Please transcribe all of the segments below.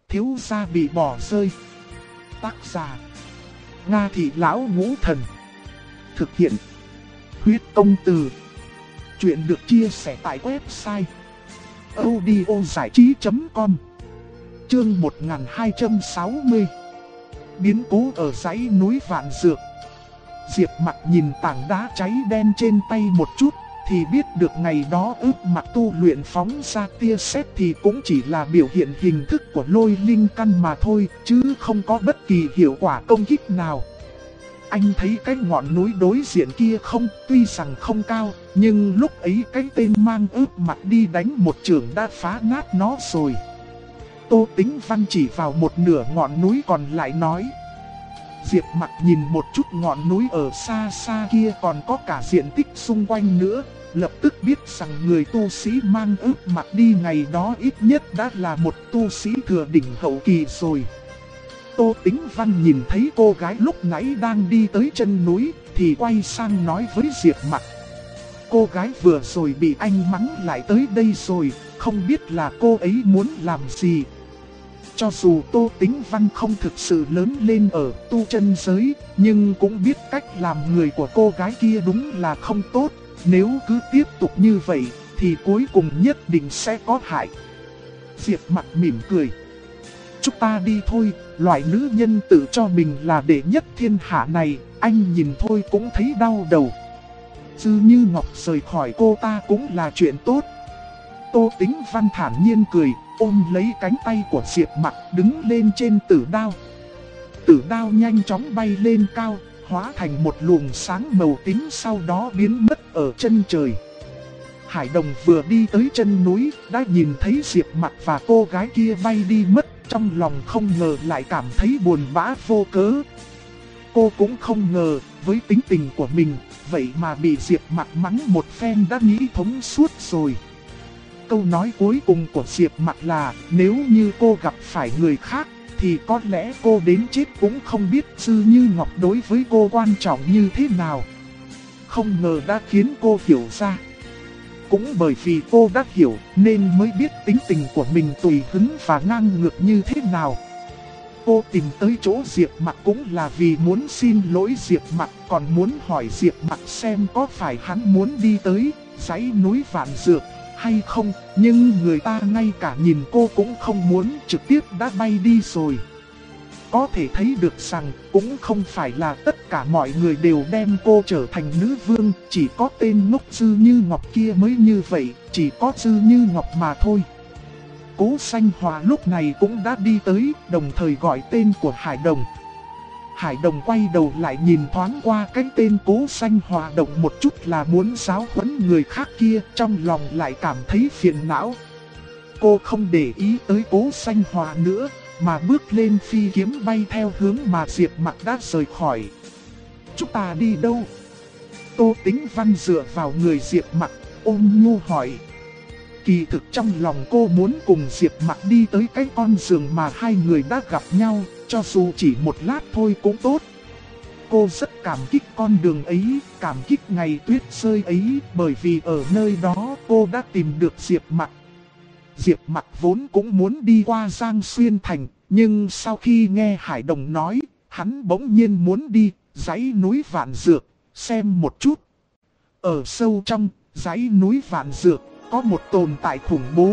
thiếu gia bị bỏ rơi. Tác giả Nga Thị Lão Ngũ Thần. Thực hiện Huyết Công Từ. Chuyện được chia sẻ tại website audiozảichí.com. Chương 1260. Biến cố ở dãy núi Vạn Dược. Diệp Mặc nhìn tảng đá cháy đen trên tay một chút, thì biết được ngày đó ước mặc tu luyện phóng ra tia sét thì cũng chỉ là biểu hiện hình thức của lôi linh căn mà thôi, chứ không có bất kỳ hiệu quả công kích nào. Anh thấy cái ngọn núi đối diện kia không, tuy rằng không cao, nhưng lúc ấy cái tên mang ước mặc đi đánh một chưởng đã phá nát nó rồi. Tô Tĩnh Văn chỉ vào một nửa ngọn núi còn lại nói. Diệp Mặc nhìn một chút ngọn núi ở xa xa kia còn có cả diện tích xung quanh nữa, lập tức biết rằng người tu sĩ mang ước mặc đi ngày đó ít nhất đã là một tu sĩ thừa đỉnh hậu kỳ rồi. Tô Tĩnh Văn nhìn thấy cô gái lúc nãy đang đi tới chân núi thì quay sang nói với Diệp Mặc. Cô gái vừa rồi bị anh mắng lại tới đây rồi, không biết là cô ấy muốn làm gì. Cho dù Tô Tĩnh Văn không thực sự lớn lên ở tu chân giới, nhưng cũng biết cách làm người của cô gái kia đúng là không tốt. Nếu cứ tiếp tục như vậy, thì cuối cùng nhất định sẽ có hại. Diệp Mặc mỉm cười. Chúng ta đi thôi, loại nữ nhân tự cho mình là đệ nhất thiên hạ này, anh nhìn thôi cũng thấy đau đầu. Dư Như Ngọc rời khỏi cô ta cũng là chuyện tốt. Tô Tĩnh Văn thản nhiên cười, ôm lấy cánh tay của Diệp Mặc đứng lên trên tử đao. Tử đao nhanh chóng bay lên cao, hóa thành một luồng sáng màu tím sau đó biến mất ở chân trời. Hải Đồng vừa đi tới chân núi, đã nhìn thấy Diệp Mặc và cô gái kia bay đi mất, trong lòng không ngờ lại cảm thấy buồn bã vô cớ. Cô cũng không ngờ, với tính tình của mình, vậy mà bị Diệp Mặc mắng một phen đã nghĩ thống suốt rồi. Câu nói cuối cùng của Diệp Mặc là, nếu như cô gặp phải người khác, thì có lẽ cô đến chết cũng không biết Dư Như Ngọc đối với cô quan trọng như thế nào. Không ngờ đã khiến cô hiểu ra. Cũng bởi vì cô đã hiểu nên mới biết tính tình của mình tùy hứng và ngang ngược như thế nào. Cô tìm tới chỗ Diệp Mặc cũng là vì muốn xin lỗi Diệp Mặc, còn muốn hỏi Diệp Mặc xem có phải hắn muốn đi tới dãy núi Vạn Dược hay không, nhưng người ta ngay cả nhìn cô cũng không muốn, trực tiếp đã bay đi rồi. Có thể thấy được rằng cũng không phải là tất cả mọi người đều đem cô trở thành nữ vương, chỉ có tên ngốc Dư Như Ngọc kia mới như vậy, chỉ có Dư Như Ngọc mà thôi. Cố Sanh Hòa lúc này cũng đã đi tới, đồng thời gọi tên của Hải Đồng. Hải Đồng quay đầu lại nhìn thoáng qua cái tên Cố Sanh Hòa động một chút là muốn giáo huấn người khác kia, trong lòng lại cảm thấy phiền não. Cô không để ý tới Cố Sanh Hòa nữa, mà bước lên phi kiếm bay theo hướng mà Diệp Mặc đã rời khỏi. Chúng ta đi đâu? Tô Tĩnh Văn dựa vào người Diệp Mặc, ôm nhu hỏi. Kỳ thực trong lòng cô muốn cùng Diệp Mặc đi tới cái con giường mà hai người đã gặp nhau, cho dù chỉ một lát thôi cũng tốt. Cô rất cảm kích con đường ấy, cảm kích ngày tuyết rơi ấy, bởi vì ở nơi đó cô đã tìm được Diệp Mặc. Diệp Mặc vốn cũng muốn đi qua Giang Xuyên Thành, nhưng sau khi nghe Hải Đồng nói, hắn bỗng nhiên muốn đi dãy núi Vạn Dược, xem một chút. Ở sâu trong dãy núi Vạn Dược, có một tồn tại khủng bố.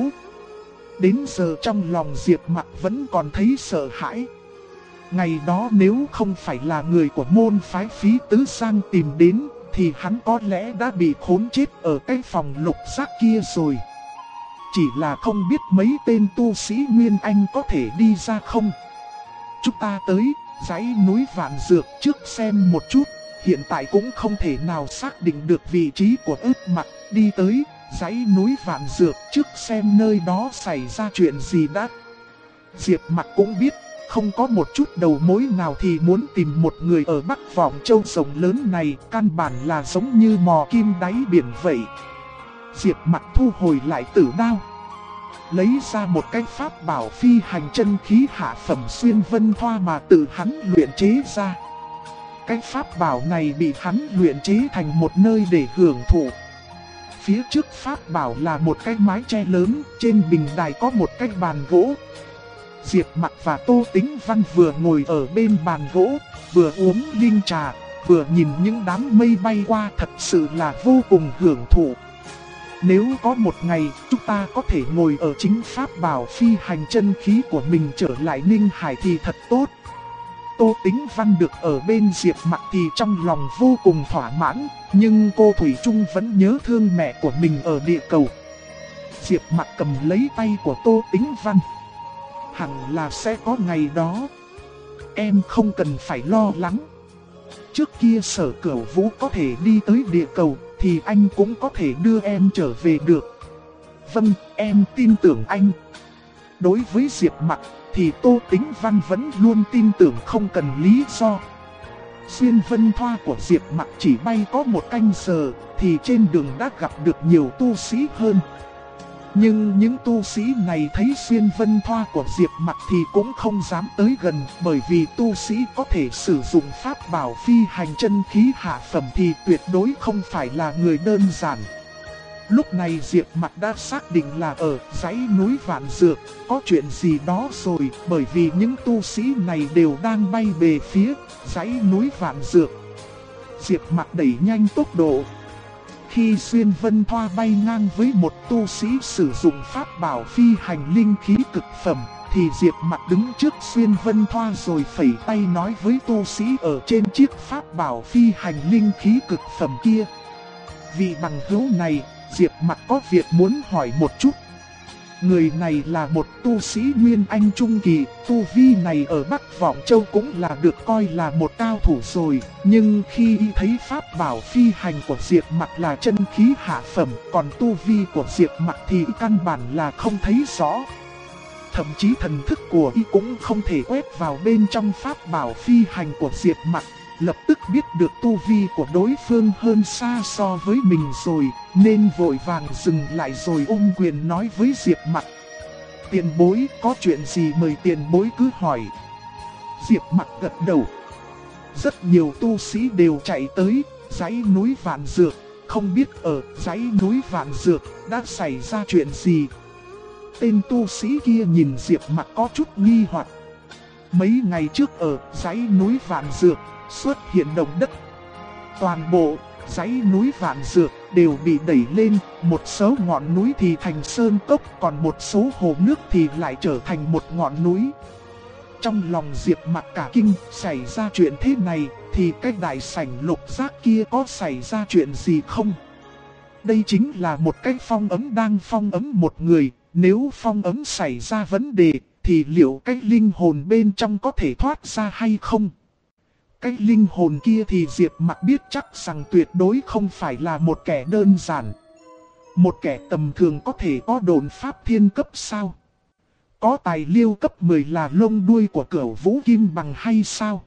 Đến giờ trong lòng Diệp Mặc vẫn còn thấy sợ hãi. Ngày đó nếu không phải là người của môn phái Phí Tứ Giang tìm đến, thì hắn có lẽ đã bị khốn chết ở cái phòng lục giác kia rồi. Chỉ là không biết mấy tên tu sĩ Nguyên Anh có thể đi ra không. Chúng ta tới dãy núi Vạn Dược trước xem một chút. Hiện tại cũng không thể nào xác định được vị trí của ước mặc. Đi tới dãy núi Vạn Dược trước xem nơi đó xảy ra chuyện gì đã. Diệp Mặc cũng biết, không có một chút đầu mối nào thì muốn tìm một người ở Bắc Vọng Châu rộng lớn này, căn bản là giống như mò kim đáy biển vậy. Diệp Mặc thu hồi lại tử đao, lấy ra một cái pháp bảo phi hành chân khí hạ phẩm xuyên vân thoa mà tự hắn luyện chế ra. Cái pháp bảo này bị hắn luyện chế thành một nơi để hưởng thụ. Phía trước pháp bảo là một cái mái che lớn, trên bình đài có một cái bàn gỗ. Diệp Mặc và Tô Tĩnh Văn vừa ngồi ở bên bàn gỗ, vừa uống linh trà, vừa nhìn những đám mây bay qua, thật sự là vô cùng hưởng thụ. Nếu có một ngày chúng ta có thể ngồi ở chính pháp bảo phi hành chân khí của mình trở lại Ninh Hải thì thật tốt. Tô Tĩnh Văn được ở bên Diệp Mặc thì trong lòng vô cùng thỏa mãn, nhưng cô thủy chung vẫn nhớ thương mẹ của mình ở địa cầu. Diệp Mặc cầm lấy tay của Tô Tĩnh Văn. Hẳn là sẽ có ngày đó. Em không cần phải lo lắng. Trước kia Sở Cửu Vũ có thể đi tới địa cầu thì anh cũng có thể đưa em trở về được. Vâng, em tin tưởng anh. Đối với Diệp Mặc thì Tô Tĩnh Văn vẫn luôn tin tưởng không cần lý do. Xuyên vân thoa của Diệp Mặc chỉ bay có 1 canh giờ thì trên đường đã gặp được nhiều tu sĩ hơn. Nhưng những tu sĩ này thấy xuyên vân thoa của Diệp Mặc thì cũng không dám tới gần, bởi vì tu sĩ có thể sử dụng pháp bảo phi hành chân khí hạ phẩm thì tuyệt đối không phải là người đơn giản. Lúc này Diệp Mặc đã xác định là ở dãy núi Vạn Dược có chuyện gì đó rồi, bởi vì những tu sĩ này đều đang bay về phía dãy núi Vạn Dược. Diệp Mặc đẩy nhanh tốc độ. Khi xuyên vân thoa bay ngang với một tu sĩ sử dụng pháp bảo phi hành linh khí cực phẩm, thì Diệp Mặc đứng trước xuyên vân thoa rồi phẩy tay nói với tu sĩ ở trên chiếc pháp bảo phi hành linh khí cực phẩm kia. Vị bằng hữu này, Diệp Mặc có việc muốn hỏi một chút. Người này là một tu sĩ Nguyên Anh Trung Kỳ, tu vi này ở Bắc Vọng Châu cũng là được coi là một cao thủ rồi. Nhưng khi y thấy pháp bảo phi hành của Diệp Mặc là chân khí hạ phẩm, còn tu vi của Diệp Mặc thì căn bản là không thấy rõ. Thậm chí thần thức của y cũng không thể quét vào bên trong pháp bảo phi hành của Diệp Mặc. Lập tức biết được tu vi của đối phương hơn xa so với mình rồi, nên vội vàng dừng lại rồi ôm quyền nói với Diệp Mặc. Tiền bối, có chuyện gì mời tiền bối cứ hỏi. Diệp Mặc gật đầu. Rất nhiều tu sĩ đều chạy tới dãy núi Vạn Dược, không biết ở dãy núi Vạn Dược đã xảy ra chuyện gì. Tên tu sĩ kia nhìn Diệp Mặc có chút nghi hoặc. Mấy ngày trước ở dãy núi Vạn Dược xuất hiện động đất. Toàn bộ dãy núi Vạn Dược đều bị đẩy lên, một số ngọn núi thì thành sơn cốc, còn một số hồ nước thì lại trở thành một ngọn núi. Trong lòng Diệp Mặc cả kinh, xảy ra chuyện thế này thì cái đại sảnh Lục Giác kia có xảy ra chuyện gì không? Đây chính là một cái phong ấm đang phong ấm một người, nếu phong ấm xảy ra vấn đề thì liệu cái linh hồn bên trong có thể thoát ra hay không? Cái linh hồn kia thì Diệp Mặc biết chắc rằng tuyệt đối không phải là một kẻ đơn giản. Một kẻ tầm thường có thể có độn pháp thiên cấp sao? Có tài liêu cấp 10 là lông đuôi của Cửu Vũ Kim Bằng hay sao?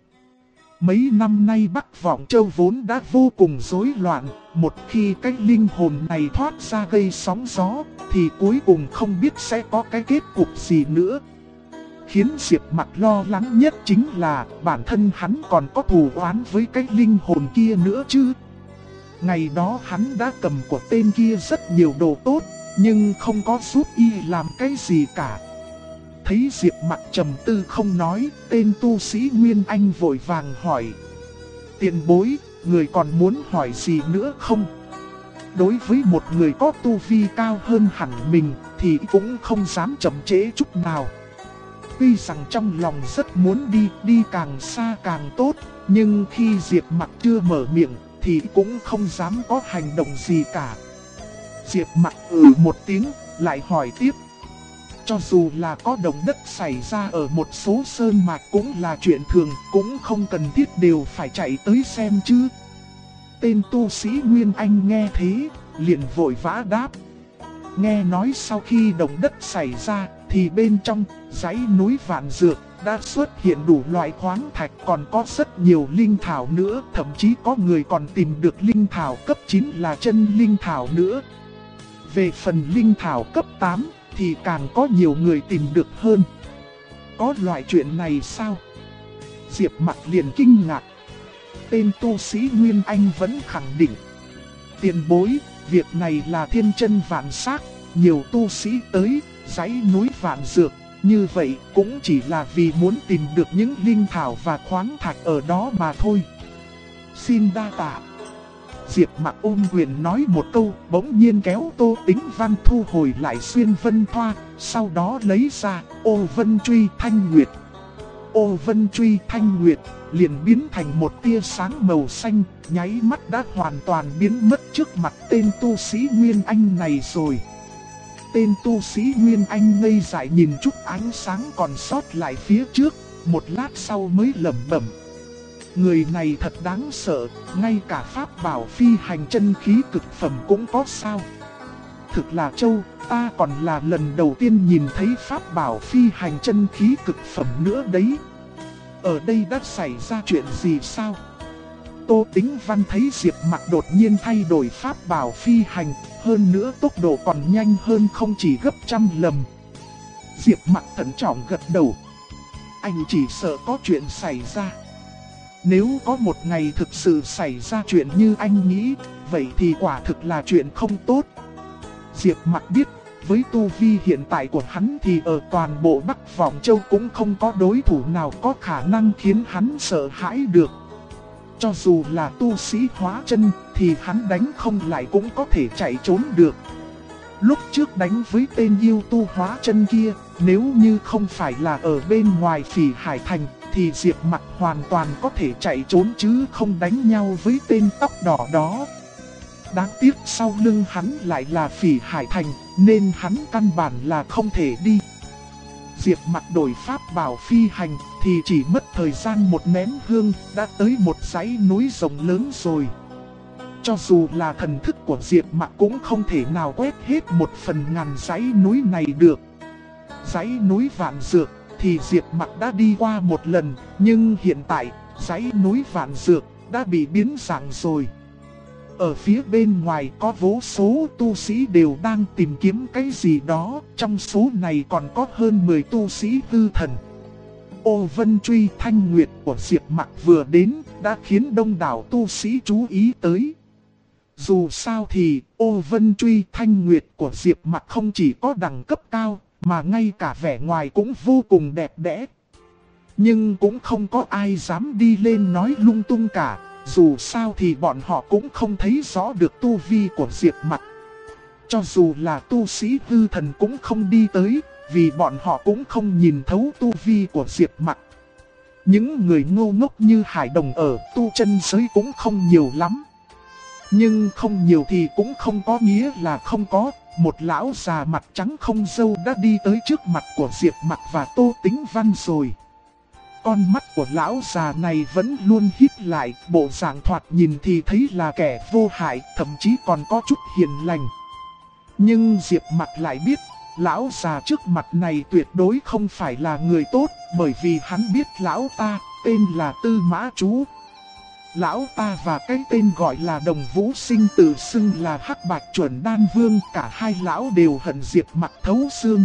Mấy năm nay Bắc Vọng Châu vốn đã vô cùng rối loạn, một khi cái linh hồn này thoát ra gây sóng gió thì cuối cùng không biết sẽ có cái kết cục gì nữa. Khiến Diệp Mặc lo lắng nhất chính là bản thân hắn còn có thù oán với cái linh hồn kia nữa chứ. Ngày đó hắn đã cầm của tên kia rất nhiều đồ tốt, nhưng không có giúp y làm cái gì cả. Thấy Diệp Mặc trầm tư không nói, tên tu sĩ Nguyên Anh vội vàng hỏi. Tiền bối, người còn muốn hỏi gì nữa không? Đối với một người có tu vi cao hơn hẳn mình thì cũng không dám chậm trễ chút nào. Tuy rằng trong lòng rất muốn đi càng xa càng tốt, nhưng khi Diệp Mặc chưa mở miệng thì cũng không dám có hành động gì cả. Diệp Mặc một tiếng, lại hỏi tiếp. Cho dù là có động đất xảy ra ở một số sơn mạch cũng là chuyện thường, cũng không cần thiết đều phải chạy tới xem chứ. Tên tu sĩ Nguyên Anh nghe thế, liền vội vã đáp. Nghe nói sau khi động đất xảy ra thì bên trong dãy núi Vạn Dược đã xuất hiện đủ loại khoáng thạch, còn có rất nhiều linh thảo nữa, thậm chí có người còn tìm được linh thảo cấp 9 là chân linh thảo nữa. Về phần linh thảo cấp 8 thì càng có nhiều người tìm được hơn. Có loại chuyện này sao? Diệp Mặc liền kinh ngạc. Tên tu sĩ Nguyên Anh vẫn khẳng định. Tiền bối, việc này là thiên chân vạn sắc, nhiều tu sĩ tới dãy núi Vạn Dược, như vậy cũng chỉ là vì muốn tìm được những linh thảo và khoáng thạch ở đó mà thôi. Xin đa tạ. Diệp Mặc ôm quyền nói một câu, bỗng nhiên kéo Tô Tĩnh Văn thu hồi lại xuyên vân thoa, sau đó lấy ra ô vân truy thanh nguyệt. Ô vân truy thanh nguyệt liền biến thành một tia sáng màu xanh, nháy mắt đã hoàn toàn biến mất trước mặt tên tu sĩ Nguyên Anh này rồi. Tên tu sĩ Nguyên Anh ngây dại nhìn chút ánh sáng còn sót lại phía trước, một lát sau mới lẩm bẩm. Người này thật đáng sợ, ngay cả pháp bảo phi hành chân khí cực phẩm cũng có sao. Thực là châu, ta còn là lần đầu tiên nhìn thấy pháp bảo phi hành chân khí cực phẩm nữa đấy. Ở đây đã xảy ra chuyện gì sao? Tô Tĩnh Văn thấy Diệp Mặc đột nhiên thay đổi pháp bảo phi hành, hơn nữa tốc độ còn nhanh hơn không chỉ gấp trăm lần. Diệp Mặc thận trọng gật đầu. Anh chỉ sợ có chuyện xảy ra. Nếu có một ngày thực sự xảy ra chuyện như anh nghĩ, vậy thì quả thực là chuyện không tốt. Diệp Mặc biết, với tu vi hiện tại của hắn thì ở toàn bộ Bắc Vọng Châu cũng không có đối thủ nào có khả năng khiến hắn sợ hãi được. Cho dù là tu sĩ hóa chân thì hắn đánh không lại cũng có thể chạy trốn được. Lúc trước đánh với tên yêu tu hóa chân kia, nếu như không phải là ở bên ngoài Phỉ Hải Thành thì Diệp Mặc hoàn toàn có thể chạy trốn chứ không đánh nhau với tên tóc đỏ đó. Đáng tiếc sau lưng hắn lại là Phỉ Hải Thành, nên hắn căn bản là không thể đi. Diệp Mặc đổi pháp bảo phi hành thì chỉ mất thời gian một nén hương đã tới một dãy núi rộng lớn rồi. Cho dù là thần thức của Diệp Mặc cũng không thể nào quét hết 1/1000 dãy núi này được. Dãy núi Vạn Dược thì Diệp Mặc đã đi qua một lần, nhưng hiện tại dãy núi Vạn Dược đã bị biến dạng rồi. Ở phía bên ngoài có vô số tu sĩ đều đang tìm kiếm cái gì đó, trong số này còn có hơn 10 tu sĩ hư thần. Ô vân truy thanh nguyệt của Diệp Mặc vừa đến đã khiến đông đảo tu sĩ chú ý tới. Dù sao thì ô vân truy thanh nguyệt của Diệp Mặc không chỉ có đẳng cấp cao, mà ngay cả vẻ ngoài cũng vô cùng đẹp đẽ. Nhưng cũng không có ai dám đi lên nói lung tung cả. Dù sao thì bọn họ cũng không thấy rõ được tu vi của Diệp Mặc. Cho dù là tu sĩ hư thần cũng không đi tới, vì bọn họ cũng không nhìn thấu tu vi của Diệp Mặc. Những người ngu ngốc như Hải Đồng ở tu chân giới cũng không nhiều lắm. Nhưng không nhiều thì cũng không có nghĩa là không có. Một lão già mặt trắng không râu đã đi tới trước mặt của Diệp Mặc và Tô Tĩnh Văn rồi. Con mắt của lão già này vẫn luôn híp lại, bộ dạng thoạt nhìn thì thấy là kẻ vô hại, thậm chí còn có chút hiền lành. Nhưng Diệp Mặc lại biết, lão già trước mặt này tuyệt đối không phải là người tốt, bởi vì hắn biết lão ta, tên là Tư Mã Chú. Lão ta và cái tên gọi là Đồng Vũ Sinh tự xưng là Hắc Bạch Chuẩn Đan Vương, cả hai lão đều hận Diệp Mặc thấu xương.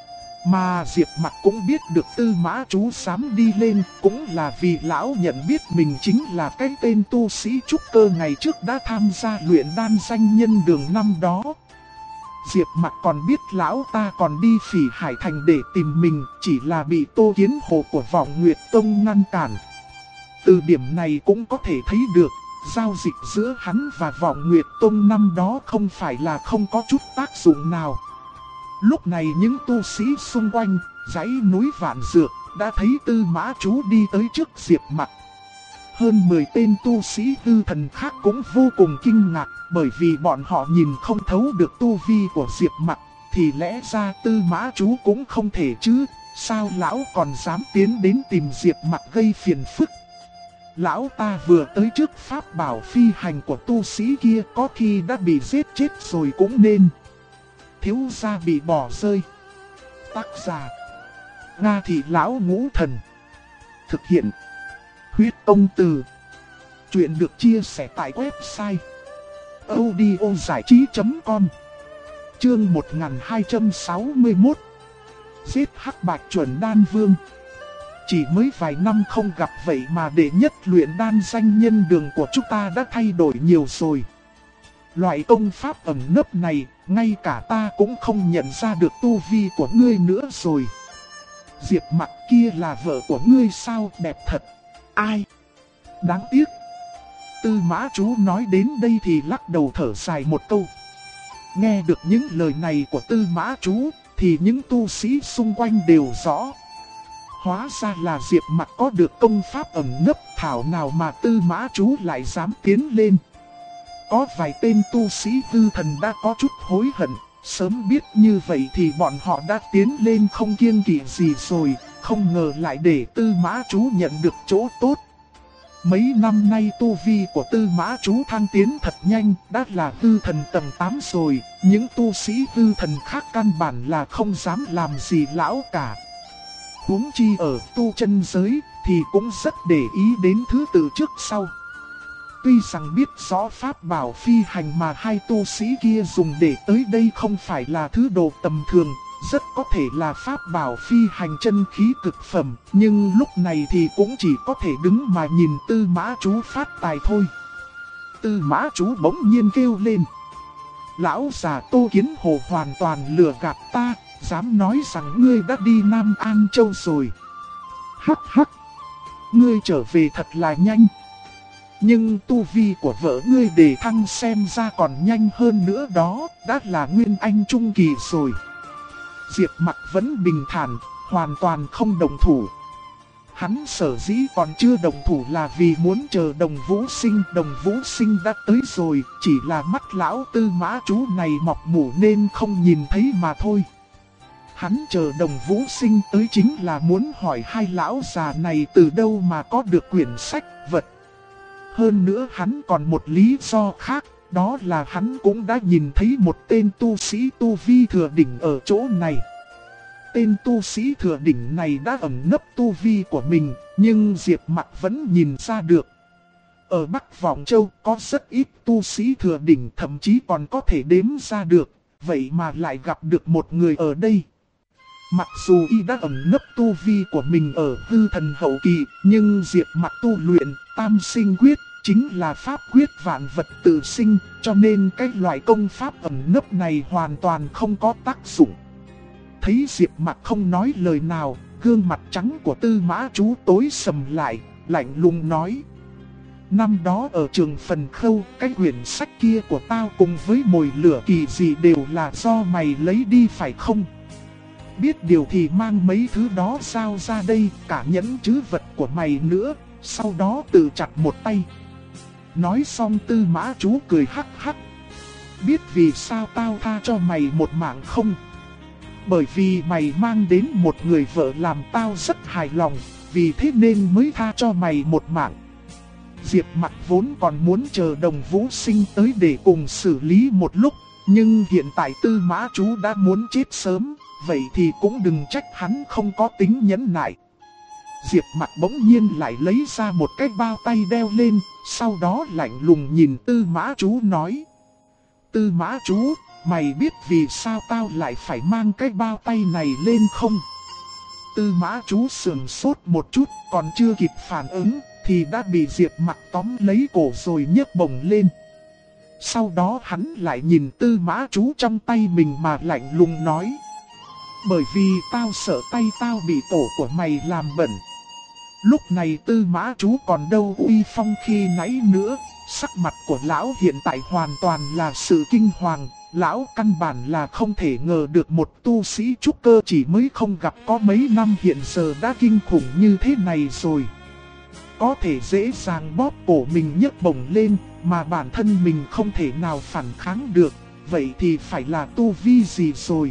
Mà Diệp Mặc cũng biết được Tư Mã Chú dám đi lên cũng là vì lão nhận biết mình chính là cái tên tu sĩ trúc cơ ngày trước đã tham gia luyện đan danh nhân đường năm đó. Diệp Mặc còn biết lão ta còn đi Phỉ Hải Thành để tìm mình, chỉ là bị Tô Kiến Hồ của Vọng Nguyệt Tông ngăn cản. Từ điểm này cũng có thể thấy được, giao dịch giữa hắn và Vọng Nguyệt Tông năm đó không phải là không có chút tác dụng nào. Lúc này những tu sĩ xung quanh, dãy núi Vạn Dược, đã thấy Tư Mã Chú đi tới trước Diệp Mặc. Hơn 10 tên tu sĩ hư thần khác cũng vô cùng kinh ngạc, bởi vì bọn họ nhìn không thấu được tu vi của Diệp Mặc, thì lẽ ra Tư Mã Chú cũng không thể chứ, sao lão còn dám tiến đến tìm Diệp Mặc gây phiền phức. Lão ta vừa tới trước pháp bảo phi hành của tu sĩ kia, có khi đã bị giết chết rồi cũng nên. Thiếu gia bị bỏ rơi. Tác giả: Nga Thị Lão Ngũ Thần. Thực hiện: Huyết Công Từ. Chuyện được chia sẻ tại website audiozảichí.com. Chương 1261. Giết Hắc Bạch Chuẩn Đan Vương. Chỉ mới vài năm không gặp vậy mà đệ nhất luyện đan danh nhân đường của chúng ta đã thay đổi nhiều rồi. Loại công pháp ẩn nấp này, ngay cả ta cũng không nhận ra được tu vi của ngươi nữa rồi. Diệp Mặc kia là vợ của ngươi sao, đẹp thật. Ai? Đáng tiếc. Tư Mã Chú nói đến đây thì lắc đầu thở dài một câu. Nghe được những lời này của Tư Mã Chú thì những tu sĩ xung quanh đều rõ. Hóa ra là Diệp Mặc có được công pháp ẩn nấp, thảo nào mà Tư Mã Chú lại dám tiến lên. Có vài tên tu sĩ hư thần đã có chút hối hận, sớm biết như vậy thì bọn họ đã tiến lên không kiêng kỵ gì rồi, không ngờ lại để Tư Mã Chú nhận được chỗ tốt. Mấy năm nay tu vi của Tư Mã Chú thăng tiến thật nhanh, đã là hư thần tầng 8 rồi, những tu sĩ hư thần khác căn bản là không dám làm gì lão cả. Huống chi ở tu chân giới thì cũng rất để ý đến thứ tự trước sau. Tuy rằng biết rõ pháp bảo phi hành mà hai tu sĩ kia dùng để tới đây không phải là thứ đồ tầm thường, rất có thể là pháp bảo phi hành chân khí cực phẩm, nhưng lúc này thì cũng chỉ có thể đứng mà nhìn Tư Mã Chú phát tài thôi. Tư Mã Chú bỗng nhiên kêu lên. Lão già Tô Kiến Hồ hoàn toàn lừa gạt ta, dám nói rằng ngươi đã đi Nam An Châu rồi. Hắc hắc, ngươi trở về thật là nhanh. Nhưng tu vi của vợ ngươi đề thăng xem ra còn nhanh hơn nữa đó, đã là Nguyên Anh Trung Kỳ rồi. Diệp Mặc vẫn bình thản, hoàn toàn không động thủ. Hắn sở dĩ còn chưa động thủ là vì muốn chờ Đồng Vũ Sinh. Đồng Vũ Sinh đã tới rồi, chỉ là mắt lão Tư Mã Chú này mọc mủ nên không nhìn thấy mà thôi. Hắn chờ Đồng Vũ Sinh tới chính là muốn hỏi hai lão già này từ đâu mà có được quyển sách vật. Hơn nữa hắn còn một lý do khác, đó là hắn cũng đã nhìn thấy một tên tu sĩ tu vi thừa đỉnh ở chỗ này. Tên tu sĩ thừa đỉnh này đã ẩn nấp tu vi của mình, nhưng Diệp Mặc vẫn nhìn ra được. Ở Bắc Vọng Châu có rất ít tu sĩ thừa đỉnh, thậm chí còn có thể đếm ra được, vậy mà lại gặp được một người ở đây. Mặc dù y đã ẩn nấp tu vi của mình ở hư thần hậu kỳ, nhưng Diệp Mặc tu luyện Tam Sinh Quyết chính là pháp quyết vạn vật tự sinh, cho nên cái loại công pháp ẩn nấp này hoàn toàn không có tác dụng. Thấy Diệp Mặc không nói lời nào, gương mặt trắng của Tư Mã Chú tối sầm lại, lạnh lùng nói. Năm đó ở trường Phần Khâu, cái quyển sách kia của tao cùng với mồi lửa kỳ dị đều là do mày lấy đi phải không? Biết điều thì mang mấy thứ đó giao ra đây, cả nhẫn trữ vật của mày nữa, sau đó tự chặt một tay. Nói xong Tư Mã Chú cười hắc hắc. Biết vì sao tao tha cho mày một mạng không? Bởi vì mày mang đến một người vợ làm tao rất hài lòng, vì thế nên mới tha cho mày một mạng. Diệp Mặc vốn còn muốn chờ Đồng Vũ Sinh tới để cùng xử lý một lúc, nhưng hiện tại Tư Mã Chú đã muốn chết sớm, vậy thì cũng đừng trách hắn không có tính nhẫn nại. Diệp Mặc bỗng nhiên lại lấy ra một cái bao tay đeo lên, sau đó lạnh lùng nhìn Tư Mã Chú nói. Tư Mã Chú, mày biết vì sao tao lại phải mang cái bao tay này lên không? Tư Mã Chú sườn sốt một chút, còn chưa kịp phản ứng, thì đã bị Diệp Mặc tóm lấy cổ rồi nhấc bổng lên. Sau đó hắn lại nhìn Tư Mã Chú trong tay mình mà lạnh lùng nói. Bởi vì tao sợ tay tao bị tổ của mày làm bẩn. Lúc này Tư Mã Chú còn đâu uy phong khi nãy nữa, sắc mặt của lão hiện tại hoàn toàn là sự kinh hoàng. Lão căn bản là không thể ngờ được một tu sĩ trúc cơ chỉ mới không gặp có mấy năm hiện giờ đã kinh khủng như thế này rồi. Có thể dễ dàng bóp cổ mình nhấc bổng lên, mà bản thân mình không thể nào phản kháng được, vậy thì phải là tu vi gì rồi?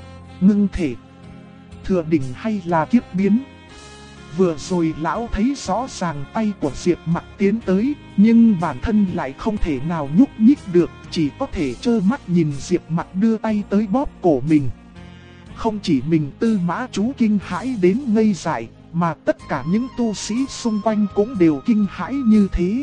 Ngưng thể, thừa đỉnh hay là kiếp biến? Vừa rồi lão thấy rõ ràng tay của Diệp Mặc tiến tới, nhưng bản thân lại không thể nào nhúc nhích được, chỉ có thể trơ mắt nhìn Diệp Mặc đưa tay tới bóp cổ mình. Không chỉ mình Tư Mã Chú kinh hãi đến ngây dại, mà tất cả những tu sĩ xung quanh cũng đều kinh hãi như thế.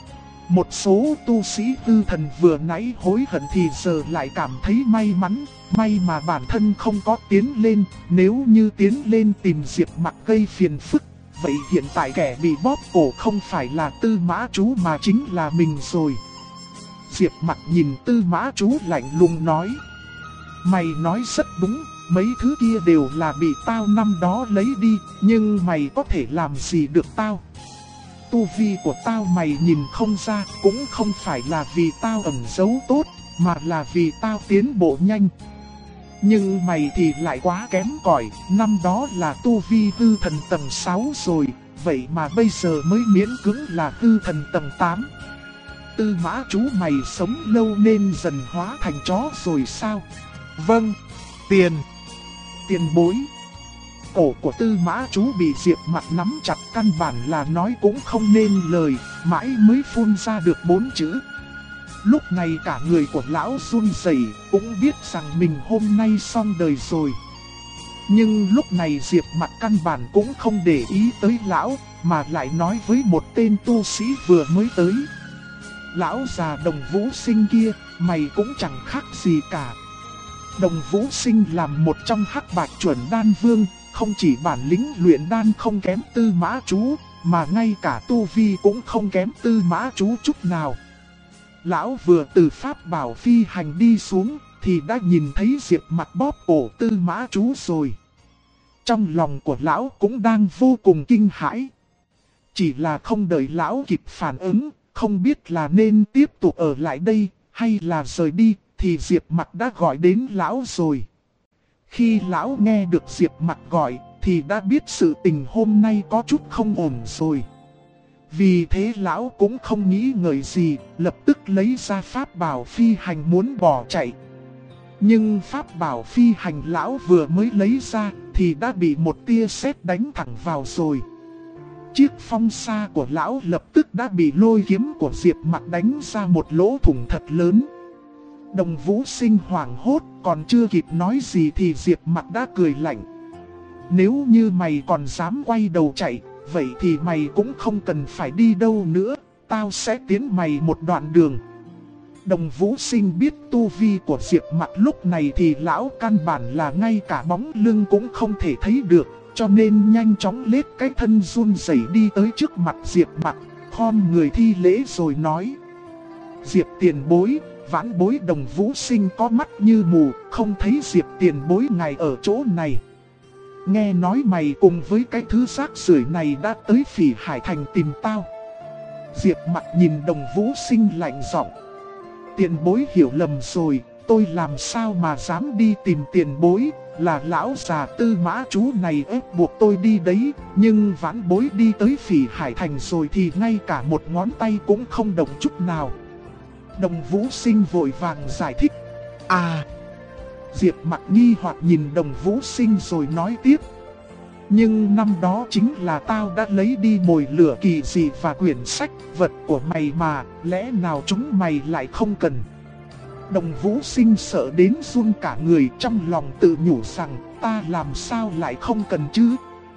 Một số tu sĩ tư thần vừa nãy hối hận thì giờ lại cảm thấy may mắn, may mà bản thân không có tiến lên, nếu như tiến lên tìm Diệp Mặc gây phiền phức, vậy hiện tại kẻ bị bóp cổ không phải là Tư Mã Chú mà chính là mình rồi. Diệp Mặc nhìn Tư Mã Chú lạnh lùng nói. Mày nói rất đúng, mấy thứ kia đều là bị tao năm đó lấy đi, nhưng mày có thể làm gì được tao? Tu vi của tao mày nhìn không ra, cũng không phải là vì tao ẩn giấu tốt, mà là vì tao tiến bộ nhanh. Nhưng mày thì lại quá kém cỏi, năm đó là tu vi hư thần tầng 6 rồi, vậy mà bây giờ mới miễn cưỡng là hư thần tầng 8. Tư Mã Chú mày sống lâu nên dần hóa thành chó rồi sao? Vâng, tiền bối. Cổ của Tư Mã Chú bị Diệp Mặc nắm chặt, căn bản là nói cũng không nên lời, mãi mới phun ra được 4 chữ. Lúc này cả người của lão run rẩy, cũng biết rằng mình hôm nay xong đời rồi. Nhưng lúc này Diệp Mặc căn bản cũng không để ý tới lão, mà lại nói với một tên tu sĩ vừa mới tới. Lão già Đồng Vũ Sinh kia, mày cũng chẳng khác gì cả. Đồng Vũ Sinh làm một trong Hắc Bạch Chuẩn Đan Vương, không chỉ bản lĩnh luyện đan không kém Tư Mã Chú, mà ngay cả tu vi cũng không kém Tư Mã Chú chút nào. Lão vừa từ pháp bảo phi hành đi xuống, thì đã nhìn thấy Diệp Mặc bóp cổ Tư Mã Chú rồi. Trong lòng của lão cũng đang vô cùng kinh hãi. Chỉ là không đợi lão kịp phản ứng, không biết là nên tiếp tục ở lại đây, hay là rời đi, thì Diệp Mặc đã gọi đến lão rồi. Khi lão nghe được Diệp Mặc gọi, thì đã biết sự tình hôm nay có chút không ổn rồi. Vì thế lão cũng không nghĩ ngợi gì, lập tức lấy ra pháp bảo phi hành muốn bỏ chạy. Nhưng pháp bảo phi hành lão vừa mới lấy ra, thì đã bị một tia sét đánh thẳng vào rồi. Chiếc phong sa của lão lập tức đã bị lôi kiếm của Diệp Mặc đánh ra một lỗ thủng thật lớn. Đồng Vũ Sinh hoảng hốt, còn chưa kịp nói gì thì Diệp Mặc đã cười lạnh. Nếu như mày còn dám quay đầu chạy, vậy thì mày cũng không cần phải đi đâu nữa, tao sẽ tiến mày một đoạn đường. Đồng Vũ Sinh biết tu vi của Diệp Mặc lúc này thì lão căn bản là ngay cả bóng lưng cũng không thể thấy được, cho nên nhanh chóng lết cái thân run rẩy đi tới trước mặt Diệp Mặc, khom người thi lễ rồi nói: Diệp tiền bối, vãn bối Đồng Vũ Sinh có mắt như mù, không thấy Diệp tiền bối ngài ở chỗ này. Nghe nói mày cùng với cái thứ rác rưởi này đã tới Phỉ Hải Thành tìm tao. Diệp Mặc nhìn Đồng Vũ Sinh lạnh giọng: Tiền bối hiểu lầm rồi, tôi làm sao mà dám đi tìm tiền bối, là lão già Tư Mã Chú này ép buộc tôi đi đấy, nhưng vãn bối đi tới Phỉ Hải Thành rồi thì ngay cả một ngón tay cũng không động chút nào. Đồng Vũ Sinh vội vàng giải thích. Diệp Mặc nghi hoặc nhìn Đồng Vũ Sinh rồi nói tiếp: Nhưng năm đó chính là tao đã lấy đi mồi lửa kỳ dị và quyển sách, vật của mày mà, lẽ nào chúng mày lại không cần? Đồng Vũ Sinh sợ đến run cả người, trong lòng tự nhủ rằng ta làm sao lại không cần chứ?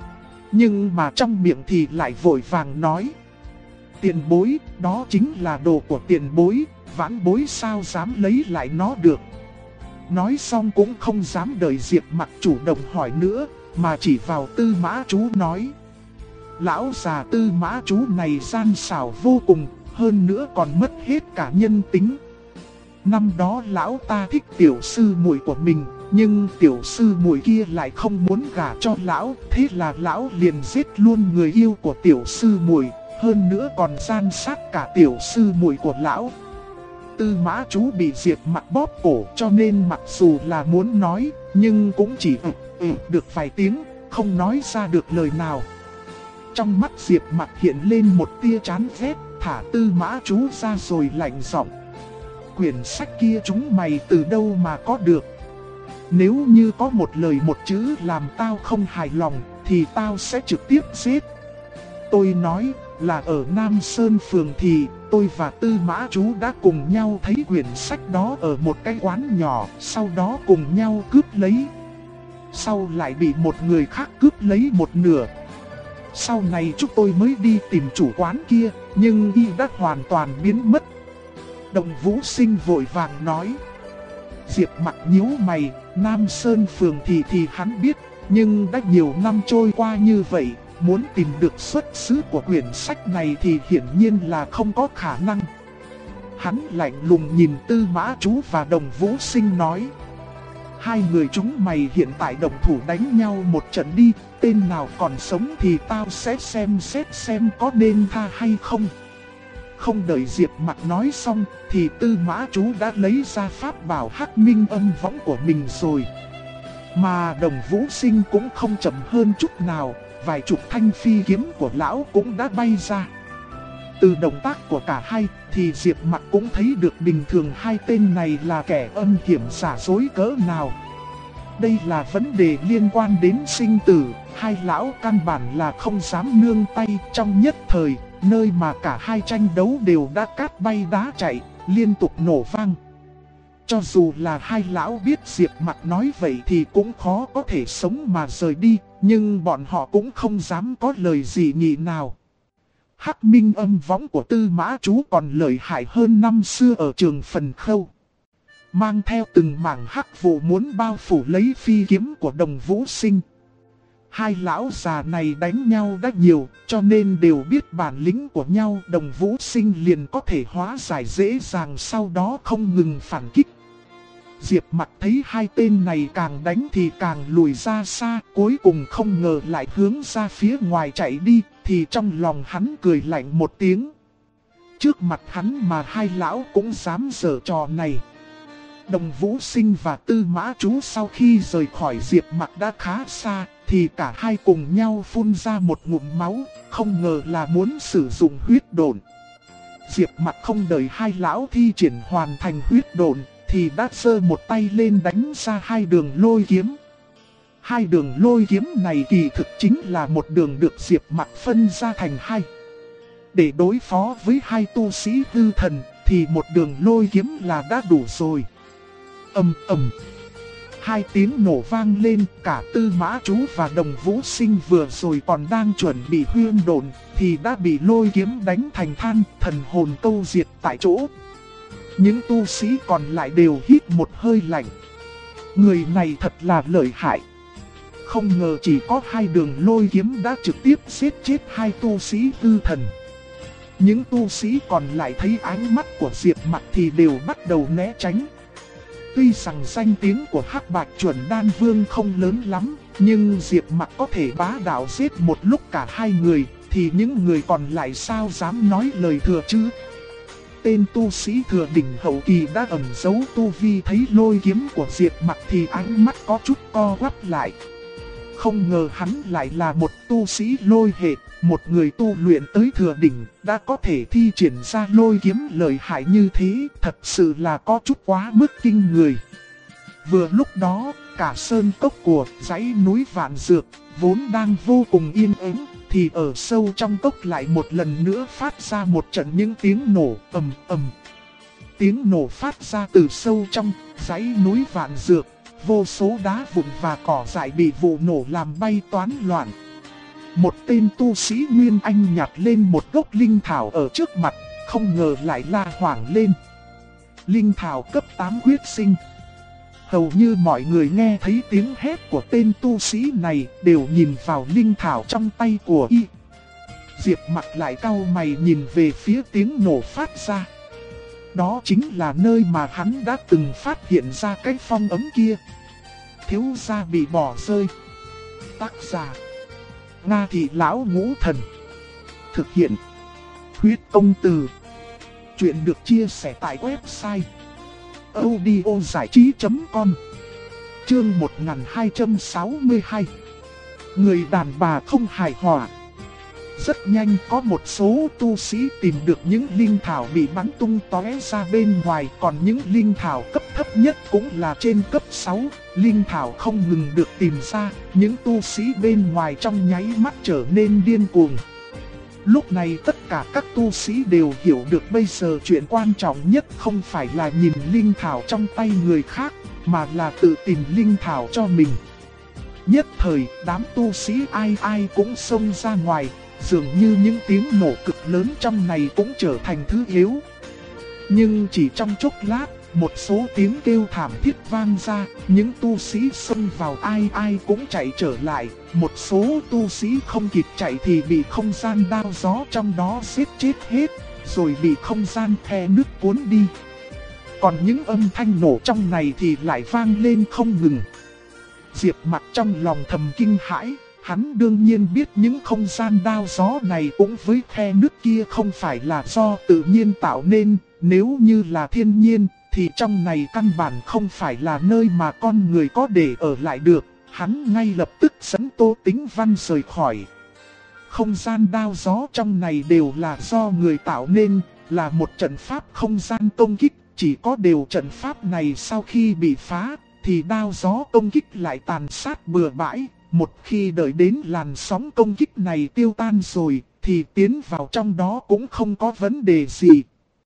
Nhưng mà trong miệng thì lại vội vàng nói: Tiền bối, đó chính là đồ của tiền bối, vãn bối sao dám lấy lại nó được. Nói xong cũng không dám đợi Diệp Mặc chủ động hỏi nữa, mà chỉ vào Tư Mã Chú nói: Lão già Tư Mã Chú này gian xảo vô cùng, hơn nữa còn mất hết cả nhân tính. Năm đó lão ta thích tiểu sư muội của mình, nhưng tiểu sư muội kia lại không muốn gả cho lão, thế là lão liền giết luôn người yêu của tiểu sư muội, hơn nữa còn gian sát cả tiểu sư muội của lão. Tư Mã Chú bị Diệp Mặc bóp cổ, cho nên mặc dù là muốn nói, nhưng cũng chỉ được vài tiếng, không nói ra được lời nào. Trong mắt Diệp Mặc hiện lên một tia chán ghét, thả Tư Mã Chú ra rồi lạnh giọng: Quyển sách kia chúng mày từ đâu mà có được? Nếu như có một lời một chữ làm tao không hài lòng, thì tao sẽ trực tiếp giết. Tôi nói là ở Nam Sơn Phường thì tôi và Tư Mã Chú đã cùng nhau thấy quyển sách đó ở một cái quán nhỏ, sau đó cùng nhau cướp lấy. Sau lại bị một người khác cướp lấy một nửa. Sau này chúng tôi mới đi tìm chủ quán kia, nhưng y đã hoàn toàn biến mất. Đồng Vũ Sinh vội vàng nói. Diệp Mặc nhíu mày, Nam Sơn Phường thì hắn biết, nhưng đã nhiều năm trôi qua như vậy, muốn tìm được xuất xứ của quyển sách này thì hiển nhiên là không có khả năng. Hắn lạnh lùng nhìn Tư Mã Chú và Đồng Vũ Sinh nói. Hai người chúng mày hiện tại động thủ đánh nhau một trận đi, tên nào còn sống thì tao sẽ xem xét xem có nên tha hay không. Không đợi Diệp Mặc nói xong thì Tư Mã Chú đã lấy ra pháp bảo Hắc Minh Âm Võng của mình rồi. Mà Đồng Vũ Sinh cũng không chậm hơn chút nào, vài chục thanh phi kiếm của lão cũng đã bay ra. Từ động tác của cả hai thì Diệp Mặc cũng thấy được bình thường hai tên này là kẻ âm hiểm giả dối cỡ nào. Đây là vấn đề liên quan đến sinh tử, hai lão căn bản là không dám nương tay. Trong nhất thời, nơi mà cả hai tranh đấu đều đã cát bay đá chạy, liên tục nổ vang. Cho dù là hai lão biết Diệp Mặc nói vậy thì cũng khó có thể sống mà rời đi, nhưng bọn họ cũng không dám có lời gì nhị nào. Hắc Minh Âm Võng của Tư Mã Chú còn lợi hại hơn năm xưa ở Trường Phần Khâu. Mang theo từng mảng hắc vụ muốn bao phủ lấy phi kiếm của Đồng Vũ Sinh. Hai lão già này đánh nhau đã nhiều, cho nên đều biết bản lĩnh của nhau. Đồng Vũ Sinh liền có thể hóa giải dễ dàng, sau đó không ngừng phản kích. Diệp Mặc thấy hai tên này càng đánh thì càng lùi ra xa, cuối cùng không ngờ lại hướng ra phía ngoài chạy đi, thì trong lòng hắn cười lạnh một tiếng. Trước mặt hắn mà hai lão cũng dám giở trò này. Đồng Vũ Sinh và Tư Mã Chú sau khi rời khỏi Diệp Mặc đã khá xa, thì cả hai cùng nhau phun ra một ngụm máu, không ngờ là muốn sử dụng huyết độn. Diệp Mặc không đợi hai lão thi triển hoàn thành huyết độn, thì đã giơ một tay lên đánh ra hai đường lôi kiếm. Hai đường lôi kiếm này kỳ thực chính là một đường được Diệp Mặc phân ra thành hai. Để đối phó với hai tu sĩ hư thần, thì một đường lôi kiếm là đã đủ rồi. Ầm ầm. Hai tiếng nổ vang lên, cả Tư Mã Chú và Đồng Vũ Sinh vừa rồi còn đang chuẩn bị huyên độn, thì đã bị lôi kiếm đánh thành than, thần hồn câu diệt tại chỗ. Những tu sĩ còn lại đều hít một hơi lạnh. Người này thật là lợi hại. Không ngờ chỉ có hai đường lôi kiếm đã trực tiếp giết chết hai tu sĩ hư thần. Những tu sĩ còn lại thấy ánh mắt của Diệp Mặc thì đều bắt đầu né tránh. Tuy rằng danh tiếng của Hắc Bạch Chuẩn Đan Vương không lớn lắm, nhưng Diệp Mặc có thể bá đạo giết một lúc cả hai người, thì những người còn lại sao dám nói lời thừa chứ? Tên tu sĩ thừa đỉnh hậu kỳ đã ẩn giấu tu vi thấy lôi kiếm của Diệp Mặc thì ánh mắt có chút co quắp lại. Không ngờ hắn lại là một tu sĩ lôi hệ, một người tu luyện tới thừa đỉnh, đã có thể thi triển ra lôi kiếm lợi hại như thế, thật sự là có chút quá mức kinh người. Vừa lúc đó, cả sơn cốc của dãy núi Vạn Dược, vốn đang vô cùng yên ắng, thì ở sâu trong cốc lại một lần nữa phát ra một trận những tiếng nổ ầm ầm. Tiếng nổ phát ra từ sâu trong dãy núi Vạn Dược, vô số đá vụn và cỏ dại bị vụ nổ làm bay toán loạn. Một tên tu sĩ Nguyên Anh nhặt lên một gốc linh thảo ở trước mặt, không ngờ lại la hoảng lên. Linh thảo cấp 8 huyết sinh. Hầu như mọi người nghe thấy tiếng hét của tên tu sĩ này đều nhìn vào linh thảo trong tay của y. Diệp Mặc lại cau mày nhìn về phía tiếng nổ phát ra. Đó chính là nơi mà hắn đã từng phát hiện ra cái phong ấm kia. Thiếu gia bị bỏ rơi. Tác giả: Nga Thị Lão Ngũ Thần. Thực hiện: Huyết Công Từ. Chuyện được chia sẻ tại website audiozảichí.com. Chương 1262. Người đàn bà không hài hòa. Rất nhanh có một số tu sĩ tìm được những linh thảo bị bắn tung tóe ra bên ngoài, còn những linh thảo cấp thấp nhất cũng là trên cấp 6. Linh thảo không ngừng được tìm ra, những tu sĩ bên ngoài trong nháy mắt trở nên điên cuồng. Lúc này tất cả các tu sĩ đều hiểu được bây giờ chuyện quan trọng nhất không phải là nhìn linh thảo trong tay người khác, mà là tự tìm linh thảo cho mình. Nhất thời, đám tu sĩ ai ai cũng xông ra ngoài, dường như những tiếng nổ cực lớn trong này cũng trở thành thứ yếu. Nhưng chỉ trong chốc lát, một số tiếng kêu thảm thiết vang ra, những tu sĩ xông vào ai ai cũng chạy trở lại. Một số tu sĩ không kịp chạy thì bị không gian đao gió trong đó giết chết hết, rồi bị không gian khe nước cuốn đi. Còn những âm thanh nổ trong này thì lại vang lên không ngừng. Diệp Mặc trong lòng thầm kinh hãi, hắn đương nhiên biết những không gian đao gió này cũng với khe nước kia không phải là do tự nhiên tạo nên, nếu như là thiên nhiên thì trong này căn bản không phải là nơi mà con người có để ở lại được. Hắn ngay lập tức dẫn Tô Tĩnh Văn rời khỏi. Không gian đao gió trong này đều là do người tạo nên, là một trận pháp không gian công kích. Chỉ có điều trận pháp này sau khi bị phá thì đao gió công kích lại tàn sát bừa bãi. Một khi đợi đến làn sóng công kích này tiêu tan rồi thì tiến vào trong đó cũng không có vấn đề gì.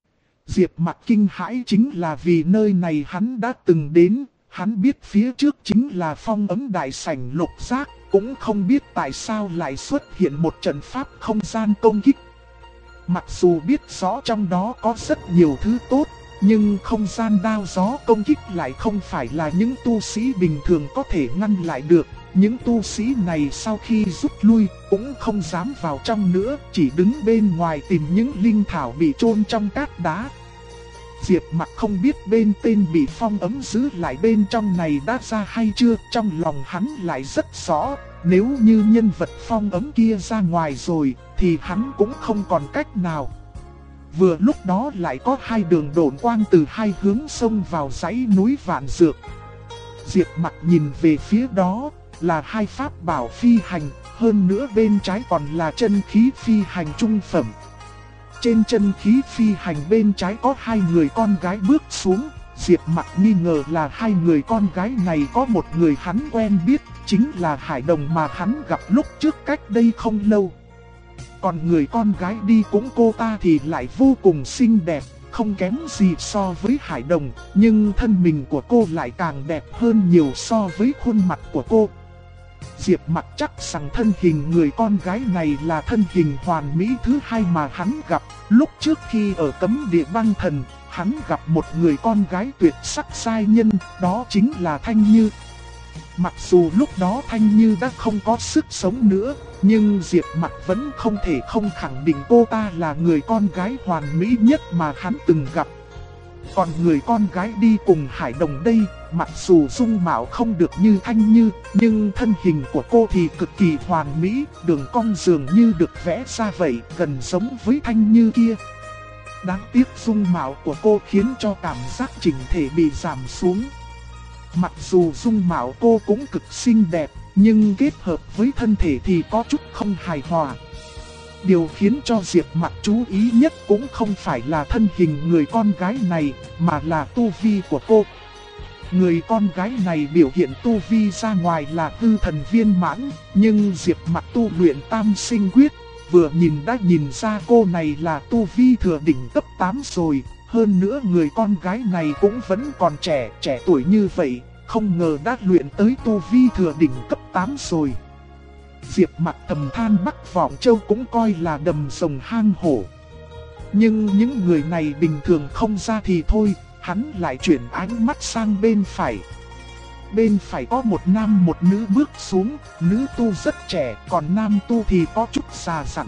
Diệp Mặc kinh hãi chính là vì nơi này hắn đã từng đến. Hắn biết phía trước chính là phong ấm đại sảnh lục giác, cũng không biết tại sao lại xuất hiện một trận pháp không gian công kích. Mặc dù biết rõ trong đó có rất nhiều thứ tốt, nhưng không gian đao gió công kích lại không phải là những tu sĩ bình thường có thể ngăn lại được. Những tu sĩ này sau khi rút lui cũng không dám vào trong nữa, chỉ đứng bên ngoài tìm những linh thảo bị chôn trong cát đá. Diệp Mặc không biết bên tên bị phong ấm giữ lại bên trong này đã ra hay chưa, trong lòng hắn lại rất rõ. Nếu như nhân vật phong ấm kia ra ngoài rồi thì hắn cũng không còn cách nào. Vừa lúc đó lại có hai đường độn quang từ hai hướng xông vào dãy núi Vạn Dược. Diệp Mặc nhìn về phía đó là hai pháp bảo phi hành, hơn nữa bên trái còn là chân khí phi hành trung phẩm. Trên chân khí phi hành bên trái có hai người con gái bước xuống. Diệp Mặc nghi ngờ là hai người con gái này có một người hắn quen biết, chính là Hải Đồng mà hắn gặp lúc trước cách đây không lâu. Còn người con gái đi cũng cô ta thì lại vô cùng xinh đẹp, không kém gì so với Hải Đồng, nhưng thân mình của cô lại càng đẹp hơn nhiều so với khuôn mặt của cô. Diệp Mặc chắc rằng thân hình người con gái này là thân hình hoàn mỹ thứ hai mà hắn gặp. Lúc trước khi ở Cấm Địa Băng Thần, hắn gặp một người con gái tuyệt sắc giai nhân, đó chính là Thanh Như. Mặc dù lúc đó Thanh Như đã không có sức sống nữa, nhưng Diệp Mặc vẫn không thể không khẳng định cô ta là người con gái hoàn mỹ nhất mà hắn từng gặp. Còn người con gái đi cùng Hải Đồng đây, mặc dù dung mạo không được như Thanh Như, nhưng thân hình của cô thì cực kỳ hoàn mỹ, đường cong dường như được vẽ ra vậy, gần giống với Thanh Như kia. Đáng tiếc dung mạo của cô khiến cho cảm giác chỉnh thể bị giảm xuống. Mặc dù dung mạo cô cũng cực xinh đẹp, nhưng kết hợp với thân thể thì có chút không hài hòa. Điều khiến cho Diệp Mặc chú ý nhất cũng không phải là thân hình người con gái này, mà là tu vi của cô. Người con gái này biểu hiện tu vi ra ngoài là hư thần viên mãn, nhưng Diệp Mặc tu luyện tam sinh quyết, vừa nhìn đã nhìn ra cô này là tu vi thừa đỉnh cấp 8 rồi. Hơn nữa người con gái này cũng vẫn còn trẻ tuổi như vậy, không ngờ đã luyện tới tu vi thừa đỉnh cấp 8 rồi. Diệp Mặc thầm than Bắc Vọng Châu cũng coi là đầm rồng hang hổ. Nhưng những người này bình thường không ra thì thôi, hắn lại chuyển ánh mắt sang bên phải. Bên phải có một nam một nữ bước xuống, nữ tu rất trẻ, còn nam tu thì có chút già dặn,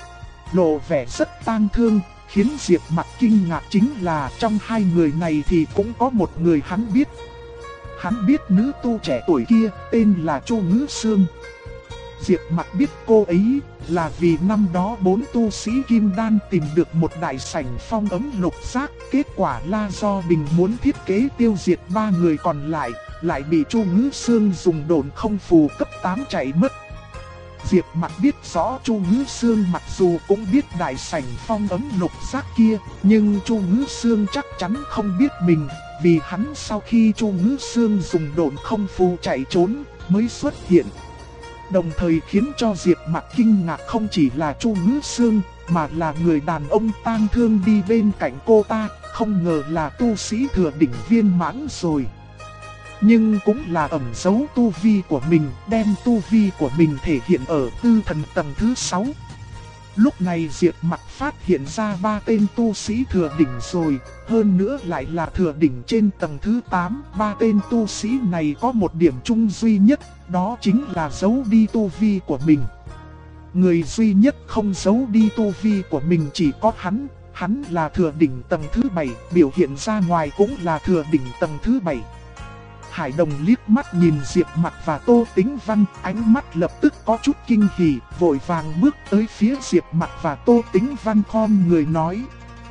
lộ vẻ rất tang thương. Khiến Diệp Mặc kinh ngạc chính là trong hai người này thì cũng có một người hắn biết. Hắn biết nữ tu trẻ tuổi kia tên là Chu Ngữ Sương. Diệp Mặc biết cô ấy là vì năm đó 4 tu sĩ Kim Đan tìm được một đại sảnh phong ấm lục giác. Kết quả là do Bình muốn thiết kế tiêu diệt 3 người còn lại bị Chu Ngữ Sương dùng độn không phù cấp 8 chạy mất. Diệp Mặc biết rõ Chu Ngữ Sương mặc dù cũng biết đại sảnh phong ấm lục giác kia, nhưng Chu Ngữ Sương chắc chắn không biết mình, vì hắn sau khi Chu Ngữ Sương dùng độn không phù chạy trốn mới xuất hiện. Đồng thời khiến cho Diệp Mặc kinh ngạc không chỉ là Chu Ngữ Sương, mà là người đàn ông tang thương đi bên cạnh cô ta, không ngờ là tu sĩ thừa đỉnh viên mãn rồi. Nhưng cũng là ẩn giấu tu vi của mình, đem tu vi của mình thể hiện ở tư thần tầng thứ 6. Lúc này Diệp Mặc phát hiện ra 3 tên tu sĩ thừa đỉnh rồi, hơn nữa lại là thừa đỉnh trên tầng thứ 8. 3 tên tu sĩ này có một điểm chung duy nhất, đó chính là giấu đi tu vi của mình. Người duy nhất không giấu đi tu vi của mình chỉ có hắn hắn là thừa đỉnh tầng thứ 7, biểu hiện ra ngoài cũng là thừa đỉnh tầng thứ 7. Hải Đồng liếc mắt nhìn Diệp Mặc và Tô Tĩnh Văn, ánh mắt lập tức có chút kinh hỉ, vội vàng bước tới phía Diệp Mặc và Tô Tĩnh Văn khom người nói.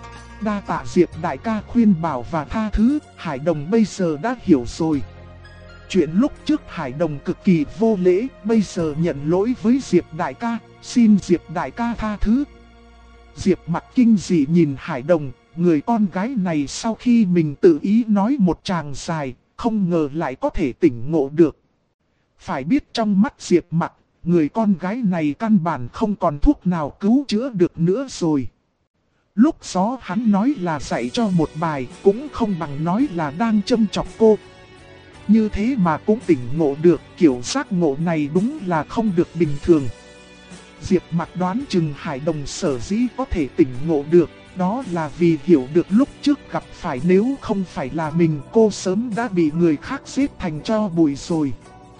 Đa tạ Diệp đại ca khuyên bảo và tha thứ, Hải Đồng bây giờ đã hiểu rồi. Chuyện lúc trước Hải Đồng cực kỳ vô lễ, bây giờ nhận lỗi với Diệp đại ca, xin Diệp đại ca tha thứ. Diệp Mặc kinh dị nhìn Hải Đồng, người con gái này sau khi mình tự ý nói một tràng dài, không ngờ lại có thể tỉnh ngộ được. Phải biết trong mắt Diệp Mặc, người con gái này căn bản không còn thuốc nào cứu chữa được nữa rồi. Lúc đó hắn nói là dạy cho một bài, cũng không bằng nói là đang châm chọc cô. Như thế mà cũng tỉnh ngộ được, kiểu giác ngộ này đúng là không được bình thường. Diệp Mặc đoán chừng Hải Đồng sở dĩ có thể tỉnh ngộ được, đó là vì hiểu được lúc trước gặp phải, nếu không phải là mình, cô sớm đã bị người khác giết thành tro bụi rồi.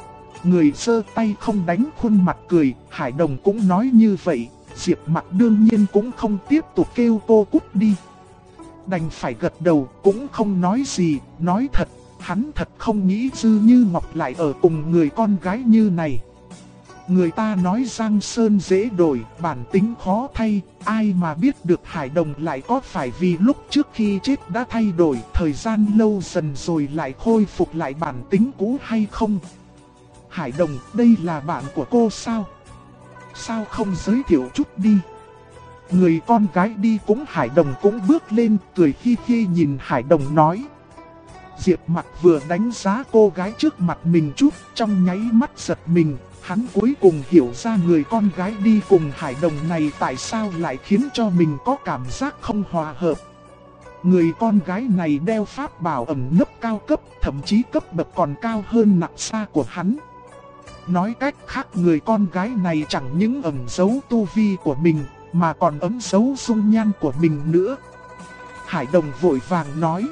Người giơ tay không đánh khuôn mặt cười, Hải Đồng cũng nói như vậy, Diệp Mặc đương nhiên cũng không tiếp tục kêu cô cút đi. Đành phải gật đầu, cũng không nói gì, nói thật, hắn thật không nghĩ Dư Như Ngọc lại ở cùng người con gái như này. Người ta nói Giang Sơn dễ đổi, bản tính khó thay, ai mà biết được Hải Đồng lại có phải vì lúc trước khi chết đã thay đổi, thời gian lâu dần rồi lại khôi phục lại bản tính cũ hay không? Hải Đồng, đây là bạn của cô sao? Sao không giới thiệu chút đi? Người con gái đi cũng Hải Đồng cũng bước lên, cười hi hi nhìn Hải Đồng nói. Diệp Mặc vừa đánh giá cô gái trước mặt mình chút, trong nháy mắt giật mình. Hắn cuối cùng hiểu ra người con gái đi cùng Hải Đồng này tại sao lại khiến cho mình có cảm giác không hòa hợp. Người con gái này đeo pháp bảo ẩn nấp cao cấp, thậm chí cấp bậc còn cao hơn nặng xa của hắn. Nói cách khác, người con gái này chẳng những ẩn giấu tu vi của mình, mà còn ẩn giấu dung nhan của mình nữa. Hải Đồng vội vàng nói.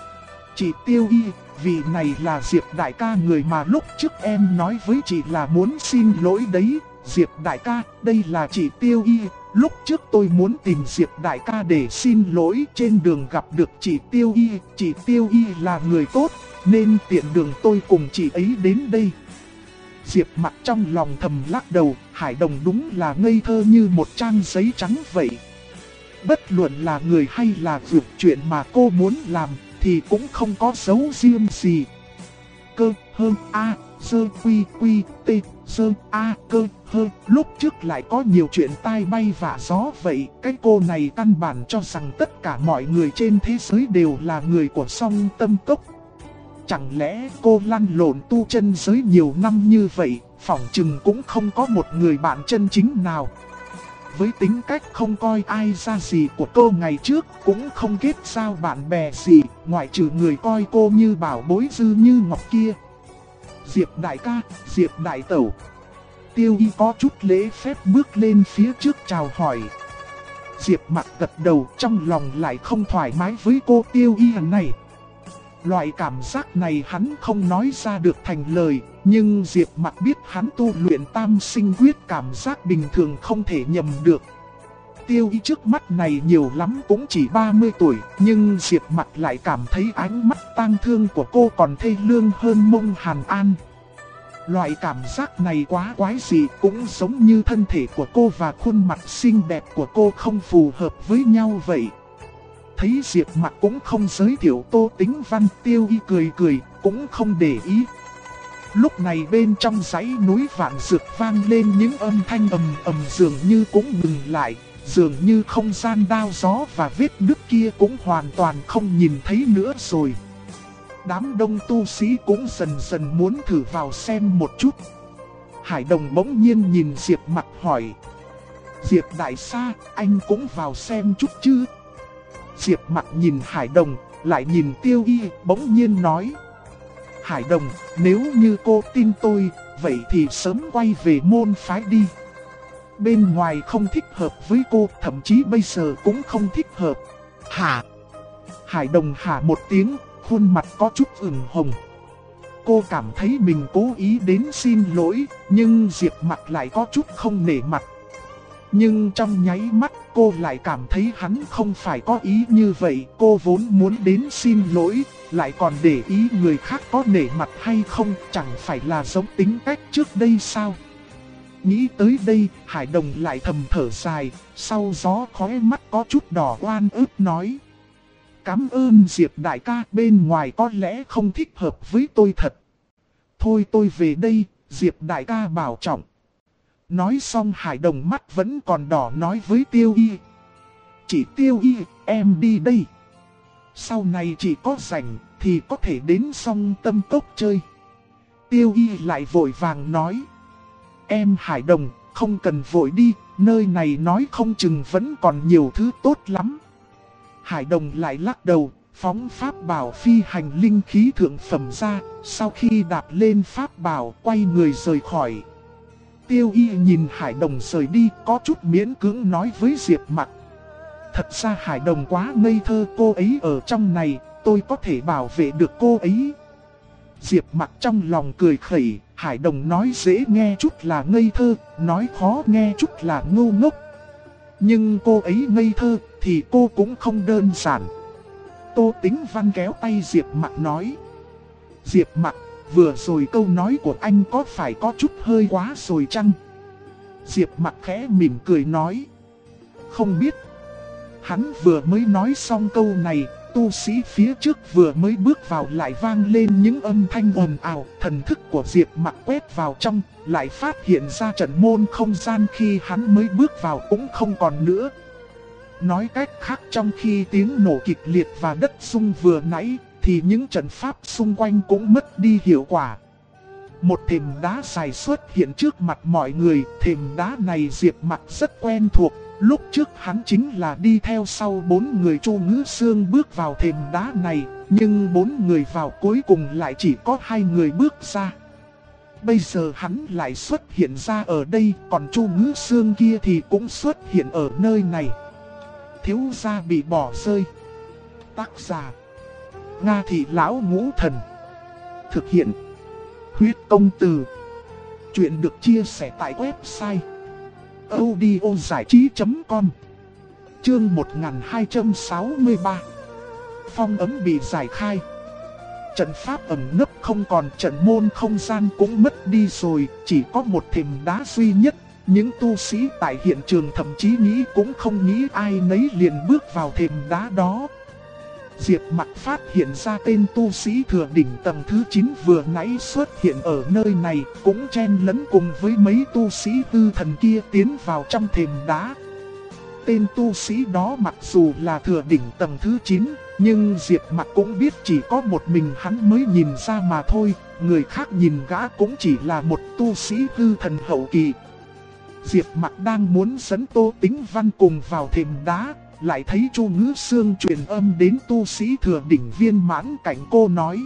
Chị Tiêu Y, vị này là Diệp đại ca, người mà lúc trước em nói với chị là muốn xin lỗi đấy. Diệp đại ca, đây là chị Tiêu Y. Lúc trước tôi muốn tìm Diệp đại ca để xin lỗi, trên đường gặp được chị Tiêu Y. Chị Tiêu Y là người tốt, nên tiện đường tôi cùng chị ấy đến đây. Diệp Mặc trong lòng thầm lắc đầu, Hải Đồng đúng là ngây thơ như một trang giấy trắng vậy. Bất luận là người hay là việc chuyện mà cô muốn làm thì cũng không có dấu riêng gì. Cơ hơn A, dơ quy quy T, dơ A cơ hơn. Lúc trước lại có nhiều chuyện tai bay vạ gió vậy. Cái cô này căn bản cho rằng tất cả mọi người trên thế giới đều là người của Song Tâm Cốc. Chẳng lẽ cô lăn lộn tu chân giới nhiều năm như vậy, phỏng chừng cũng không có một người bạn chân chính nào. Với tính cách không coi ai ra gì của cô ngày trước, cũng không kết giao bạn bè gì, ngoại trừ người coi cô như bảo bối Dư Như Ngọc kia. Diệp đại ca, Diệp đại tẩu. Tiêu Y có chút lễ phép bước lên phía trước chào hỏi. Diệp Mặc gật đầu, trong lòng lại không thoải mái với cô Tiêu Y này. Loại cảm giác này hắn không nói ra được thành lời, nhưng Diệp Mặc biết hắn tu luyện tam sinh quyết, cảm giác bình thường không thể nhầm được. Tiêu Y trước mắt này nhiều lắm cũng chỉ 30 tuổi, nhưng Diệp Mặc lại cảm thấy ánh mắt tang thương của cô còn thê lương hơn Mông Hàn An. Loại cảm giác này quá quái dị, cũng giống như thân thể của cô và khuôn mặt xinh đẹp của cô không phù hợp với nhau vậy. Thấy Diệp Mặc cũng không giới thiệu Tô Tĩnh Văn, Tiêu Y cười cười, cũng không để ý. Lúc này bên trong dãy núi Vạn Dược vang lên những âm thanh ầm ầm, dường như cũng ngừng lại, dường như không gian đao gió và vết nứt kia cũng hoàn toàn không nhìn thấy nữa rồi. Đám đông tu sĩ cũng dần dần muốn thử vào xem một chút. Hải Đồng bỗng nhiên nhìn Diệp Mặc hỏi. Diệp đại ca, anh cũng vào xem chút chứ? Diệp Mặc nhìn Hải Đồng, lại nhìn Tiêu Y, bỗng nhiên nói. Hải Đồng, nếu như cô tin tôi, vậy thì sớm quay về môn phái đi. Bên ngoài không thích hợp với cô, thậm chí bây giờ cũng không thích hợp. Hả? Hải Đồng hả một tiếng, khuôn mặt có chút ửng hồng. Cô cảm thấy mình cố ý đến xin lỗi, nhưng Diệp Mặc lại có chút không nể mặt. Nhưng trong nháy mắt cô lại cảm thấy hắn không phải có ý như vậy. Cô vốn muốn đến xin lỗi, lại còn để ý người khác có nể mặt hay không, chẳng phải là giống tính cách trước đây sao? Nghĩ tới đây, Hải Đồng lại thầm thở dài, sau gió khóe mắt có chút đỏ oan ức nói. Cảm ơn Diệp đại ca, bên ngoài có lẽ không thích hợp với tôi thật. Thôi tôi về đây, Diệp đại ca bảo trọng. Nói xong Hải Đồng mắt vẫn còn đỏ nói với Tiêu Y. Chị Tiêu Y, em đi đây. Sau này chị có rảnh thì có thể đến Song Tâm Cốc chơi. Tiêu Y lại vội vàng nói. Em Hải Đồng, không cần vội đi, nơi này nói không chừng vẫn còn nhiều thứ tốt lắm. Hải Đồng lại lắc đầu, phóng pháp bảo phi hành linh khí thượng phẩm ra, sau khi đạp lên pháp bảo quay người rời khỏi. Tiêu Y nhìn Hải Đồng rời đi, có chút miễn cưỡng nói với Diệp Mặc. Thật ra Hải Đồng quá ngây thơ, cô ấy ở trong này, tôi có thể bảo vệ được cô ấy. Diệp Mặc trong lòng cười khẩy, Hải Đồng nói dễ nghe chút là ngây thơ, nói khó nghe chút là ngu ngốc. Nhưng cô ấy ngây thơ thì cô cũng không đơn giản. Tô Tĩnh Văn kéo tay Diệp Mặc nói. Diệp Mặc, vừa rồi câu nói của anh có phải có chút hơi quá rồi chăng? Diệp Mặc khẽ mỉm cười nói. Không biết. Hắn vừa mới nói xong câu này, tu sĩ phía trước vừa mới bước vào lại vang lên những âm thanh ồn ào. Thần thức của Diệp Mặc quét vào trong, lại phát hiện ra trận môn không gian khi hắn mới bước vào cũng không còn nữa. Nói cách khác, trong khi tiếng nổ kịch liệt và đất rung vừa nãy, thì những trận pháp xung quanh cũng mất đi hiệu quả. Một thềm đá dài xuất hiện trước mặt mọi người, thềm đá này Diệp Mặc rất quen thuộc. Lúc trước hắn chính là đi theo sau 4 người Chu Ngữ Xương bước vào thềm đá này, nhưng 4 người vào cuối cùng lại chỉ có 2 người bước ra. Bây giờ hắn lại xuất hiện ra ở đây, còn Chu Ngữ Xương kia thì cũng xuất hiện ở nơi này. Thiếu gia bị bỏ rơi. Tác giả Nga Thị Lão Ngũ Thần. Thực hiện Huyết Công Từ. Chuyện được chia sẻ tại website audiozảichí.com. Chương 1263. Phong ấn bị giải khai. Trận pháp ẩn nấp không còn, trận môn không gian cũng mất đi rồi, chỉ có một thềm đá duy nhất. Những tu sĩ tại hiện trường thậm chí nghĩ cũng không nghĩ ai nấy liền bước vào thềm đá đó. Diệp Mặc phát hiện ra tên tu sĩ thừa đỉnh tầng thứ 9 vừa nãy xuất hiện ở nơi này, cũng chen lẫn cùng với mấy tu sĩ hư thần kia tiến vào trong thềm đá. Tên tu sĩ đó mặc dù là thừa đỉnh tầng thứ 9, nhưng Diệp Mặc cũng biết chỉ có một mình hắn mới nhìn ra mà thôi, người khác nhìn gã cũng chỉ là một tu sĩ hư thần hậu kỳ. Diệp Mặc đang muốn dẫn Tô Tĩnh Văn cùng vào thềm đá, lại thấy Chu Ngữ Xương truyền âm đến tu sĩ thừa đỉnh viên mãn cảnh, cô nói.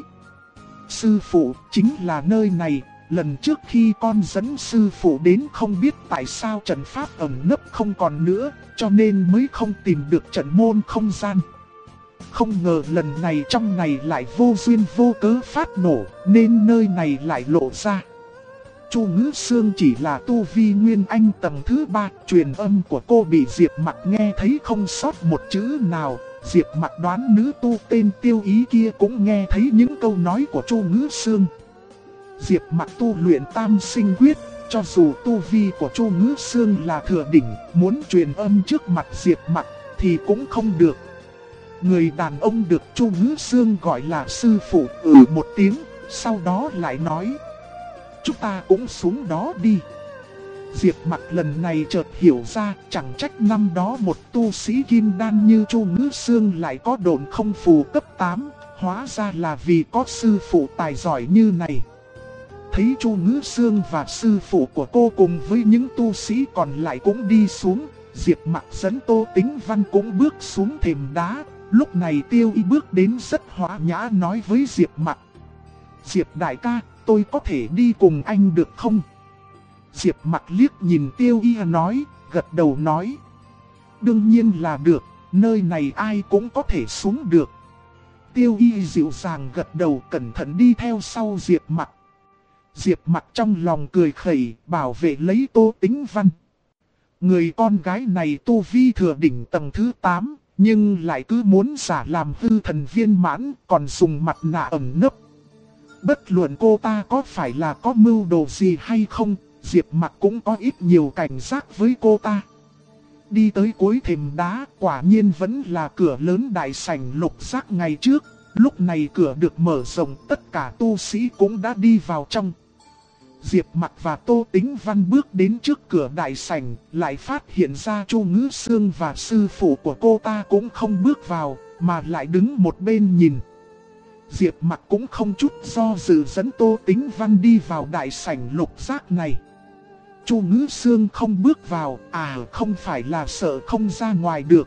Sư phụ, chính là nơi này, lần trước khi con dẫn sư phụ đến không biết tại sao trận pháp ẩn nấp không còn nữa, cho nên mới không tìm được trận môn không gian. Không ngờ lần này trong này lại vô duyên vô cớ phát nổ, nên nơi này lại lộ ra. Chu Ngữ Xương chỉ là tu vi Nguyên Anh tầng thứ 3, truyền âm của cô bị Diệp Mặc nghe thấy không sót một chữ nào. Diệp Mặc đoán nữ tu tên Tiêu Ý kia cũng nghe thấy những câu nói của Chu Ngữ Xương. Diệp Mặc tu luyện Tam Sinh Quyết, cho dù tu vi của Chu Ngữ Xương là thừa đỉnh, muốn truyền âm trước mặt Diệp Mặc thì cũng không được. Người đàn ông được Chu Ngữ Xương gọi là sư phụ một tiếng, sau đó lại nói. Chúng ta cũng xuống đó đi. Diệp Mặc lần này chợt hiểu ra, chẳng trách năm đó một tu sĩ kim đan như Chu Ngữ Xương lại có độn không phù cấp 8, hóa ra là vì có sư phụ tài giỏi như này. Thấy Chu Ngữ Xương và sư phụ của cô cùng với những tu sĩ còn lại cũng đi xuống, Diệp Mặc dẫn Tô Tĩnh Văn cũng bước xuống thềm đá. Lúc này Tiêu Y bước đến rất hòa nhã nói với Diệp Mặc. Diệp đại ca, tôi có thể đi cùng anh được không? Diệp Mặc liếc nhìn Tiêu Y nói, gật đầu nói. Đương nhiên là được, nơi này ai cũng có thể xuống được. Tiêu Y dịu dàng gật đầu, cẩn thận đi theo sau Diệp Mặc. Diệp Mặc trong lòng cười khẩy, bảo vệ lấy Tô Tĩnh Văn. Người con gái này tu vi thừa đỉnh tầng thứ 8, nhưng lại cứ muốn giả làm hư thần viên mãn, còn dùng mặt nạ ẩn nấp. Bất luận cô ta có phải là có mưu đồ gì hay không, Diệp Mặc cũng có ít nhiều cảnh giác với cô ta. Đi tới cuối thềm đá, quả nhiên vẫn là cửa lớn đại sảnh lục giác ngày trước. Lúc này cửa được mở rộng, tất cả tu sĩ cũng đã đi vào trong. Diệp Mặc và Tô Tĩnh Văn bước đến trước cửa đại sảnh, lại phát hiện ra Chu Ngữ Sương và sư phụ của cô ta cũng không bước vào, mà lại đứng một bên nhìn. Diệp Mặc cũng không chút do dự dẫn Tô Tĩnh Văn đi vào đại sảnh lục giác này. Chu Ngữ Sương không bước vào, không phải là sợ không ra ngoài được,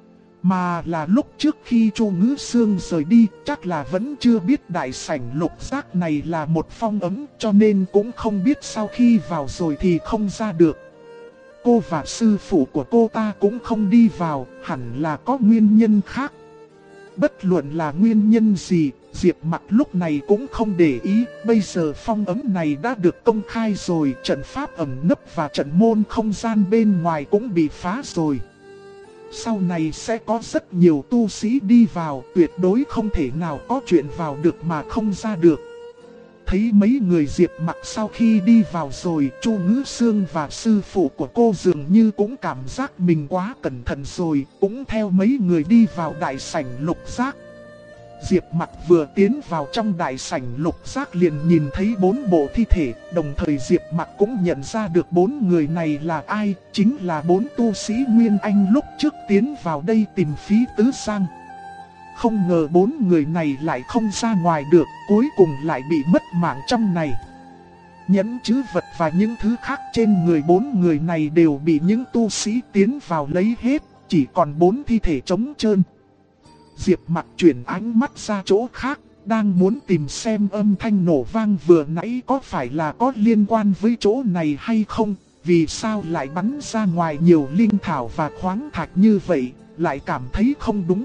mà là lúc trước khi Chu Ngữ Sương rời đi, chắc là vẫn chưa biết đại sảnh lục giác này là một phong ấm, cho nên cũng không biết sau khi vào rồi thì không ra được. Cô và sư phụ của cô ta cũng không đi vào, hẳn là có nguyên nhân khác. Bất luận là nguyên nhân gì, Diệp Mặc lúc này cũng không để ý, bây giờ phong ấm này đã được công khai rồi, trận pháp ẩn nấp và trận môn không gian bên ngoài cũng bị phá rồi. Sau này sẽ có rất nhiều tu sĩ đi vào, tuyệt đối không thể nào có chuyện vào được mà không ra được. Thấy mấy người Diệp Mặc sau khi đi vào rồi, Chu Ngữ Sương và sư phụ của cô dường như cũng cảm giác mình quá cẩn thận rồi, cũng theo mấy người đi vào đại sảnh lục giác. Diệp Mặc vừa tiến vào trong đại sảnh lục giác liền nhìn thấy 4 bộ thi thể, đồng thời Diệp Mặc cũng nhận ra được 4 người này là ai, chính là 4 tu sĩ Nguyên Anh lúc trước tiến vào đây tìm Phí Tứ Sang. Không ngờ 4 người này lại không ra ngoài được, cuối cùng lại bị mất mạng trong này. Nhẫn trữ vật và những thứ khác trên người 4 người này đều bị những tu sĩ tiến vào lấy hết, chỉ còn 4 thi thể trống trơn. Diệp Mặc chuyển ánh mắt ra chỗ khác, đang muốn tìm xem âm thanh nổ vang vừa nãy có phải là có liên quan với chỗ này hay không, vì sao lại bắn ra ngoài nhiều linh thảo và khoáng thạch như vậy, lại cảm thấy không đúng.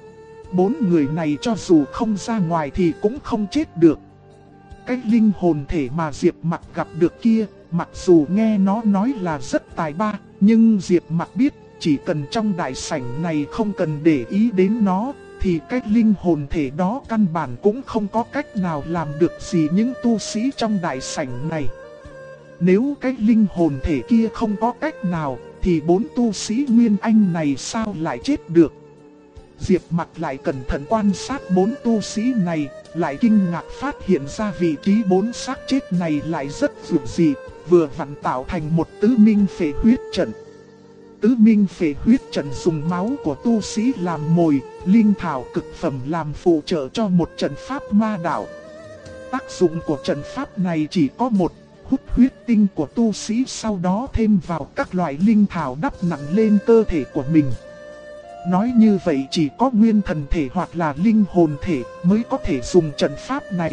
4 người này cho dù không ra ngoài thì cũng không chết được. Cái linh hồn thể mà Diệp Mặc gặp được kia, mặc dù nghe nó nói là rất tài ba, nhưng Diệp Mặc biết chỉ cần trong đại sảnh này không cần để ý đến nó, thì cái linh hồn thể đó căn bản cũng không có cách nào làm được gì những tu sĩ trong đại sảnh này. Nếu cái linh hồn thể kia không có cách nào, thì 4 tu sĩ Nguyên Anh này sao lại chết được? Diệp Mặc lại cẩn thận quan sát 4 tu sĩ này, lại kinh ngạc phát hiện ra vị trí 4 xác chết này lại rất dữ dị, vừa vặn tạo thành một tứ minh phệ huyết trận. Tứ minh phệ huyết trận dùng máu của tu sĩ làm mồi, linh thảo cực phẩm làm phụ trợ cho một trận pháp ma đạo. Tác dụng của trận pháp này chỉ có một, hút huyết tinh của tu sĩ, sau đó thêm vào các loại linh thảo đắp nặng lên cơ thể của mình. Nói như vậy chỉ có nguyên thần thể hoặc là linh hồn thể mới có thể dùng trận pháp này.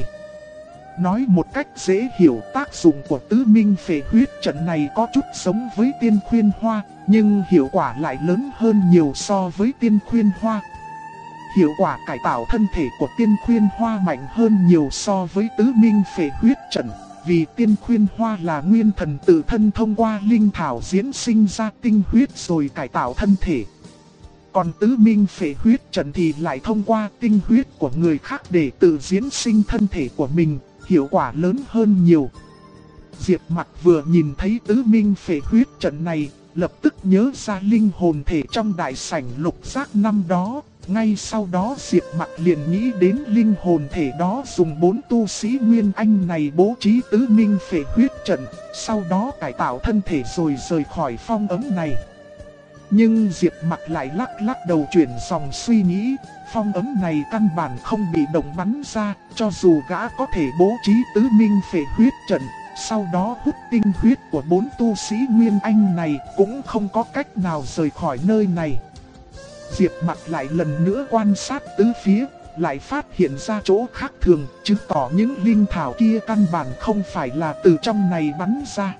Nói một cách dễ hiểu, tác dụng của tứ minh phệ huyết trận này có chút giống với tiên khuyên hoa, nhưng hiệu quả lại lớn hơn nhiều so với tiên khuyên hoa. Hiệu quả cải tạo thân thể của tiên khuyên hoa mạnh hơn nhiều so với tứ minh phệ huyết trận, vì tiên khuyên hoa là nguyên thần tự thân thông qua linh thảo diễn sinh ra tinh huyết rồi cải tạo thân thể. Còn tứ minh phệ huyết trận thì lại thông qua tinh huyết của người khác để tự diễn sinh thân thể của mình, hiệu quả lớn hơn nhiều. Diệp Mặc vừa nhìn thấy tứ minh phệ huyết trận này, lập tức nhớ ra linh hồn thể trong đại sảnh lục giác năm đó. Ngay sau đó Diệp Mặc liền nghĩ đến linh hồn thể đó dùng 4 tu sĩ Nguyên Anh này bố trí tứ minh phệ huyết trận, sau đó cải tạo thân thể rồi rời khỏi phong ấm này. Nhưng Diệp Mặc lại lắc đầu chuyển dòng suy nghĩ, phong ấm này căn bản không bị động bắn ra, cho dù gã có thể bố trí tứ minh phệ huyết trận, sau đó hút tinh huyết của 4 tu sĩ Nguyên Anh này cũng không có cách nào rời khỏi nơi này. Diệp Mặc lại lần nữa quan sát tứ phía, lại phát hiện ra chỗ khác thường, chứng tỏ những linh thảo kia căn bản không phải là từ trong này bắn ra.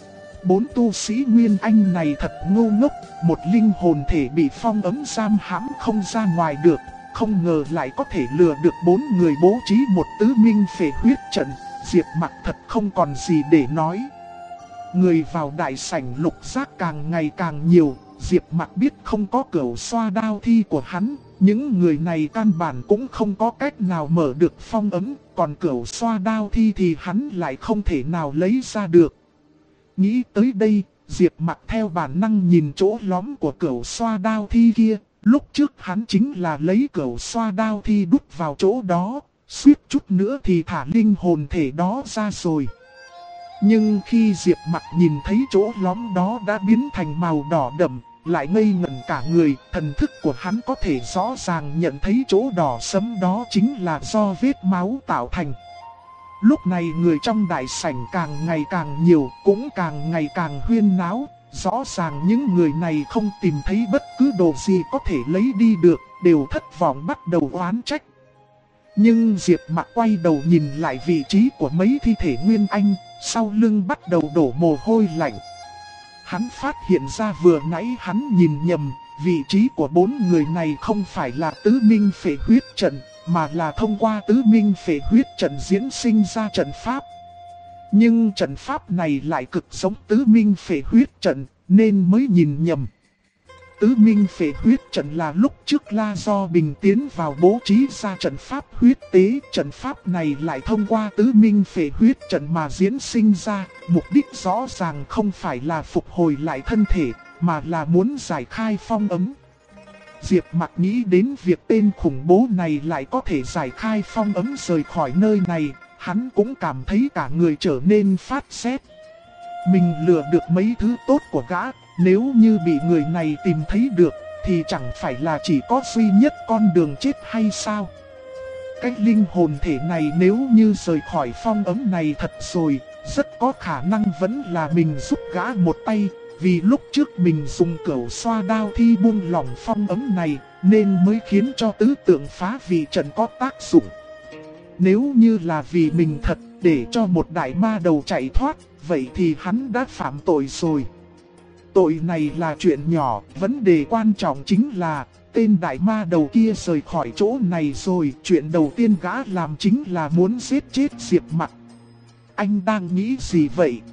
4 tu sĩ Nguyên Anh này thật ngu ngốc, một linh hồn thể bị phong ấm giam hãm không ra ngoài được, không ngờ lại có thể lừa được 4 người bố trí một tứ minh phệ huyết trận. Diệp Mặc thật không còn gì để nói. người vào đại sảnh lục giác càng ngày càng nhiều. Diệp Mặc biết không có cửu xoa đao thi của hắn, những người này căn bản cũng không có cách nào mở được phong ấn, còn cửu xoa đao thi thì hắn lại không thể nào lấy ra được. Nghĩ tới đây, Diệp Mặc theo bản năng nhìn chỗ lõm của cửu xoa đao thi kia. Lúc trước hắn chính là lấy cửu xoa đao thi đút vào chỗ đó, suýt chút nữa thì thả linh hồn thể đó ra rồi. Nhưng khi Diệp Mặc nhìn thấy chỗ lõm đó đã biến thành màu đỏ đậm, lại ngây ngẩn cả người, thần thức của hắn có thể rõ ràng nhận thấy chỗ đỏ sẫm đó chính là do vết máu tạo thành. Lúc này người trong đại sảnh càng ngày càng nhiều, cũng càng ngày càng huyên náo. Rõ ràng những người này không tìm thấy bất cứ đồ gì có thể lấy đi được, đều thất vọng bắt đầu oán trách. Nhưng Diệp Mặc quay đầu nhìn lại vị trí của mấy thi thể Nguyên Anh, sau lưng bắt đầu đổ mồ hôi lạnh. Hắn phát hiện ra vừa nãy hắn nhìn nhầm, vị trí của 4 người này không phải là tứ minh phệ huyết trận, mà là thông qua tứ minh phệ huyết trận diễn sinh ra trận pháp. Nhưng trận pháp này lại cực giống tứ minh phệ huyết trận, nên mới nhìn nhầm. Tứ minh phệ huyết trận là lúc trước La Do Bình tiến vào bố trí ra trận pháp huyết tế. Trận pháp này lại thông qua tứ minh phệ huyết trận mà diễn sinh ra. Mục đích rõ ràng không phải là phục hồi lại thân thể, mà là muốn giải khai phong ấn. Diệp Mặc nghĩ đến việc tên khủng bố này lại có thể giải khai phong ấn rời khỏi nơi này. Hắn cũng cảm thấy cả người trở nên phát rét. Mình lừa được mấy thứ tốt của gã, nếu như bị người này tìm thấy được, thì chẳng phải là chỉ có duy nhất con đường chết hay sao? Cái linh hồn thể này nếu như rời khỏi phong ấn này thật rồi, rất có khả năng vẫn là mình giúp gã một tay. Vì lúc trước mình dùng cửu xoa đao thi buông lỏng phong ấn này, nên mới khiến cho tứ tượng phá vị trận có tác dụng. Nếu như là vì mình thật để cho một đại ma đầu chạy thoát, vậy thì hắn đã phạm tội rồi. Tội này là chuyện nhỏ, vấn đề quan trọng chính là tên đại ma đầu kia rời khỏi chỗ này rồi. Chuyện đầu tiên gã làm chính là muốn giết chết Diệp Mặc. Anh đang nghĩ gì vậy?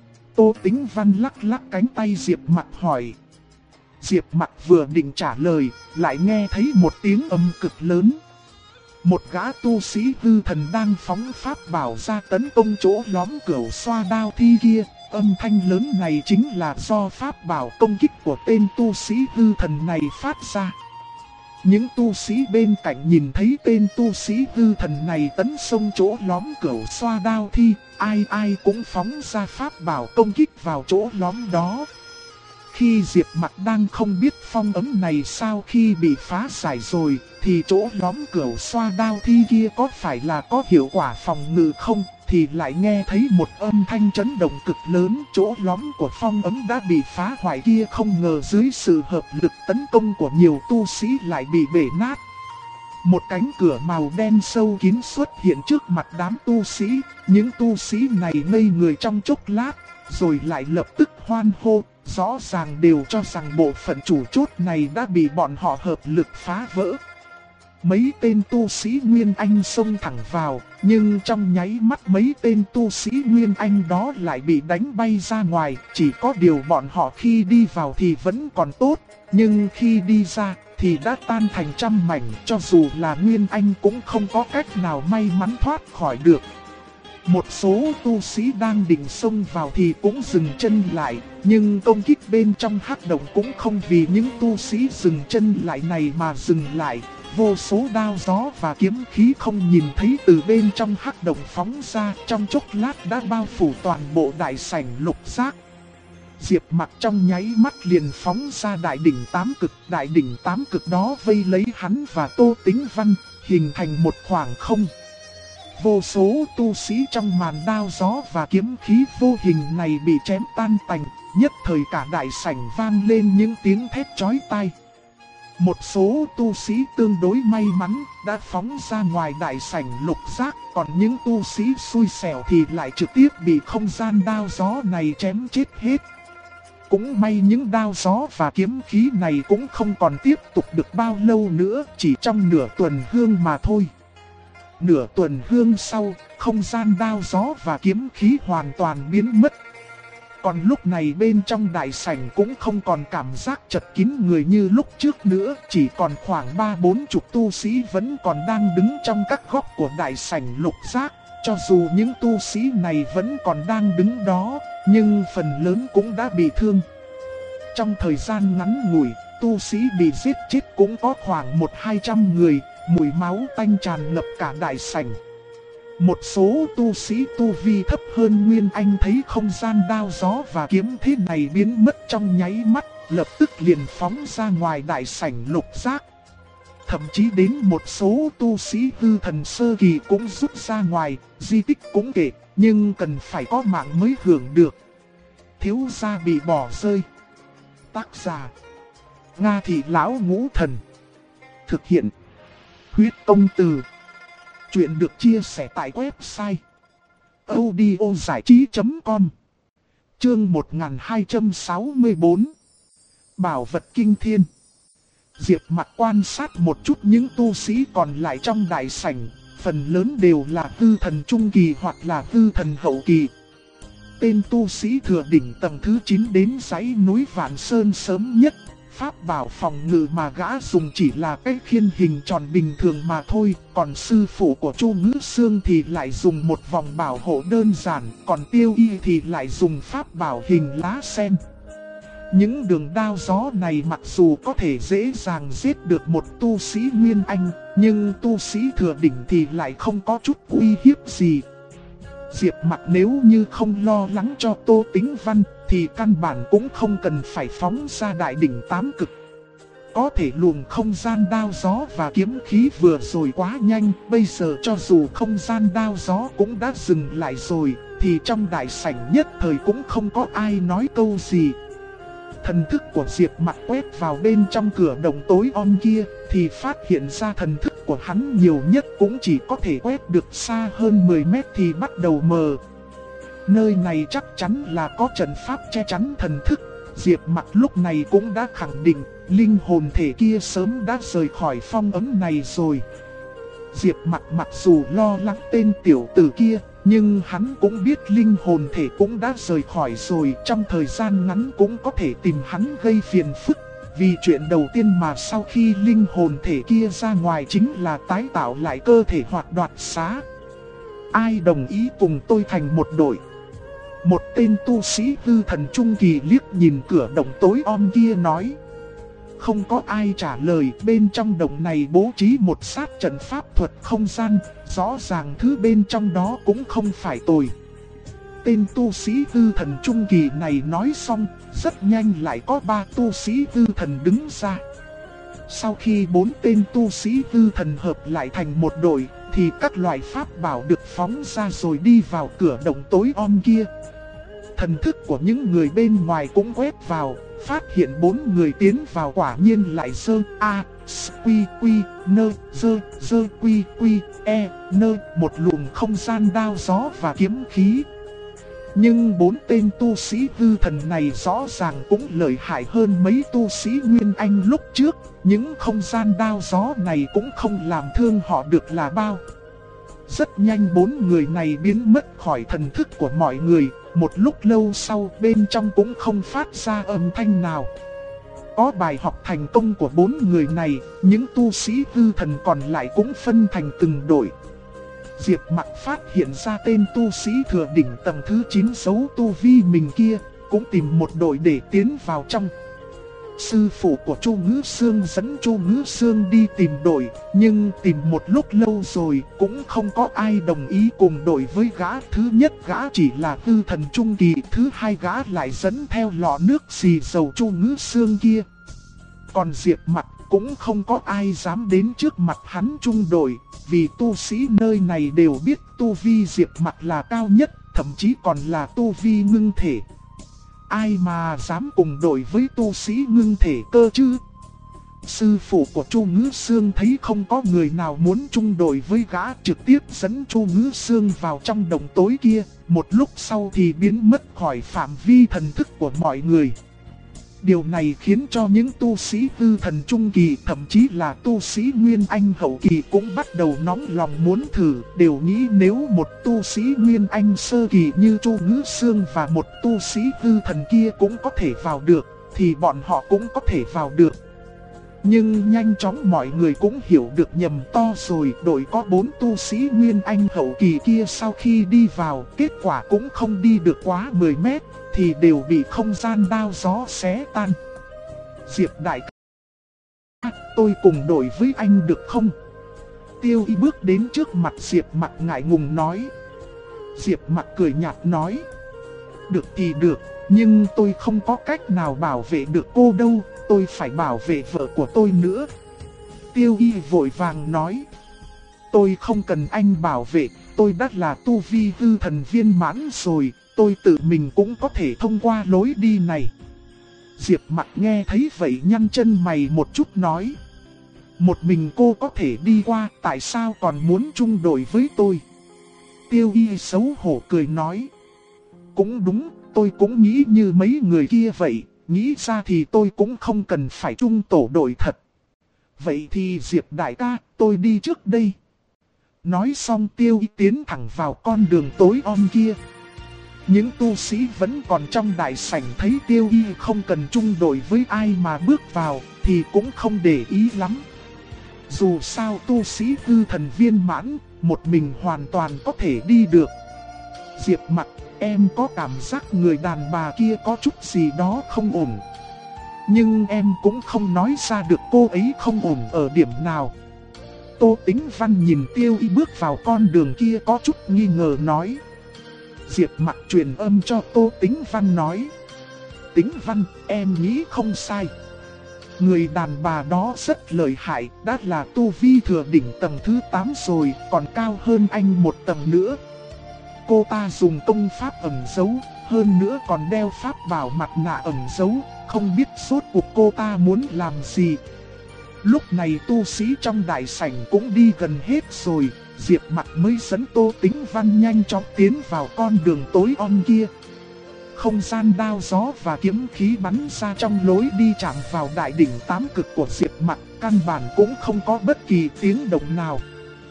Tô Tĩnh Văn lắc lắc cánh tay Diệp Mặc hỏi. Diệp Mặc vừa định trả lời, lại nghe thấy một tiếng âm cực lớn. Một gã tu sĩ hư thần đang phóng pháp bảo ra tấn công chỗ lõm cửu xoa đao thi kia. Âm thanh lớn này chính là do pháp bảo công kích của tên tu sĩ hư thần này phát ra. Những tu sĩ bên cạnh nhìn thấy tên tu sĩ hư thần này tấn xông chỗ lõm cửu xoa đao thi, ai cũng phóng ra pháp bảo công kích vào chỗ lõm đó. Khi Diệp Mặc đang không biết phong ấn này sau khi bị phá giải rồi, thì chỗ lõm cửu xoa đao thi kia có phải là có hiệu quả phòng ngự không, thì lại nghe thấy một âm thanh chấn động cực lớn. Chỗ lõm của phong ấn đã bị phá hoại kia không ngờ dưới sự hợp lực tấn công của nhiều tu sĩ lại bị bể nát. Một cánh cửa màu đen sâu kín xuất hiện trước mặt đám tu sĩ. Những tu sĩ này ngây người trong chốc lát, rồi lại lập tức hoan hô. Rõ ràng đều cho rằng bộ phận chủ chốt này đã bị bọn họ hợp lực phá vỡ. Mấy tên tu sĩ Nguyên Anh xông thẳng vào, nhưng trong nháy mắt mấy tên tu sĩ Nguyên Anh đó lại bị đánh bay ra ngoài. Chỉ có điều bọn họ khi đi vào thì vẫn còn tốt, nhưng khi đi ra thì đã tan thành trăm mảnh. Cho dù là Nguyên Anh cũng không có cách nào may mắn thoát khỏi được. Một số tu sĩ đang định xông vào thì cũng dừng chân lại, nhưng công kích bên trong hắc động cũng không vì những tu sĩ dừng chân lại này mà dừng lại. Vô số đao gió và kiếm khí không nhìn thấy từ bên trong hắc động phóng ra, trong chốc lát đã bao phủ toàn bộ đại sảnh lục giác. Diệp Mặc trong nháy mắt liền phóng ra đại đỉnh tám cực đó vây lấy hắn và Tô Tĩnh Văn, hình thành một khoảng không. Vô số tu sĩ trong màn đao gió và kiếm khí vô hình này bị chém tan tành, nhất thời cả đại sảnh vang lên những tiếng thét chói tai. Một số tu sĩ tương đối may mắn đã phóng ra ngoài đại sảnh lục giác, còn những tu sĩ xui xẻo thì lại trực tiếp bị không gian đao gió này chém chết hết. Cũng may những đao gió và kiếm khí này cũng không còn tiếp tục được bao lâu nữa, chỉ trong nửa tuần hương mà thôi. Nửa tuần hương sau, không gian đao gió và kiếm khí hoàn toàn biến mất. Còn lúc này bên trong đại sảnh cũng không còn cảm giác chật kín người như lúc trước nữa, chỉ còn khoảng 30-40 tu sĩ vẫn còn đang đứng trong các góc của đại sảnh lục giác. Cho dù những tu sĩ này vẫn còn đang đứng đó, nhưng phần lớn cũng đã bị thương. Trong thời gian ngắn ngủi, tu sĩ bị giết chết cũng có khoảng 100-200 người, mùi máu tanh tràn ngập cả đại sảnh. Một số tu sĩ tu vi thấp hơn Nguyên Anh thấy không gian đao gió và kiếm thế này biến mất trong nháy mắt, lập tức liền phóng ra ngoài đại sảnh lục giác. Thậm chí đến một số tu sĩ hư thần sơ kỳ cũng rút ra ngoài, di tích cũng kệ, nhưng cần phải có mạng mới hưởng được. Thiếu gia bị bỏ rơi. Tác giả: Nga Thị Lão Ngũ Thần. Thực hiện: Huyết Công Từ. Chuyện được chia sẻ tại website audiozảichí.com. Chương 1264. Bảo vật kinh thiên. Diệp Mặc quan sát một chút những tu sĩ còn lại trong đại sảnh, phần lớn đều là hư thần trung kỳ hoặc là hư thần hậu kỳ. Tên tu sĩ thừa đỉnh tầng thứ 9 đến dãy núi Vạn Sơn sớm nhất. Pháp bảo phòng ngự mà gã dùng chỉ là cái khiên hình tròn bình thường mà thôi. Còn sư phụ của Chu Ngữ Xương thì lại dùng một vòng bảo hộ đơn giản. Còn Tiêu Y thì lại dùng pháp bảo hình lá sen. Những đường đao gió này mặc dù có thể dễ dàng giết được một tu sĩ Nguyên Anh, nhưng tu sĩ thừa đỉnh thì lại không có chút uy hiếp gì. Diệp Mặc nếu như không lo lắng cho Tô Tĩnh Văn thì căn bản cũng không cần phải phóng ra đại đỉnh tám cực. Có thể luồng không gian đao gió và kiếm khí vừa rồi quá nhanh, bây giờ cho dù không gian đao gió cũng đã dừng lại rồi, thì trong đại sảnh nhất thời cũng không có ai nói câu gì. Thần thức của Diệp Mặc quét vào bên trong cửa động tối om kia, thì phát hiện ra thần thức của hắn nhiều nhất cũng chỉ có thể quét được xa hơn 10 mét thì bắt đầu mờ. Nơi này chắc chắn là có trận pháp che chắn thần thức. Diệp Mặc lúc này cũng đã khẳng định, linh hồn thể kia sớm đã rời khỏi phong ấn này rồi. Diệp Mặc mặc dù lo lắng tên tiểu tử kia, nhưng hắn cũng biết linh hồn thể cũng đã rời khỏi rồi, trong thời gian ngắn cũng có thể tìm hắn gây phiền phức. Vì chuyện đầu tiên mà sau khi linh hồn thể kia ra ngoài chính là tái tạo lại cơ thể hoặc đoạt xá. Ai đồng ý cùng tôi thành một đội? Một tên tu sĩ hư thần trung kỳ liếc nhìn cửa động tối om kia nói. Không có ai trả lời, bên trong động này bố trí một sát trận pháp thuật không gian, rõ ràng thứ bên trong đó cũng không phải tồi. Tên tu sĩ hư thần trung kỳ này nói xong, rất nhanh lại có 3 tu sĩ hư thần đứng ra. Sau khi 4 tên tu sĩ hư thần hợp lại thành một đội, thì các loại pháp bảo được phóng ra rồi đi vào cửa động tối om kia. Thần thức của những người bên ngoài cũng quét vào, phát hiện 4 người tiến vào quả nhiên lại sơ a quy quy nơ dơ quy quy e nơ, một luồng không gian đao gió và kiếm khí. Nhưng 4 tên tu sĩ hư thần này rõ ràng cũng lợi hại hơn mấy tu sĩ Nguyên Anh lúc trước, những không gian đao gió này cũng không làm thương họ được là bao. Rất nhanh 4 người này biến mất khỏi thần thức của mọi người, một lúc lâu sau bên trong cũng không phát ra âm thanh nào. Có bài học thành công của 4 người này, những tu sĩ hư thần còn lại cũng phân thành từng đội. Diệp Mặc phát hiện ra tên tu sĩ thừa đỉnh tầng thứ 9 giấu tu vi mình kia, cũng tìm một đội để tiến vào trong. Sư phụ của Chu Ngữ Xương dẫn Chu Ngữ Xương đi tìm đội, nhưng tìm một lúc lâu rồi cũng không có ai đồng ý cùng đội với gã. Thứ nhất gã chỉ là hư thần trung kỳ, thứ hai gã lại dẫn theo lọ nước xì dầu Chu Ngữ Xương kia. Còn Diệp Mặc cũng không có ai dám đến trước mặt hắn chung đội, vì tu sĩ nơi này đều biết tu vi Diệp Mặc là cao nhất, thậm chí còn là tu vi ngưng thể. Ai mà dám cùng đội với tu sĩ ngưng thể cơ chứ? Sư phụ của Chu Ngữ Xương thấy không có người nào muốn chung đội với gã, trực tiếp dẫn Chu Ngữ Xương vào trong động tối kia, một lúc sau thì biến mất khỏi phạm vi thần thức của mọi người. Điều này khiến cho những tu sĩ hư thần trung kỳ, thậm chí là tu sĩ Nguyên Anh hậu kỳ cũng bắt đầu nóng lòng muốn thử, đều nghĩ nếu một tu sĩ Nguyên Anh sơ kỳ như Chu Ngữ Xương và một tu sĩ hư thần kia cũng có thể vào được, thì bọn họ cũng có thể vào được. Nhưng nhanh chóng mọi người cũng hiểu được nhầm to rồi, đội có 4 tu sĩ Nguyên Anh hậu kỳ kia sau khi đi vào, kết quả cũng không đi được quá 10 mét, thì đều bị không gian đao gió xé tan. Diệp đại ca, tôi cùng đội với anh được không? Tiêu Y bước đến trước mặt Diệp Mặc ngại ngùng nói. Diệp Mặc cười nhạt nói. Được thì được, nhưng tôi không có cách nào bảo vệ được cô đâu, tôi phải bảo vệ vợ của tôi nữa. Tiêu Y vội vàng nói. Tôi không cần anh bảo vệ, tôi đã là tu vi hư thần viên mãn rồi, tôi tự mình cũng có thể thông qua lối đi này. Diệp Mặc nghe thấy vậy nhăn chân mày một chút nói. Một mình cô có thể đi qua, tại sao còn muốn chung đội với tôi? Tiêu Y xấu hổ cười nói. Cũng đúng, tôi cũng nghĩ như mấy người kia vậy, nghĩ ra thì tôi cũng không cần phải chung tổ đội thật. Vậy thì Diệp đại ca, tôi đi trước đây. Nói xong Tiêu Y tiến thẳng vào con đường tối om kia. Những tu sĩ vẫn còn trong đại sảnh thấy Tiêu Y không cần chung đội với ai mà bước vào, thì cũng không để ý lắm. Dù sao tu sĩ hư thần viên mãn, một mình hoàn toàn có thể đi được. Diệp Mặc, em có cảm giác người đàn bà kia có chút gì đó không ổn. Nhưng em cũng không nói ra được cô ấy không ổn ở điểm nào. Tô Tĩnh Văn nhìn Tiêu Y bước vào con đường kia có chút nghi ngờ nói. Diệp Mặc truyền âm cho Tô Tĩnh Văn nói. Tĩnh Văn, em nghĩ không sai. Người đàn bà đó rất lợi hại, đã là tu vi thừa đỉnh tầng thứ 8 rồi, còn cao hơn anh một tầng nữa. Cô ta dùng công pháp ẩn giấu, hơn nữa còn đeo pháp bảo mặt nạ ẩn giấu, không biết rốt cuộc cô ta muốn làm gì. Lúc này tu sĩ trong đại sảnh cũng đi gần hết rồi, Diệp Mặc mới dẫn Tô Tĩnh Văn nhanh chóng tiến vào con đường tối om kia. Không gian đao gió và kiếm khí bắn ra trong lối đi chạm vào đại đỉnh 8 cực của Diệp Mặc, căn bản cũng không có bất kỳ tiếng động nào.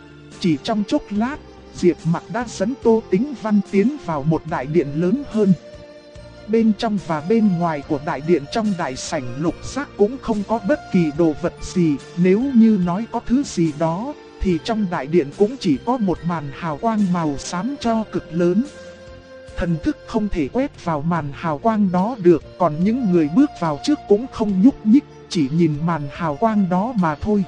Chỉ trong chốc lát, Diệp Mặc đã dẫn Tô Tĩnh Văn tiến vào một đại điện lớn hơn. Bên trong và bên ngoài của đại điện trong đại sảnh lục giác cũng không có bất kỳ đồ vật gì, nếu như nói có thứ gì đó, thì trong đại điện cũng chỉ có một màn hào quang màu xám cho cực lớn. Thần thức không thể quét vào màn hào quang đó được, còn những người bước vào trước cũng không nhúc nhích, chỉ nhìn màn hào quang đó mà thôi.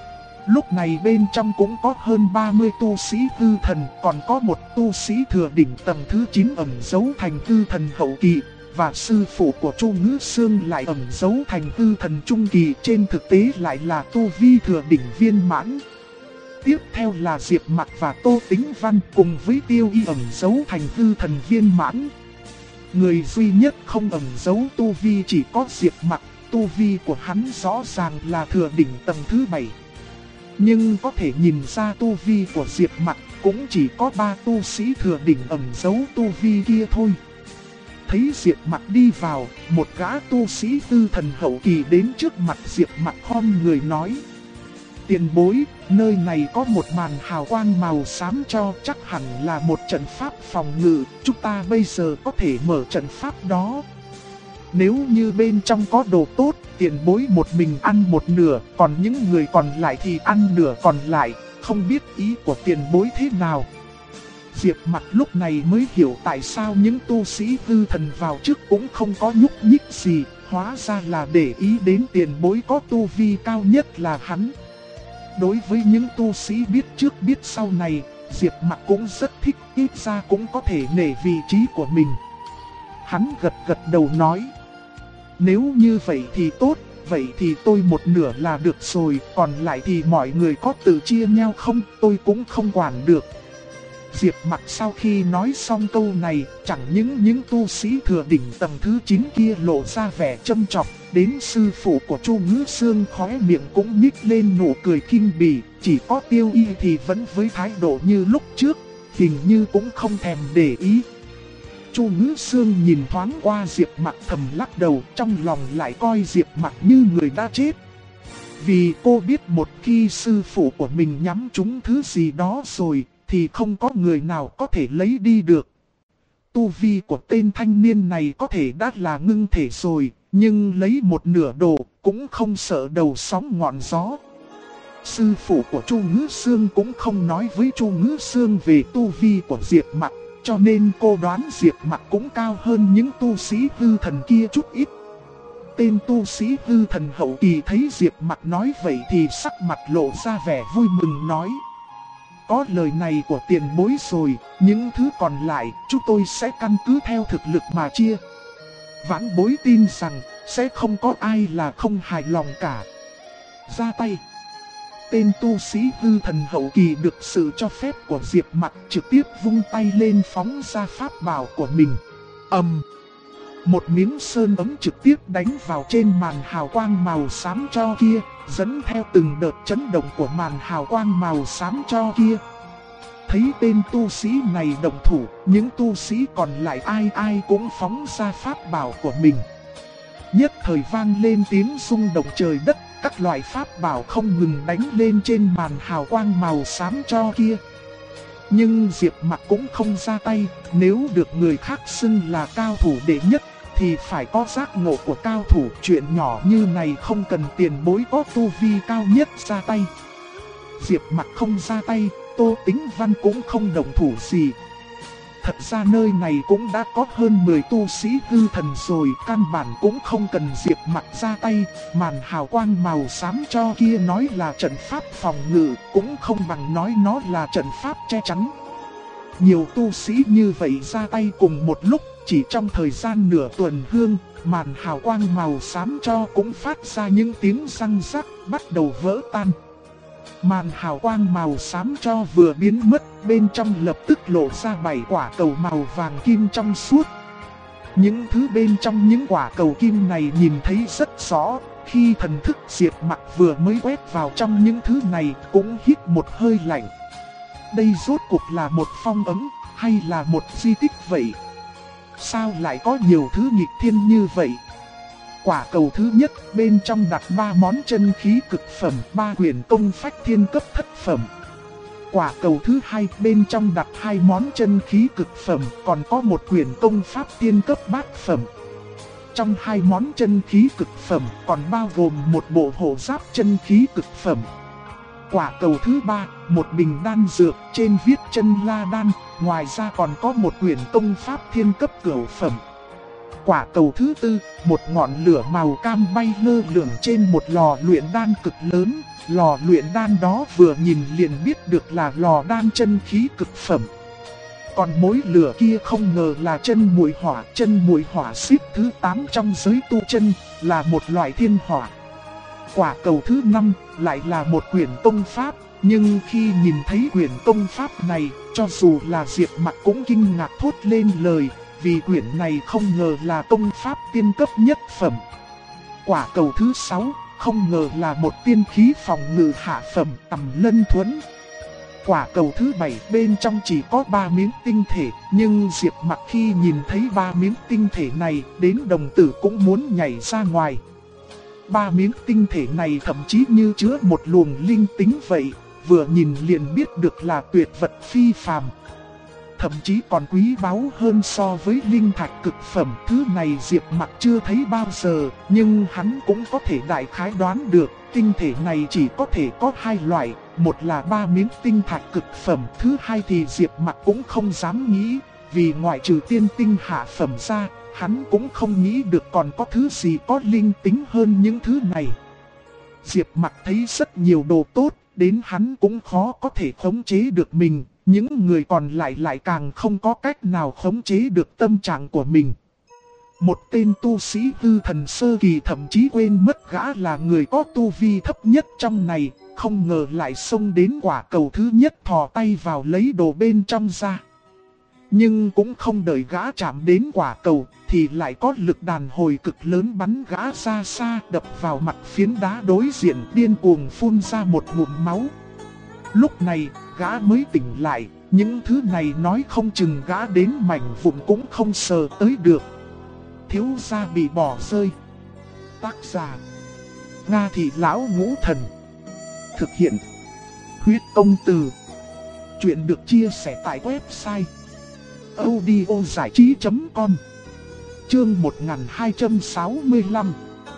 Lúc này bên trong cũng có hơn 30 tu sĩ hư thần, còn có một tu sĩ thừa đỉnh tầng thứ 9 ẩn giấu thành hư thần hậu kỳ, và sư phụ của Chu Ngữ Xương lại ẩn giấu thành hư thần trung kỳ, trên thực tế lại là tu vi thừa đỉnh viên mãn. Tiếp theo là Diệp Mặc và Tô Tĩnh Văn cùng với Tiêu Y ẩn giấu thành hư thần viên mãn. Người duy nhất không ẩn giấu tu vi chỉ có Diệp Mặc, tu vi của hắn rõ ràng là thừa đỉnh tầng thứ 7. Nhưng có thể nhìn ra tu vi của Diệp Mặc cũng chỉ có 3 tu sĩ thừa đỉnh ẩn giấu tu vi kia thôi. Thấy Diệp Mặc đi vào, một gã tu sĩ hư thần hậu kỳ đến trước mặt Diệp Mặc khom người nói. Tiền bối, nơi này có một màn hào quang màu xám cho, chắc hẳn là một trận pháp phòng ngự, chúng ta bây giờ có thể mở trận pháp đó. Nếu như bên trong có đồ tốt, tiền bối một mình ăn một nửa, còn những người còn lại thì ăn nửa còn lại, không biết ý của tiền bối thế nào. Diệp Mặc lúc này mới hiểu tại sao những tu sĩ hư thần vào trước cũng không có nhúc nhích gì, hóa ra là để ý đến tiền bối có tu vi cao nhất là hắn. Đối với những tu sĩ biết trước biết sau này, Diệp Mặc cũng rất thích, ít ra cũng có thể nể vị trí của mình. Hắn gật gật đầu nói. Nếu như vậy thì tốt, vậy thì tôi một nửa là được rồi, còn lại thì mọi người có tự chia nhau không, tôi cũng không quản được. Diệp Mặc sau khi nói xong câu này, chẳng những tu sĩ thừa đỉnh tầng thứ 9 kia lộ ra vẻ châm chọc, đến sư phụ của Chu Ngữ Xương khóe miệng cũng nhích lên nụ cười kinh bỉ, chỉ có Tiêu Y thì vẫn với thái độ như lúc trước, hình như cũng không thèm để ý. Chu Ngữ Sương nhìn thoáng qua Diệp Mặc thầm lắc đầu, trong lòng lại coi Diệp Mặc như người đã chết. Vì cô biết một khi sư phụ của mình nhắm trúng thứ gì đó rồi, thì không có người nào có thể lấy đi được. Tu vi của tên thanh niên này có thể đã là ngưng thể rồi, nhưng lấy một nửa đồ cũng không sợ đầu sóng ngọn gió. Sư phụ của Chu Ngữ Sương cũng không nói với Chu Ngữ Sương về tu vi của Diệp Mặc, cho nên cô đoán Diệp Mặc cũng cao hơn những tu sĩ hư thần kia chút ít. Tên tu sĩ hư thần hậu kỳ thấy Diệp Mặc nói vậy thì sắc mặt lộ ra vẻ vui mừng nói: có lời này của tiền bối rồi, những thứ còn lại chúng tôi sẽ căn cứ theo thực lực mà chia. Vãn bối tin rằng sẽ không có ai là không hài lòng cả. Ra tay. Tên tu sĩ hư thần hậu kỳ được sự cho phép của Diệp Mặc trực tiếp vung tay lên phóng ra pháp bảo của mình. Một miếng sơn ấm trực tiếp đánh vào trên màn hào quang màu xám cho kia, dẫn theo từng đợt chấn động của màn hào quang màu xám cho kia. Thấy tên tu sĩ này động thủ, những tu sĩ còn lại ai ai cũng phóng ra pháp bảo của mình. Nhất thời vang lên tiếng rung động trời đất, các loại pháp bảo không ngừng đánh lên trên màn hào quang màu xám cho kia. Nhưng Diệp Mặc cũng không ra tay, nếu được người khác xưng là cao thủ đệ nhất thì phải có giác ngộ của cao thủ. Chuyện nhỏ như này không cần tiền bối có tu vi cao nhất ra tay. Diệp Mặc không ra tay, Tô Tĩnh Văn cũng không động thủ gì. Thật ra nơi này cũng đã có hơn 10 tu sĩ hư thần rồi, căn bản cũng không cần Diệp Mặc ra tay. Màn hào quang màu xám cho kia nói là trận pháp phòng ngự, cũng không bằng nói nó là trận pháp che chắn. Nhiều tu sĩ như vậy ra tay cùng một lúc, chỉ trong thời gian nửa tuần hương, màn hào quang màu xám cho cũng phát ra những tiếng răng rắc, bắt đầu vỡ tan. Màn hào quang màu xám cho vừa biến mất, bên trong lập tức lộ ra 7 quả cầu màu vàng kim trong suốt. Những thứ bên trong những quả cầu kim này nhìn thấy rất rõ, khi thần thức Diệp Mặc vừa mới quét vào trong những thứ này cũng hít một hơi lạnh. Đây rốt cuộc là một phong ấn hay là một di tích vậy? Sao lại có nhiều thứ nghịch thiên như vậy? Quả cầu thứ nhất bên trong đặt 3 món chân khí cực phẩm, 3 quyển công phách thiên cấp thất phẩm. Quả cầu thứ hai bên trong đặt 2 món chân khí cực phẩm, còn có một quyển công pháp tiên cấp bát phẩm. Trong 2 món chân khí cực phẩm còn bao gồm một bộ hộ giáp chân khí cực phẩm. Quả cầu thứ ba, một bình đan dược trên viết chân la đan, ngoài ra còn có một quyển công pháp thiên cấp cửu phẩm. Quả cầu thứ tư, một ngọn lửa màu cam bay lơ lửng trên một lò luyện đan cực lớn. Lò luyện đan đó vừa nhìn liền biết được là lò đan chân khí cực phẩm. Còn mối lửa kia không ngờ là chân muội hỏa xếp thứ 8 trong giới tu chân, là một loại thiên hỏa. Quả cầu thứ 5 lại là một quyển công pháp, nhưng khi nhìn thấy quyển công pháp này, cho dù là Diệp Mặc cũng kinh ngạc thốt lên lời, vì quyển này không ngờ là công pháp tiên cấp nhất phẩm. Quả cầu thứ 6 không ngờ là một tiên khí phòng ngự hạ phẩm tầm lân thuẫn. Quả cầu thứ 7 bên trong chỉ có 3 miếng tinh thể, nhưng Diệp Mặc khi nhìn thấy 3 miếng tinh thể này, đến đồng tử cũng muốn nhảy ra ngoài. 3 miếng tinh thể này thậm chí như chứa một luồng linh tính vậy, vừa nhìn liền biết được là tuyệt vật phi phàm. Thậm chí còn quý báu hơn so với linh thạch cực phẩm. Thứ này Diệp Mặc chưa thấy bao giờ, nhưng hắn cũng có thể đại khái đoán được tinh thể này chỉ có thể có 2 loại. Một là 3 miếng tinh thạch cực phẩm, thứ hai thì Diệp Mặc cũng không dám nghĩ, vì ngoại trừ tiên tinh hạ phẩm ra, hắn cũng không nghĩ được còn có thứ gì có linh tính hơn những thứ này. Diệp Mặc thấy rất nhiều đồ tốt, đến hắn cũng khó có thể khống chế được mình. Những người còn lại lại càng không có cách nào khống chế được tâm trạng của mình. Một tên tu sĩ hư thần sơ kỳ thậm chí quên mất gã là người có tu vi thấp nhất trong này, không ngờ lại xông đến quả cầu thứ nhất thò tay vào lấy đồ bên trong ra. Nhưng cũng không đợi gã chạm đến quả cầu, thì lại có lực đàn hồi cực lớn bắn gã ra xa, đập vào mặt phiến đá đối diện, điên cuồng phun ra một ngụm máu. Lúc này, gã mới tỉnh lại, Những thứ này nói không chừng gã đến mảnh vụn cũng không sờ tới được. Thiếu gia bị bỏ rơi. Tác giả: Nga Thị Lão Ngũ Thần. Thực hiện: Huyết Công Từ. Chuyện được chia sẻ tại website audiozảichí.com. Chương 1265.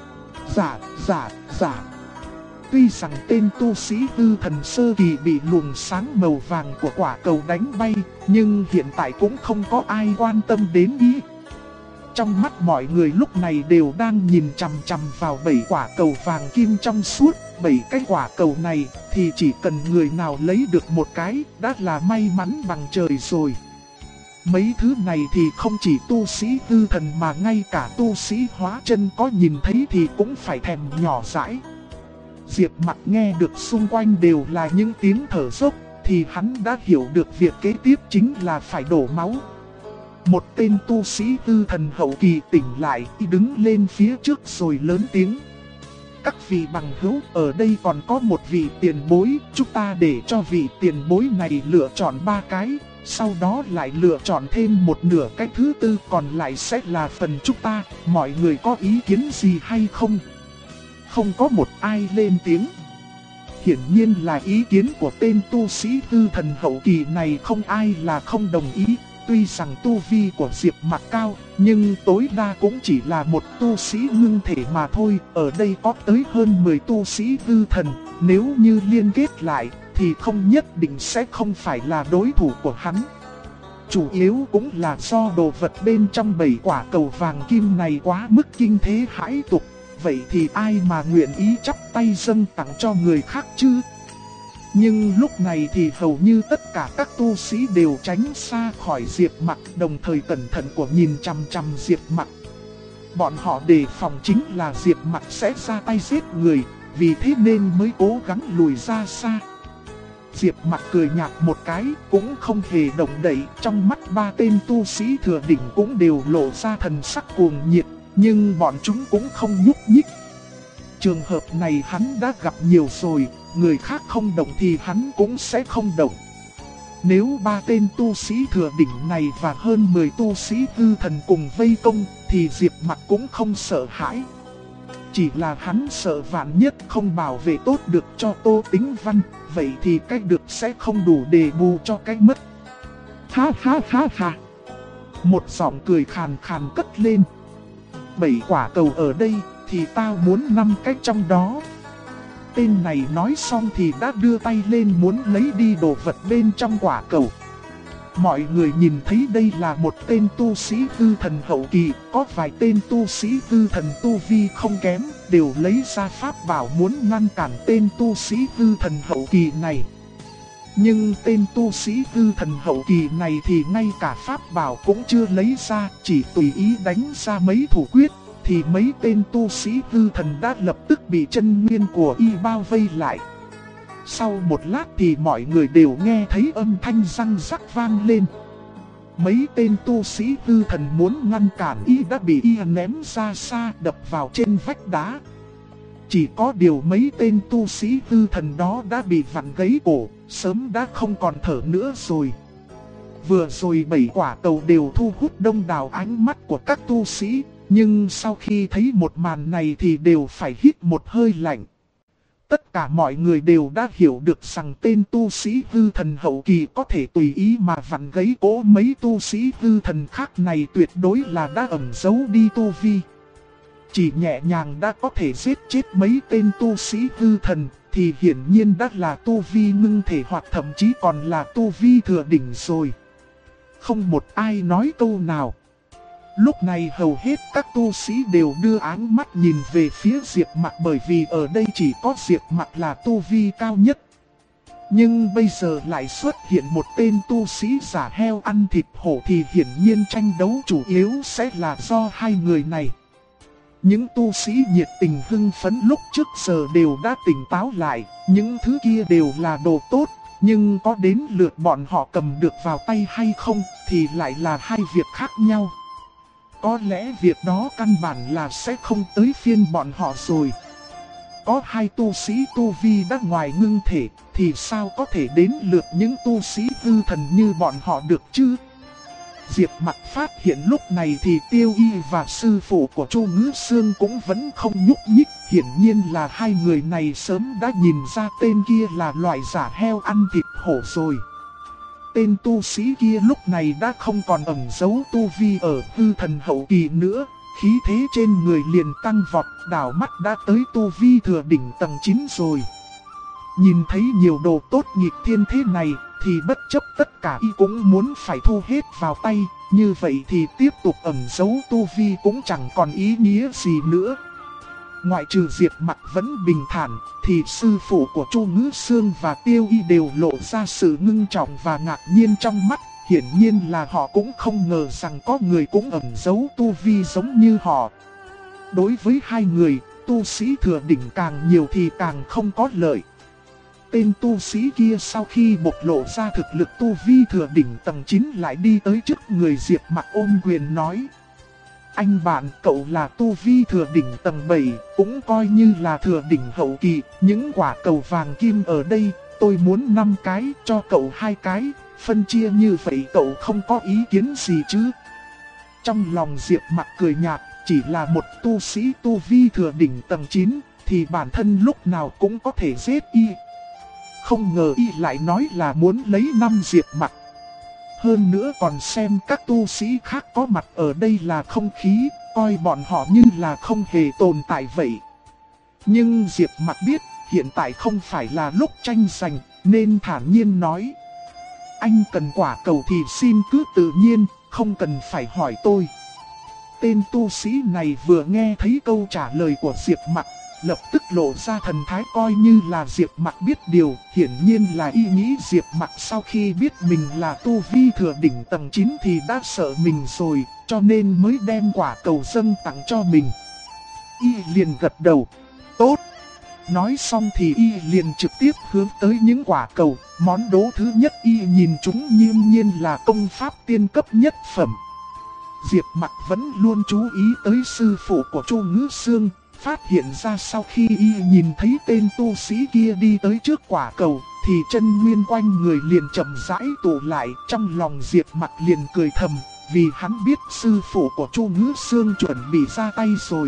Giả. Tuy rằng tên tu sĩ hư thần sơ kỳ bị luồng sáng màu vàng của quả cầu đánh bay, nhưng hiện tại cũng không có ai quan tâm đến ý. Trong mắt mọi người lúc này đều đang nhìn chằm chằm vào 7 quả cầu vàng kim trong suốt. 7 cái quả cầu này thì chỉ cần người nào lấy được một cái đã là may mắn bằng trời rồi. Mấy thứ này thì không chỉ tu sĩ hư thần mà ngay cả tu sĩ hóa chân có nhìn thấy thì cũng phải thèm nhỏ dãi. Diệp Mặc nghe được xung quanh đều là những tiếng thở dốc thì hắn đã hiểu được việc kế tiếp chính là phải đổ máu. Một tên tu sĩ hư thần hậu kỳ tỉnh lại, đứng lên phía trước rồi lớn tiếng: các vị bằng hữu, ở đây còn có một vị tiền bối, chúng ta để cho vị tiền bối này lựa chọn 3 cái, sau đó lại lựa chọn thêm một nửa cái thứ tư, còn lại sẽ là phần chúng ta, mọi người có ý kiến gì hay không? Không có một ai lên tiếng. Hiển nhiên là ý kiến của tên tu sĩ hư thần hậu kỳ này không ai là không đồng ý. Tuy rằng tu vi của Diệp Mặc cao, nhưng tối đa cũng chỉ là một tu sĩ ngưng thể mà thôi. Ở đây có tới hơn 10 tu sĩ hư thần, nếu như liên kết lại thì không nhất định sẽ không phải là đối thủ của hắn. Chủ yếu cũng là do đồ vật bên trong 7 quả cầu vàng kim này quá mức kinh thế hãi tục. Vậy thì ai mà nguyện ý chắp tay dâng tặng cho người khác chứ? Nhưng lúc này thì hầu như tất cả các tu sĩ đều tránh xa khỏi Diệp Mặc, đồng thời cẩn thận của nhìn chằm chằm Diệp Mặc. Bọn họ đề phòng chính là Diệp Mặc sẽ ra tay giết người, vì thế nên mới cố gắng lùi ra xa. Diệp Mặc cười nhạt một cái, cũng không hề động đậy. Trong mắt 3 tên tu sĩ thừa đỉnh cũng đều lộ ra thần sắc cuồng nhiệt, nhưng bọn chúng cũng không nhúc nhích. Trường hợp này hắn đã gặp nhiều rồi, người khác không động thì hắn cũng sẽ không động. Nếu 3 tên tu sĩ thừa đỉnh này và hơn 10 tu sĩ hư thần cùng vây công thì Diệp Mặc cũng không sợ hãi. Chỉ là hắn sợ vạn nhất không bảo vệ tốt được cho Tô Tĩnh Văn, vậy thì cái được sẽ không đủ để bù cho cái mất. Ha ha ha ha. Một giọng cười khàn khàn cất lên. 7 quả cầu ở đây thì tao muốn 5 cái trong đó. Tên này nói xong thì đã đưa tay lên muốn lấy đi đồ vật bên trong quả cầu. Mọi người nhìn thấy đây là một tên tu sĩ hư thần hậu kỳ, có vài tên tu sĩ hư thần tu vi không kém, đều lấy ra pháp bảo muốn ngăn cản tên tu sĩ hư thần hậu kỳ này. Nhưng tên tu sĩ hư thần hậu kỳ này thì ngay cả pháp bảo cũng chưa lấy ra, chỉ tùy ý đánh ra mấy thủ quyết, thì mấy tên tu sĩ hư thần đã lập tức bị chân nguyên của y bao vây lại. Sau một lát thì mọi người đều nghe thấy âm thanh răng rắc vang lên. Mấy tên tu sĩ hư thần muốn ngăn cản y đã bị y ném ra xa, đập vào trên vách đá. Chỉ có điều mấy tên tu sĩ hư thần đó đã bị vặn gãy cổ, sớm đã không còn thở nữa rồi. Vừa rồi 7 quả cầu đều thu hút đông đảo ánh mắt của các tu sĩ, nhưng sau khi thấy một màn này thì đều phải hít một hơi lạnh. Tất cả mọi người đều đã hiểu được rằng tên tu sĩ hư thần hậu kỳ có thể tùy ý mà vặn gãy cổ mấy tu sĩ hư thần khác này tuyệt đối là đã ẩn giấu đi tu vi. Chỉ nhẹ nhàng đã có thể giết chết mấy tên tu sĩ hư thần thì hiển nhiên đã là tu vi ngưng thể hoặc thậm chí còn là tu vi thừa đỉnh rồi. Không một ai nói câu nào. Lúc này hầu hết các tu sĩ đều đưa ánh mắt nhìn về phía Diệp Mặc, bởi vì ở đây chỉ có Diệp Mặc là tu vi cao nhất. Nhưng bây giờ lại xuất hiện một tên tu sĩ giả heo ăn thịt hổ thì hiển nhiên tranh đấu chủ yếu sẽ là do hai người này. Những tu sĩ nhiệt tình hưng phấn lúc trước giờ đều đã tỉnh táo lại, những thứ kia đều là đồ tốt, nhưng có đến lượt bọn họ cầm được vào tay hay không thì lại là hai việc khác nhau. Có lẽ việc đó căn bản là sẽ không tới phiên bọn họ rồi. có hai tu sĩ tu vi đã ngoài ngưng thể, thì sao có thể đến lượt những tu sĩ hư thần như bọn họ được chứ? Diệp Mặc phát hiện lúc này thì Tiêu Y và sư phụ của Chu Ngữ Sương cũng vẫn không nhúc nhích. Hiển nhiên là hai người này sớm đã nhìn ra tên kia là loại giả heo ăn thịt hổ rồi. Tên tu sĩ kia lúc này đã không còn ẩn giấu tu vi ở hư thần hậu kỳ nữa. Khí thế trên người liền tăng vọt, đảo mắt đã tới tu vi thừa đỉnh tầng 9 rồi. Nhìn thấy nhiều đồ tốt nghịch thiên thế này, thì bất chấp tất cả y cũng muốn phải thu hết vào tay. Như vậy thì tiếp tục ẩn giấu tu vi cũng chẳng còn ý nghĩa gì nữa. Ngoại trừ Diệp Mặc vẫn bình thản, thì sư phụ của Chu Ngữ Sương và Tiêu Y đều lộ ra sự ngưng trọng và ngạc nhiên trong mắt. Hiển nhiên là họ cũng không ngờ rằng có người cũng ẩn giấu tu vi giống như họ. Đối với hai người, tu sĩ thừa đỉnh càng nhiều thì càng không có lợi. Tên tu sĩ kia sau khi bộc lộ ra thực lực tu vi thừa đỉnh tầng 9 lại đi tới trước người Diệp Mặc ôm quyền nói: anh bạn, cậu là tu vi thừa đỉnh tầng 7, cũng coi như là thừa đỉnh hậu kỳ. Những quả cầu vàng kim ở đây, tôi muốn 5 cái, cho cậu 2 cái. Phân chia như vậy cậu không có ý kiến gì chứ? Trong lòng Diệp Mặc cười nhạt, chỉ là một tu sĩ tu vi thừa đỉnh tầng 9, thì bản thân lúc nào cũng có thể giết y. Không ngờ y lại nói là muốn lấy 5 Diệp Mặc. Hơn nữa còn xem các tu sĩ khác có mặt ở đây là không khí, coi bọn họ như là không hề tồn tại vậy. Nhưng Diệp Mặc biết hiện tại không phải là lúc tranh giành, nên thản nhiên nói: anh cần quả cầu thì xin cứ tự nhiên, không cần phải hỏi tôi. Tên tu sĩ này vừa nghe thấy câu trả lời của Diệp Mặc, lập tức lộ ra thần thái coi như là Diệp Mặc biết điều. Hiển nhiên là y nghĩ Diệp Mặc sau khi biết mình là tu vi thừa đỉnh tầng 9 thì đã sợ mình rồi, cho nên mới đem quả cầu dâng tặng cho mình. Y liền gật đầu: tốt. Nói xong thì y liền trực tiếp hướng tới những quả cầu. Món đố thứ nhất y nhìn chúng nghiêm nhiên là công pháp tiên cấp nhất phẩm. Diệp Mặc vẫn luôn chú ý tới sư phụ của Chu Ngữ Sương, phát hiện ra sau khi y nhìn thấy tên tu sĩ kia đi tới trước quả cầu, thì chân nguyên quanh người liền chậm rãi tụ lại. Trong lòng Diệp Mặc liền cười thầm, vì hắn biết sư phụ của Chu Ngữ Sương chuẩn bị ra tay rồi.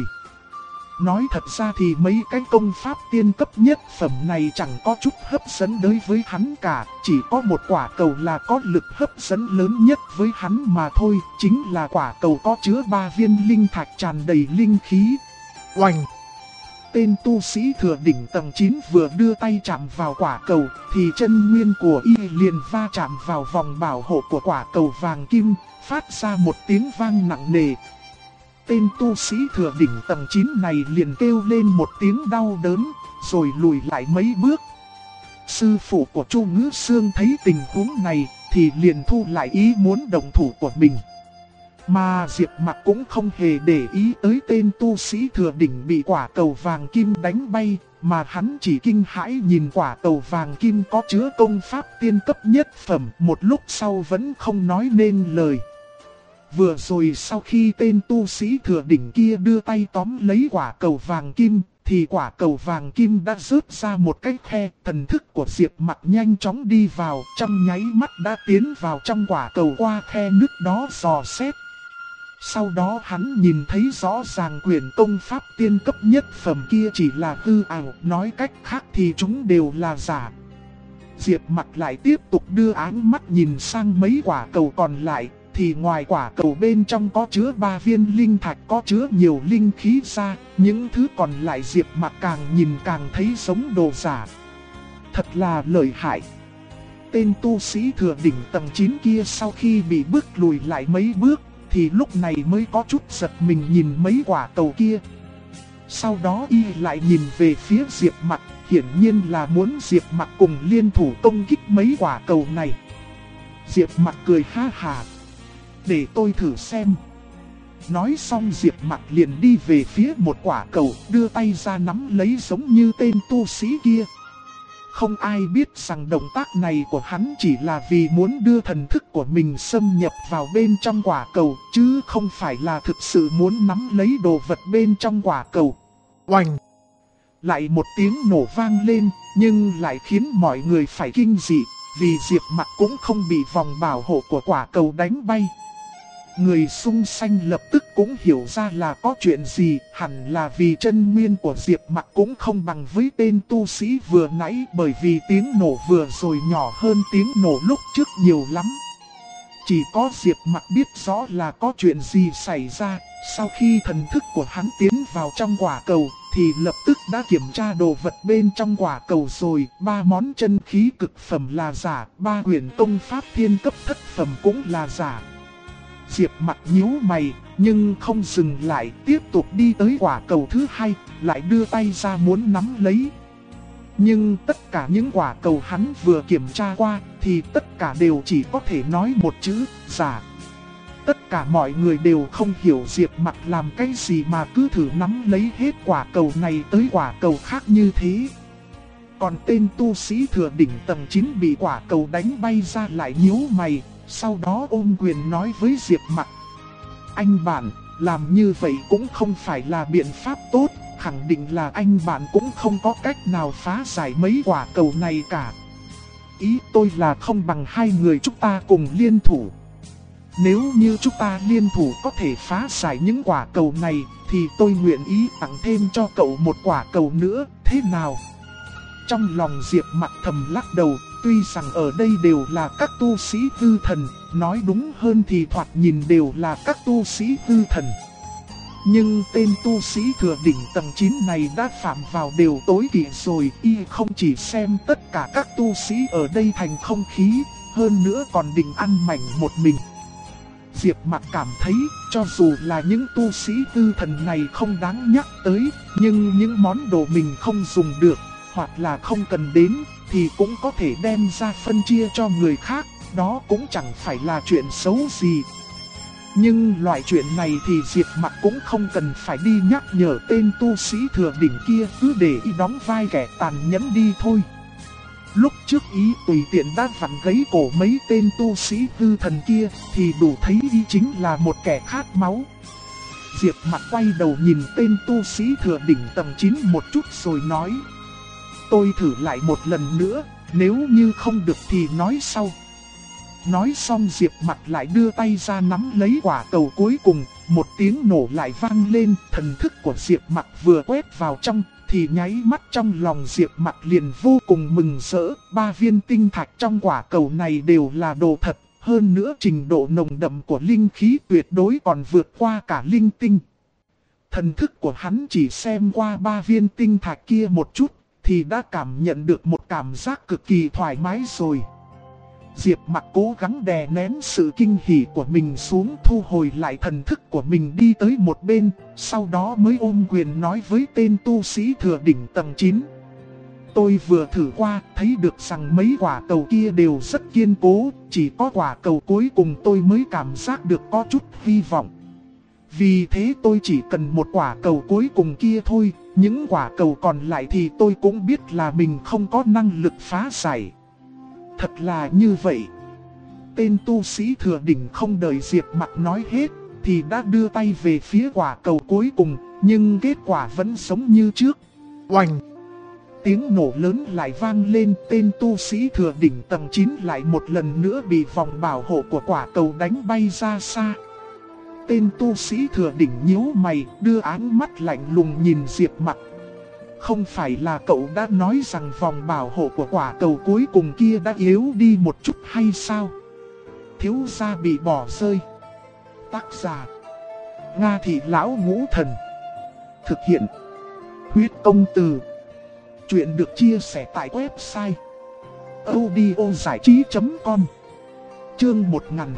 Nói thật ra thì mấy cái công pháp tiên cấp nhất phẩm này chẳng có chút hấp dẫn đối với hắn cả. Chỉ có một quả cầu là có lực hấp dẫn lớn nhất với hắn mà thôi. Chính là quả cầu có chứa 3 viên linh thạch tràn đầy linh khí. Oanh! Tên tu sĩ thừa đỉnh tầng 9 vừa đưa tay chạm vào quả cầu, thì chân nguyên của y liền va chạm vào vòng bảo hộ của quả cầu vàng kim, phát ra một tiếng vang nặng nề. Tên tu sĩ thừa đỉnh tầng 9 này liền kêu lên một tiếng đau đớn, rồi lùi lại mấy bước. Sư phụ của Chu Ngữ Sương thấy tình huống này, thì liền thu lại ý muốn động thủ của mình. Mà Diệp Mặc cũng không hề để ý tới tên tu sĩ thừa đỉnh bị quả cầu vàng kim đánh bay, mà hắn chỉ kinh hãi nhìn quả cầu vàng kim có chứa công pháp tiên cấp nhất phẩm, một lúc sau vẫn không nói nên lời. Vừa rồi sau khi tên tu sĩ thừa đỉnh kia đưa tay tóm lấy quả cầu vàng kim, thì quả cầu vàng kim đã rớt ra một cái khe. Thần thức của Diệp Mặc nhanh chóng đi vào, trong nháy mắt đã tiến vào trong quả cầu qua khe nứt đó dò xét. Sau đó hắn nhìn thấy rõ ràng quyển công pháp tiên cấp nhất phẩm kia chỉ là hư ảo, nói cách khác thì chúng đều là giả. Diệp Mặc lại tiếp tục đưa áng mắt nhìn sang mấy quả cầu còn lại, thì ngoài quả cầu bên trong có chứa 3 viên linh thạch có chứa nhiều linh khí ra, những thứ còn lại Diệp Mặc càng nhìn càng thấy giống đồ giả. Thật là lợi hại. Tên tu sĩ thừa đỉnh tầng 9 kia sau khi bị bước lùi lại mấy bước, thì lúc này mới có chút giật mình nhìn mấy quả cầu kia. Sau đó y lại nhìn về phía Diệp Mặc, hiển nhiên là muốn Diệp Mặc cùng liên thủ công kích mấy quả cầu này. Diệp Mặc cười ha hả: để tôi thử xem. Nói xong Diệp Mặc liền đi về phía một quả cầu, đưa tay ra nắm lấy giống như tên tu sĩ kia. Không ai biết rằng động tác này của hắn chỉ là vì muốn đưa thần thức của mình xâm nhập vào bên trong quả cầu, chứ không phải là thực sự muốn nắm lấy đồ vật bên trong quả cầu. Oanh! lại một tiếng nổ vang lên, nhưng lại khiến mọi người phải kinh dị, vì Diệp Mặc cũng không bị vòng bảo hộ của quả cầu đánh bay. Người xung quanh lập tức cũng hiểu ra là có chuyện gì, hẳn là vì chân nguyên của Diệp Mặc cũng không bằng với tên tu sĩ vừa nãy, bởi vì tiếng nổ vừa rồi nhỏ hơn tiếng nổ lúc trước nhiều lắm. Chỉ có Diệp Mặc biết rõ là có chuyện gì xảy ra, sau khi thần thức của hắn tiến vào trong quả cầu, thì lập tức đã kiểm tra đồ vật bên trong quả cầu rồi. 3 món chân khí cực phẩm là giả, 3 quyển công pháp thiên cấp thất phẩm cũng là giả. Diệp Mặc nhíu mày, nhưng không dừng lại, tiếp tục đi tới quả cầu thứ 2, lại đưa tay ra muốn nắm lấy. Nhưng tất cả những quả cầu hắn vừa kiểm tra qua, thì tất cả đều chỉ có thể nói một chữ, giả. Tất cả mọi người đều không hiểu Diệp Mặc làm cái gì mà cứ thử nắm lấy hết quả cầu này tới quả cầu khác như thế. Còn tên tu sĩ thừa đỉnh tầng 9 bị quả cầu đánh bay ra lại nhíu mày, sau đó ôm quyền nói với Diệp Mặc: anh bạn, làm như vậy cũng không phải là biện pháp tốt, khẳng định là anh bạn cũng không có cách nào phá giải mấy quả cầu này cả. Ý tôi là không bằng hai người chúng ta cùng liên thủ. Nếu như chúng ta liên thủ có thể phá giải những quả cầu này, thì tôi nguyện ý tặng thêm cho cậu một quả cầu nữa, thế nào? Trong lòng Diệp Mặc thầm lắc đầu, tuy rằng ở đây đều là các tu sĩ hư thần, nói đúng hơn thì thoạt nhìn đều là các tu sĩ hư thần. Nhưng tên tu sĩ thừa đỉnh tầng 9 này đã phạm vào điều tối kỵ rồi, y không chỉ xem tất cả các tu sĩ ở đây thành không khí, hơn nữa còn định ăn mảnh một mình. Diệp Mặc cảm thấy, cho dù là những tu sĩ hư thần này không đáng nhắc tới, nhưng những món đồ mình không dùng được, hoặc là không cần đến, thì cũng có thể đem ra phân chia cho người khác, đó cũng chẳng phải là chuyện xấu gì. Nhưng loại chuyện này thì Diệp Mặc cũng không cần phải đi nhắc nhở tên tu sĩ thừa đỉnh kia, cứ để y đóng vai kẻ tàn nhẫn đi thôi. Lúc trước ý tùy tiện đã vặn gãy cổ mấy tên tu sĩ hư thần kia, thì đủ thấy y chính là một kẻ khát máu. Diệp Mặc quay đầu nhìn tên tu sĩ thừa đỉnh tầng 9 một chút rồi nói: tôi thử lại một lần nữa, nếu như không được thì nói sau. Nói xong Diệp Mặc lại đưa tay ra nắm lấy quả cầu cuối cùng, một tiếng nổ lại vang lên, thần thức của Diệp Mặc vừa quét vào trong, thì nháy mắt trong lòng Diệp Mặc liền vô cùng mừng rỡ. 3 viên tinh thạch trong quả cầu này đều là đồ thật, hơn nữa trình độ nồng đậm của linh khí tuyệt đối còn vượt qua cả linh tinh. Thần thức của hắn chỉ xem qua 3 viên tinh thạch kia một chút, thì đã cảm nhận được một cảm giác cực kỳ thoải mái rồi. Diệp Mặc cố gắng đè nén sự kinh hỉ của mình xuống, thu hồi lại thần thức của mình đi tới một bên, sau đó mới ôm quyền nói với tên tu sĩ thừa đỉnh tầng 9. Tôi vừa thử qua, thấy được rằng mấy quả cầu kia đều rất kiên cố, chỉ có quả cầu cuối cùng tôi mới cảm giác được có chút hy vọng. Vì thế tôi chỉ cần một quả cầu cuối cùng kia thôi, những quả cầu còn lại thì tôi cũng biết là mình không có năng lực phá giải. Thật là như vậy. Tên tu sĩ thừa đỉnh không đợi Diệp Mặc nói hết, thì đã đưa tay về phía quả cầu cuối cùng, nhưng kết quả vẫn giống như trước. Oành! Tiếng nổ lớn lại vang lên, tên tu sĩ thừa đỉnh tầng 9 lại một lần nữa bị vòng bảo hộ của quả cầu đánh bay ra xa. Tên tu sĩ thừa đỉnh nhíu mày, đưa áng mắt lạnh lùng nhìn Diệp Mặc. Không phải là cậu đã nói rằng vòng bảo hộ của quả cầu cuối cùng kia đã yếu đi một chút hay sao? Thiếu gia bị bỏ rơi. Tác giả: Nga Thị Lão Ngũ Thần. Thực hiện: Huyết Công Từ. Chuyện được chia sẻ tại website audiozảichí.com. Chương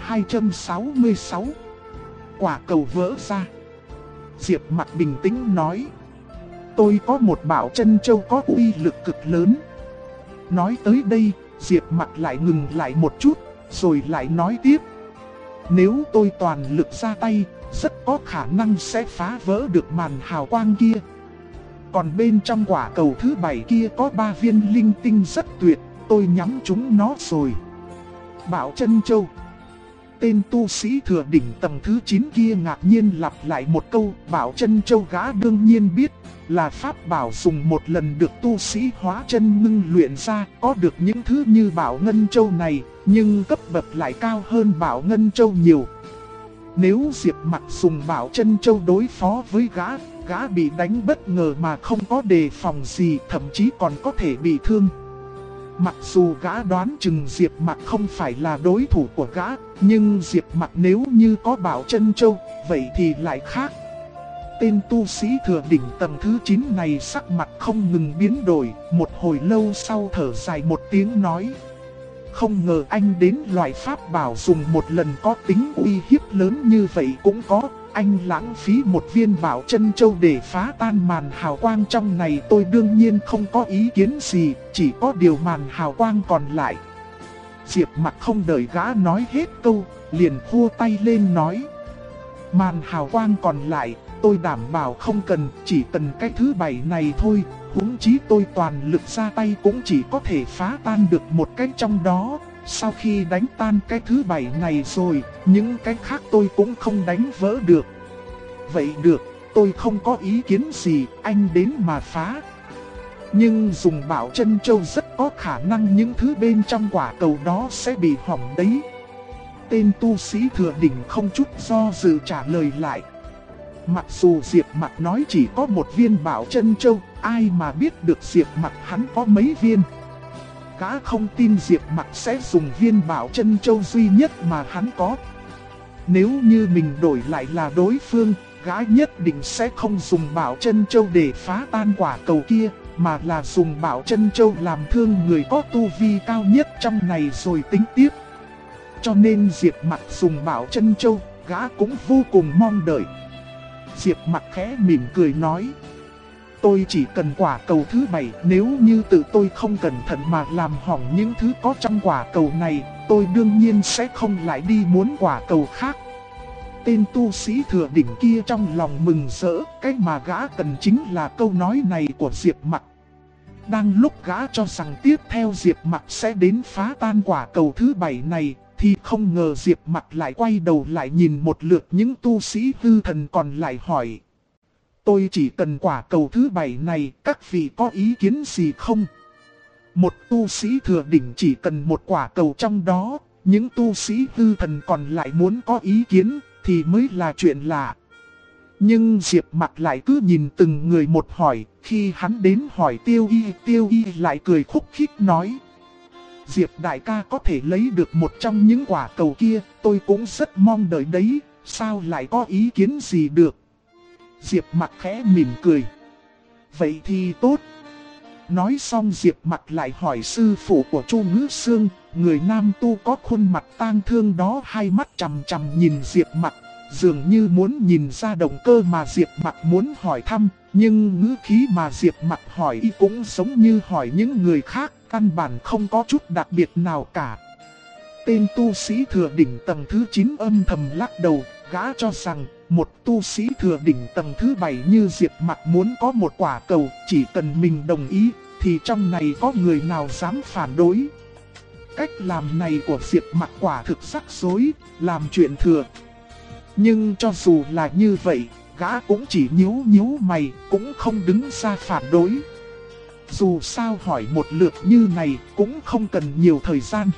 1266. Quả cầu vỡ ra. Diệp Mặc bình tĩnh nói: tôi có một bảo chân châu có uy lực cực lớn. Nói tới đây, Diệp Mặc lại ngừng lại một chút, rồi lại nói tiếp: nếu tôi toàn lực ra tay, rất có khả năng sẽ phá vỡ được màn hào quang kia. Còn bên trong quả cầu thứ 7 kia có 3 viên linh tinh rất tuyệt, tôi nhắm chúng nó rồi. Bảo chân châu. Tên tu sĩ thừa đỉnh tầng thứ 9 kia ngạc nhiên lặp lại một câu, Bảo Chân Châu gã đương nhiên biết, là pháp bảo dùng một lần được tu sĩ hóa chân ngưng luyện ra, có được những thứ như Bảo Ngân Châu này, nhưng cấp bậc lại cao hơn Bảo Ngân Châu nhiều. Nếu Diệp Mặc dùng Bảo Chân Châu đối phó với gã bị đánh bất ngờ mà không có đề phòng gì, thậm chí còn có thể bị thương. Mặc dù gã đoán chừng Diệp Mặc không phải là đối thủ của gã, nhưng Diệp Mặc nếu như có Bảo Chân Châu, vậy thì lại khác. Tên tu sĩ thừa đỉnh tầng thứ 9 này sắc mặt không ngừng biến đổi, một hồi lâu sau thở dài một tiếng nói: không ngờ anh đến loại pháp bảo dùng một lần có tính uy hiếp lớn như vậy cũng có. Anh lãng phí một viên Bảo Chân Châu để phá tan màn hào quang trong này, tôi đương nhiên không có ý kiến gì, chỉ có điều màn hào quang còn lại. Diệp Mặc không đợi gã nói hết câu, liền khua tay lên nói: màn hào quang còn lại, tôi đảm bảo không cần, chỉ cần cái thứ 7 này thôi. Huống chí tôi toàn lực ra tay cũng chỉ có thể phá tan được một cái trong đó. Sau khi đánh tan cái thứ 7 này rồi, những cái khác tôi cũng không đánh vỡ được. Vậy được, tôi không có ý kiến gì, anh đến mà phá. Nhưng dùng Bảo Chân Châu rất có khả năng những thứ bên trong quả cầu đó sẽ bị hỏng đấy. Tên tu sĩ thừa đỉnh không chút do dự trả lời lại. Mặc dù Diệp Mặc nói chỉ có một viên Bảo Chân Châu, ai mà biết được Diệp Mặc hắn có mấy viên. Gã không tin Diệp Mặc sẽ dùng viên Bảo Chân Châu duy nhất mà hắn có. Nếu như mình đổi lại là đối phương, gã nhất định sẽ không dùng Bảo Chân Châu để phá tan quả cầu kia, mà là dùng Bảo Chân Châu làm thương người có tu vi cao nhất trong này rồi tính tiếp. Cho nên Diệp Mặc dùng Bảo Chân Châu, gã cũng vô cùng mong đợi. Diệp Mặc khẽ mỉm cười nói: tôi chỉ cần quả cầu thứ 7, nếu như tự tôi không cẩn thận mà làm hỏng những thứ có trong quả cầu này, tôi đương nhiên sẽ không lại đi muốn quả cầu khác. Tên tu sĩ thừa đỉnh kia trong lòng mừng rỡ, cái mà gã cần chính là câu nói này của Diệp Mặc. Đang lúc gã cho rằng tiếp theo Diệp Mặc sẽ đến phá tan quả cầu thứ 7 này, thì không ngờ Diệp Mặc lại quay đầu lại nhìn một lượt những tu sĩ hư thần còn lại hỏi: tôi chỉ cần quả cầu thứ 7 này, các vị có ý kiến gì không? Một tu sĩ thừa đỉnh chỉ cần một quả cầu trong đó, những tu sĩ hư thần còn lại muốn có ý kiến thì mới là chuyện lạ. Nhưng Diệp Mặc lại cứ nhìn từng người một hỏi, khi hắn đến hỏi Tiêu Y lại cười khúc khích nói: Diệp đại ca có thể lấy được một trong những quả cầu kia, tôi cũng rất mong đợi đấy, sao lại có ý kiến gì được? Diệp Mặc khẽ mỉm cười: vậy thì tốt. Nói xong Diệp Mặc lại hỏi sư phụ của Chu Ngữ Sương, người nam tu có khuôn mặt tang thương đó, hai mắt chằm chằm nhìn Diệp Mặc, dường như muốn nhìn ra động cơ mà Diệp Mặc muốn hỏi thăm, nhưng ngữ khí mà Diệp Mặc hỏi y cũng giống như hỏi những người khác, căn bản không có chút đặc biệt nào cả. Tên tu sĩ thừa đỉnh tầng thứ 9 âm thầm lắc đầu, gã cho rằng một tu sĩ thừa đỉnh tầng thứ 7 như Diệp Mặc muốn có một quả cầu, chỉ cần mình đồng ý thì trong này có người nào dám phản đối. Cách làm này của Diệp Mặc quả thực rắc rối, làm chuyện thừa. Nhưng cho dù là như vậy, gã cũng chỉ nhíu mày, cũng không đứng ra phản đối. Dù sao hỏi một lượt như này cũng không cần nhiều thời gian.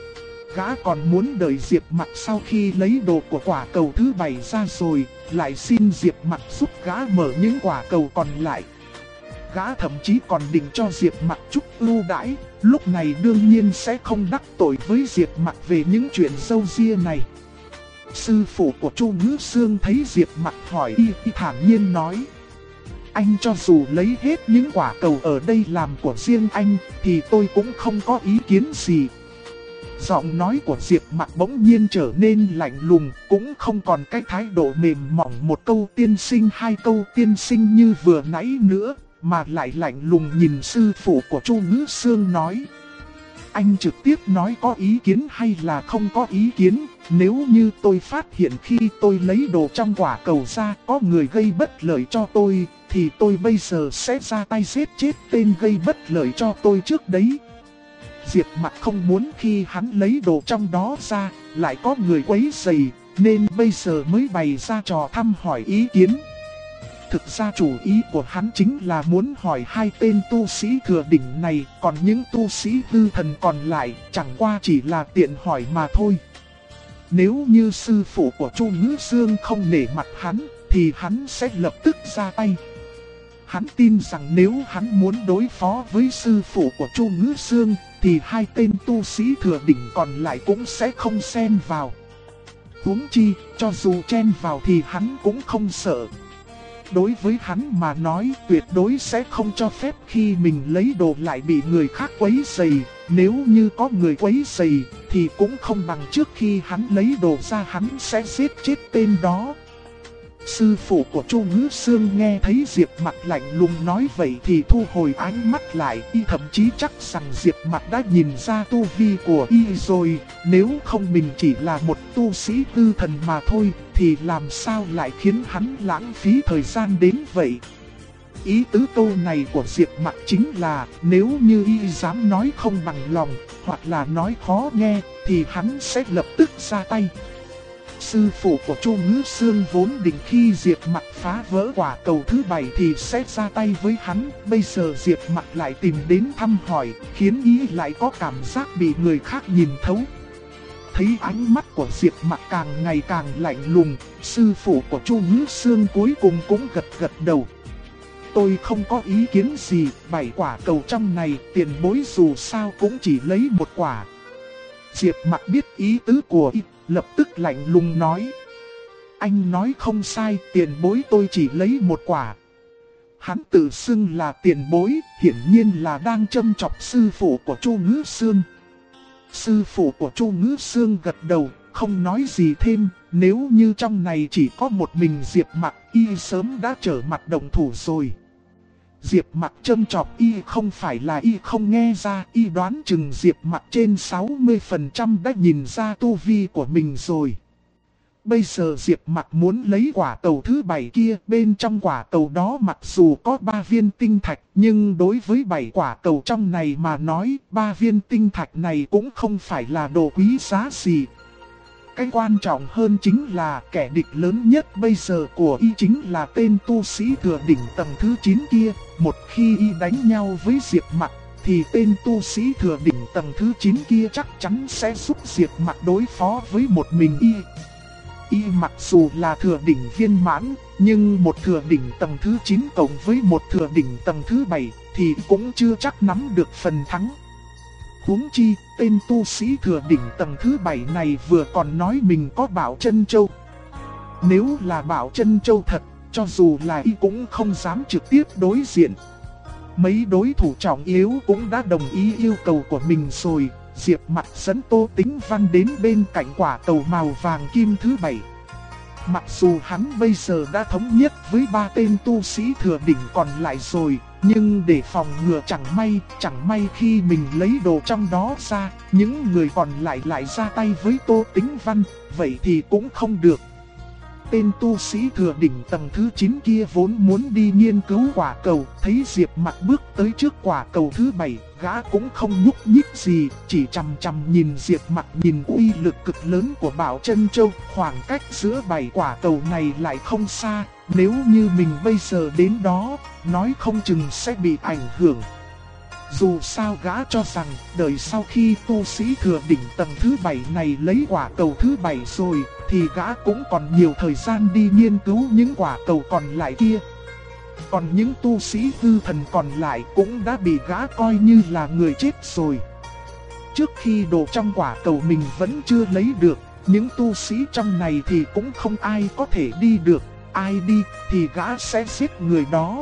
Gã còn muốn đợi Diệp Mặc sau khi lấy đồ của quả cầu thứ 7 ra rồi, lại xin Diệp Mặc giúp gã mở những quả cầu còn lại. Gã thậm chí còn định cho Diệp Mặc chút ưu đãi, lúc này đương nhiên sẽ không đắc tội với Diệp Mặc về những chuyện râu ria này. Sư phụ của Chu Ngữ Sương thấy Diệp Mặc hỏi y thản nhiên nói: anh cho dù lấy hết những quả cầu ở đây làm của riêng anh, thì tôi cũng không có ý kiến gì. Giọng nói của Diệp Mặc bỗng nhiên trở nên lạnh lùng, cũng không còn cái thái độ mềm mỏng một câu tiên sinh hai câu tiên sinh như vừa nãy nữa, mà lại lạnh lùng nhìn sư phụ của Chu Ngữ Sương nói: anh trực tiếp nói có ý kiến hay là không có ý kiến, nếu như tôi phát hiện khi tôi lấy đồ trong quả cầu ra có người gây bất lợi cho tôi, thì tôi bây giờ sẽ ra tay giết chết tên gây bất lợi cho tôi trước đấy. Diệp Mặc không muốn khi hắn lấy đồ trong đó ra, lại có người quấy rầy, nên bây giờ mới bày ra trò thăm hỏi ý kiến. Thực ra chủ ý của hắn chính là muốn hỏi hai tên tu sĩ thừa đỉnh này, còn những tu sĩ hư thần còn lại chẳng qua chỉ là tiện hỏi mà thôi. Nếu như sư phụ của Chu Ngữ Xương không nể mặt hắn, thì hắn sẽ lập tức ra tay. Hắn tin rằng nếu hắn muốn đối phó với sư phụ của Chu Ngữ Xương, thì hai tên tu sĩ thừa đỉnh còn lại cũng sẽ không xen vào. Huống chi, cho dù chen vào thì hắn cũng không sợ. Đối với hắn mà nói, tuyệt đối sẽ không cho phép khi mình lấy đồ lại bị người khác quấy rầy. Nếu như có người quấy rầy, thì cũng không bằng trước khi hắn lấy đồ ra hắn sẽ giết chết tên đó. Sư phụ của Chu Ngữ Xương nghe thấy Diệp Mặc lạnh lùng nói vậy thì thu hồi ánh mắt lại, y thậm chí chắc rằng Diệp Mặc đã nhìn ra tu vi của y rồi, nếu không mình chỉ là một tu sĩ hư thần mà thôi, thì làm sao lại khiến hắn lãng phí thời gian đến vậy. Ý tứ câu này của Diệp Mặc chính là nếu như y dám nói không bằng lòng, hoặc là nói khó nghe, thì hắn sẽ lập tức ra tay. Sư phụ của Chu Ngữ Xương vốn định khi Diệp Mặc phá vỡ quả cầu thứ 7 thì sẽ ra tay với hắn. Bây giờ Diệp Mặc lại tìm đến thăm hỏi, khiến y lại có cảm giác bị người khác nhìn thấu. Thấy ánh mắt của Diệp Mặc càng ngày càng lạnh lùng, sư phụ của Chu Ngữ Xương cuối cùng cũng gật gật đầu. Tôi không có ý kiến gì, 7 quả cầu trong này tiền bối dù sao cũng chỉ lấy một quả. Diệp Mặc biết ý tứ của y, lập tức lạnh lùng nói. Anh nói không sai, tiền bối tôi chỉ lấy một quả. Hắn tự xưng là tiền bối, hiển nhiên là đang châm chọc sư phụ của Chu Ngữ Xương. Sư phụ của Chu Ngữ Xương gật đầu, không nói gì thêm. Nếu như trong này chỉ có một mình Diệp Mặc, y sớm đã trở mặt đồng thủ rồi. Diệp Mặc châm chọc y không phải là y không nghe ra, y đoán chừng Diệp Mặc trên 60% đã nhìn ra tu vi của mình rồi. Bây giờ Diệp Mặc muốn lấy quả cầu thứ 7 kia, bên trong quả cầu đó mặc dù có 3 viên tinh thạch, nhưng đối với 7 quả cầu trong này mà nói, 3 viên tinh thạch này cũng không phải là đồ quý giá gì. Cái quan trọng hơn chính là kẻ địch lớn nhất bây giờ của y chính là tên tu sĩ thừa đỉnh tầng thứ 9 kia. Một khi y đánh nhau với Diệp Mặc, thì tên tu sĩ thừa đỉnh tầng thứ 9 kia chắc chắn sẽ giúp Diệp Mặc đối phó với một mình y. Y mặc dù là thừa đỉnh viên mãn, nhưng một thừa đỉnh tầng thứ 9 cộng với một thừa đỉnh tầng thứ 7 thì cũng chưa chắc nắm được phần thắng. Huống chi, tên tu sĩ thừa đỉnh tầng thứ 7 này vừa còn nói mình có Bảo Chân Châu. Nếu là Bảo Chân Châu thật, cho dù là y cũng không dám trực tiếp đối diện. Mấy đối thủ trọng yếu cũng đã đồng ý yêu cầu của mình rồi. Diệp Mặc dẫn Tô Tĩnh Văn đến bên cạnh quả cầu màu vàng kim thứ 7. Mặc dù hắn bây giờ đã thống nhất với 3 tên tu sĩ thừa đỉnh còn lại rồi, nhưng để phòng ngừa chẳng may khi mình lấy đồ trong đó ra, những người còn lại lại ra tay với Tô Tĩnh Văn, vậy thì cũng không được. Tên tu sĩ thừa đỉnh tầng thứ 9 kia vốn muốn đi nghiên cứu quả cầu, thấy Diệp Mặc bước tới trước quả cầu thứ 7, gã cũng không nhúc nhích gì, chỉ chằm chằm nhìn Diệp Mặc, nhìn uy lực cực lớn của Bảo Chân Châu. Khoảng cách giữa 7 quả cầu này lại không xa, nếu như mình bây giờ đến đó, nói không chừng sẽ bị ảnh hưởng. Dù sao gã cho rằng, đợi sau khi tu sĩ thừa đỉnh tầng thứ 7 này lấy quả cầu thứ 7 rồi, thì gã cũng còn nhiều thời gian đi nghiên cứu những quả cầu còn lại kia. Còn những tu sĩ hư thần còn lại cũng đã bị gã coi như là người chết rồi. Trước khi đồ trong quả cầu mình vẫn chưa lấy được, những tu sĩ trong này thì cũng không ai có thể đi được, ai đi thì gã sẽ giết người đó.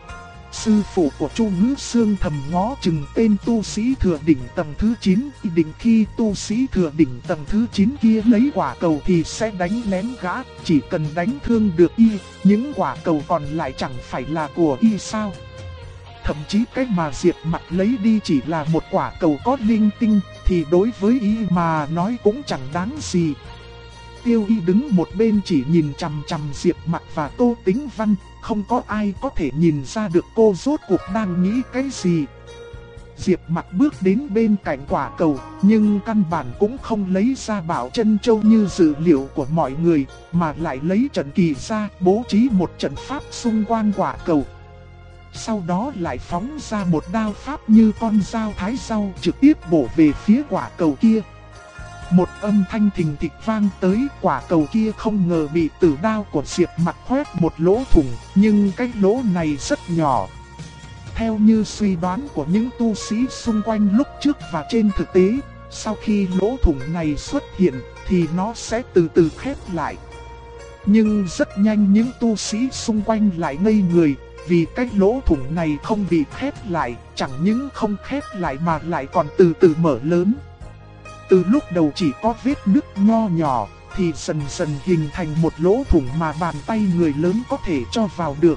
Sư phụ của Chu Ngữ Xương thầm ngó chừng tên tu sĩ thừa đỉnh tầng thứ 9, định khi tu sĩ thừa đỉnh tầng thứ 9 kia lấy quả cầu thì sẽ đánh lén gã, chỉ cần đánh thương được y, những quả cầu còn lại chẳng phải là của y sao. Thậm chí cái mà Diệp Mặc lấy đi chỉ là một quả cầu có linh tinh, thì đối với y mà nói cũng chẳng đáng gì. Tiêu Y đứng một bên chỉ nhìn chằm chằm Diệp Mặc và Tô Tĩnh Văn, không có ai có thể nhìn ra được cô rốt cuộc đang nghĩ cái gì. Diệp Mặc bước đến bên cạnh quả cầu, nhưng căn bản cũng không lấy ra Bảo Chân Châu như dự liệu của mọi người, mà lại lấy trận kỳ ra, bố trí một trận pháp xung quanh quả cầu. Sau đó lại phóng ra một đao pháp như con dao thái rau trực tiếp bổ về phía quả cầu kia. Một âm thanh thình thịch vang tới, quả cầu kia không ngờ bị tử đao của Diệp Mặc khoét một lỗ thủng, nhưng cái lỗ này rất nhỏ. Theo như suy đoán của những tu sĩ xung quanh lúc trước và trên thực tế, sau khi lỗ thủng này xuất hiện thì nó sẽ từ từ khép lại. Nhưng rất nhanh những tu sĩ xung quanh lại ngây người, vì cái lỗ thủng này không bị khép lại, chẳng những không khép lại mà lại còn từ từ mở lớn. Từ lúc đầu chỉ có vết nứt nho nhỏ, thì dần dần hình thành một lỗ thủng mà bàn tay người lớn có thể cho vào được.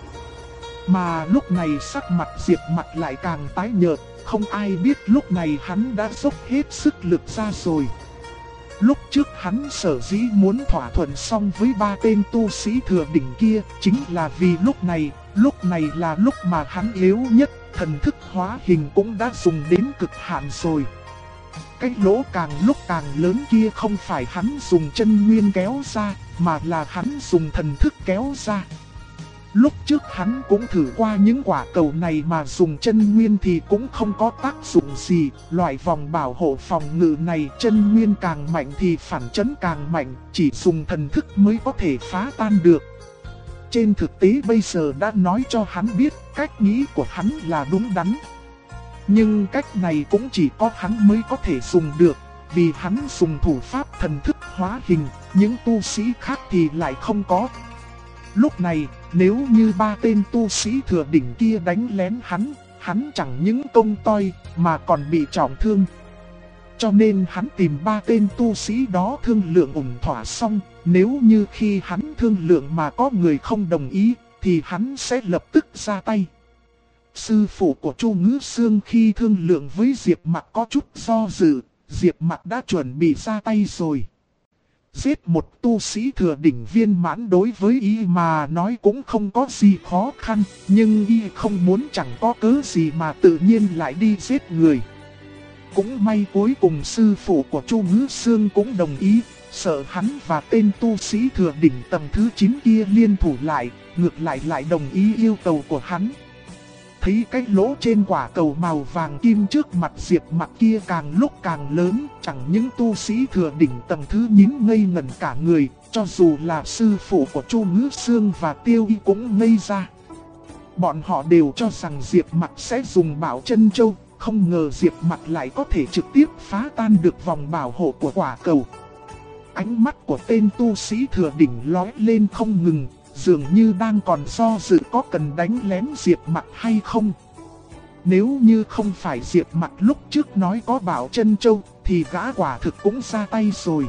Mà lúc này sắc mặt Diệp Mặc lại càng tái nhợt, không ai biết lúc này hắn đã dốc hết sức lực ra rồi. Lúc trước hắn sở dĩ muốn thỏa thuận xong với 3 tên tu sĩ thừa đỉnh kia, chính là vì lúc này là lúc mà hắn yếu nhất, thần thức hóa hình cũng đã dùng đến cực hạn rồi. Cái lỗ càng lúc càng lớn kia không phải hắn dùng chân nguyên kéo ra, mà là hắn dùng thần thức kéo ra. Lúc trước hắn cũng thử qua những quả cầu này mà dùng chân nguyên thì cũng không có tác dụng gì. Loại vòng bảo hộ phòng ngự này chân nguyên càng mạnh thì phản chấn càng mạnh, chỉ dùng thần thức mới có thể phá tan được. Trên thực tế bây giờ đã nói cho hắn biết cách nghĩ của hắn là đúng đắn. Nhưng cách này cũng chỉ có hắn mới có thể dùng được, vì hắn dùng thủ pháp thần thức hóa hình, những tu sĩ khác thì lại không có. Lúc này, nếu như 3 tên tu sĩ thừa đỉnh kia đánh lén hắn chẳng những công toi mà còn bị trọng thương. Cho nên hắn tìm 3 tên tu sĩ đó thương lượng ổn thỏa xong, nếu như khi hắn thương lượng mà có người không đồng ý, thì hắn sẽ lập tức ra tay. Sư phụ của Chu Ngữ Xương khi thương lượng với Diệp Mặc có chút do dự, Diệp Mặc đã chuẩn bị ra tay rồi. Giết một tu sĩ thừa đỉnh viên mãn đối với y mà nói cũng không có gì khó khăn, nhưng y không muốn chẳng có cớ gì mà tự nhiên lại đi giết người. Cũng may cuối cùng sư phụ của Chu Ngữ Xương cũng đồng ý, sợ hắn và tên tu sĩ thừa đỉnh tầng thứ 9 kia liên thủ lại, ngược lại đồng ý yêu cầu của hắn. Thấy cái lỗ trên quả cầu màu vàng kim trước mặt Diệp Mặc kia càng lúc càng lớn, chẳng những tu sĩ thừa đỉnh tầng thứ 9 ngây ngẩn cả người, cho dù là sư phụ của Chu Ngữ Xương và Tiêu Y cũng ngây ra. Bọn họ đều cho rằng Diệp Mặc sẽ dùng Bảo Chân Châu, không ngờ Diệp Mặc lại có thể trực tiếp phá tan được vòng bảo hộ của quả cầu. Ánh mắt của tên tu sĩ thừa đỉnh lóe lên không ngừng, dường như đang còn do dự có cần đánh lén Diệp Mặc hay không. Nếu như không phải Diệp Mặc lúc trước nói có Bảo Chân Châu, thì gã quả thực cũng ra tay rồi.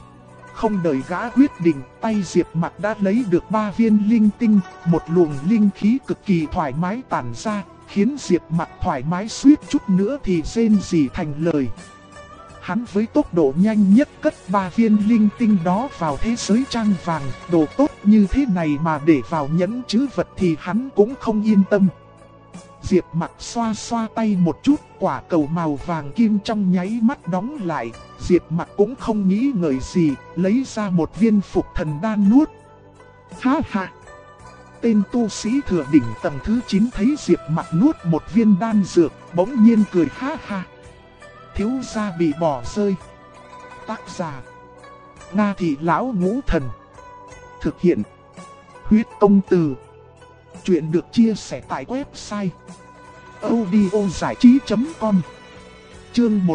Không đợi gã quyết định, tay Diệp Mặc đã lấy được 3 viên linh tinh, một luồng linh khí cực kỳ thoải mái tản ra, khiến Diệp Mặc thoải mái suýt chút nữa thì rên rỉ thành lời. Hắn với tốc độ nhanh nhất cất 3 viên linh tinh đó vào thế giới trang vàng, đồ tốt như thế này mà để vào nhẫn trữ vật thì hắn cũng không yên tâm. Diệp Mặc xoa xoa tay một chút, quả cầu màu vàng kim trong nháy mắt đóng lại, Diệp Mặc cũng không nghĩ ngợi gì, lấy ra một viên phục thần đan nuốt. Ha ha! Tên tu sĩ thừa đỉnh tầng thứ 9 thấy Diệp Mặc nuốt một viên đan dược, bỗng nhiên cười ha ha. Thiếu gia bị bỏ rơi. Tác giả: Nga Thị Lão Ngũ Thần. Thực hiện: Huyết Công Từ. Chuyện được chia sẻ tại website audiozảichí.com. Chương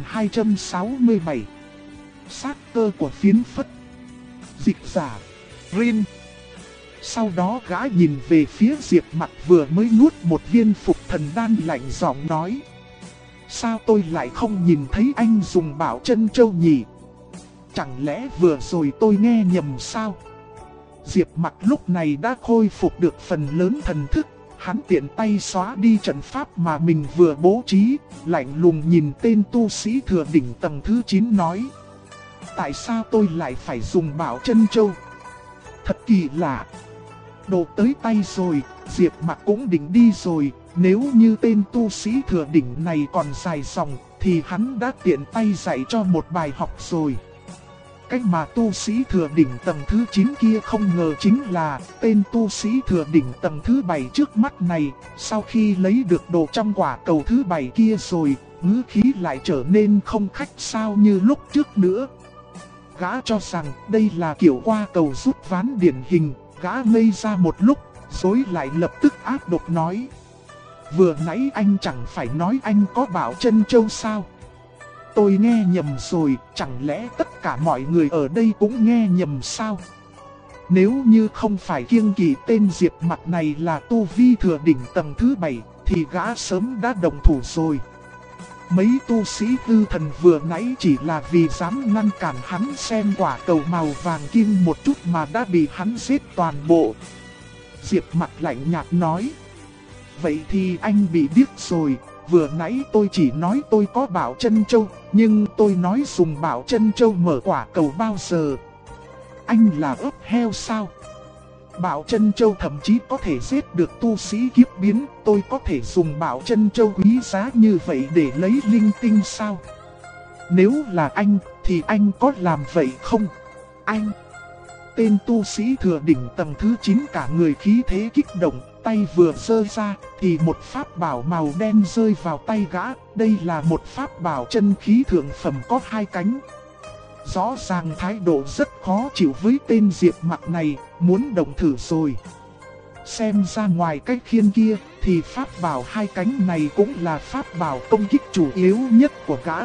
1267. Sát cơ của phiến phất. Dịch giả: Rin. Sau đó gã nhìn về phía Diệp Mặc vừa mới nuốt một viên phục thần đan, lạnh giọng nói: Sao tôi lại không nhìn thấy anh dùng Bảo Chân Châu nhỉ? Chẳng lẽ vừa rồi tôi nghe nhầm sao? Diệp Mặc lúc này đã khôi phục được phần lớn thần thức, hắn tiện tay xóa đi trận pháp mà mình vừa bố trí, lạnh lùng nhìn tên tu sĩ thừa đỉnh tầng thứ 9 nói: Tại sao tôi lại phải dùng Bảo Chân Châu? Thật kỳ lạ. Đồ tới tay rồi, Diệp Mặc cũng định đi rồi, Nếu như tên tu sĩ thừa đỉnh này còn dài dòng thì hắn đã tiện tay dạy cho một bài học rồi. Cách mà tu sĩ thừa đỉnh tầng thứ 9 kia không ngờ chính là tên tu sĩ thừa đỉnh tầng thứ 7 trước mắt này. Sau khi lấy được đồ trong quả cầu thứ 7 kia rồi, ngữ khí lại trở nên không khách sáo như lúc trước nữa. Gã cho rằng đây là kiểu qua cầu rút ván điển hình. Gã ngây ra một lúc, rồi lại lập tức ác độc nói: vừa nãy anh chẳng phải nói anh có Bảo Chân Châu sao? Tôi nghe nhầm rồi, chẳng lẽ tất cả mọi người ở đây cũng nghe nhầm sao? Nếu như không phải kiêng kỵ tên Diệp Mặc này là tu vi thừa đỉnh tầng thứ 7, thì gã sớm đã động thủ rồi. Mấy tu sĩ hư thần vừa nãy chỉ là vì dám ngăn cản hắn xem quả cầu màu vàng kim một chút mà đã bị hắn giết toàn bộ. Diệp Mặc lạnh nhạt nói: vậy thì anh bị điếc rồi. Vừa nãy tôi chỉ nói tôi có Bảo Chân Châu, nhưng tôi nói dùng Bảo Chân Châu mở quả cầu bao giờ? Anh là ớt heo sao? Bảo Chân Châu thậm chí có thể giết được tu sĩ kiếp biến, tôi có thể dùng Bảo Chân Châu quý giá như vậy để lấy linh tinh sao? Nếu là anh, thì anh có làm vậy không? Anh! Tên tu sĩ thừa đỉnh tầng thứ 9 cả người khí thế kích động, tay vừa giơ ra thì một pháp bảo màu đen rơi vào tay gã. Đây là một pháp bảo chân khí thượng phẩm có 2 cánh. Rõ ràng thái độ rất khó chịu với tên Diệp Mặc này, muốn động thử rồi. Xem ra ngoài cách khiên kia thì pháp bảo 2 cánh này cũng là pháp bảo công kích chủ yếu nhất của gã.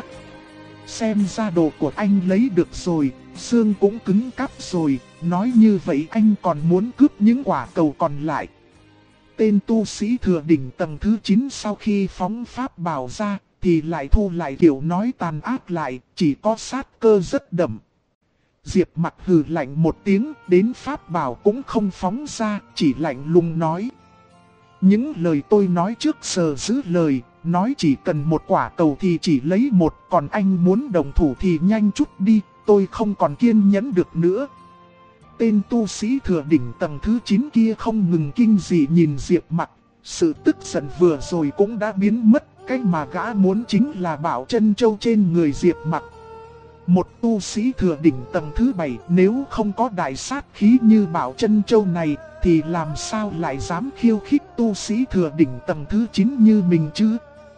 Xem ra đồ của anh lấy được rồi, xương cũng cứng cáp rồi, nói như vậy anh còn muốn cướp những quả cầu còn lại. Tên tu sĩ thừa đỉnh tầng thứ 9 sau khi phóng pháp bảo ra thì lại thu lại kiểu nói tàn ác lại, chỉ có sát cơ rất đậm. Diệp Mặc hừ lạnh một tiếng, đến pháp bảo cũng không phóng ra, chỉ lạnh lùng nói: những lời tôi nói trước giờ giữ lời, nói chỉ cần một quả cầu thì chỉ lấy một, còn anh muốn đồng thủ thì nhanh chút đi, tôi không còn kiên nhẫn được nữa. Tên tu sĩ thừa đỉnh tầng thứ 9 kia không ngừng kinh dị nhìn Diệp Mặc, sự tức giận vừa rồi cũng đã biến mất, cái mà gã muốn chính là Bảo Chân Châu trên người Diệp Mặc. Một tu sĩ thừa đỉnh tầng thứ 7 nếu không có đại sát khí như Bảo Chân Châu này thì làm sao lại dám khiêu khích tu sĩ thừa đỉnh tầng thứ 9 như mình chứ?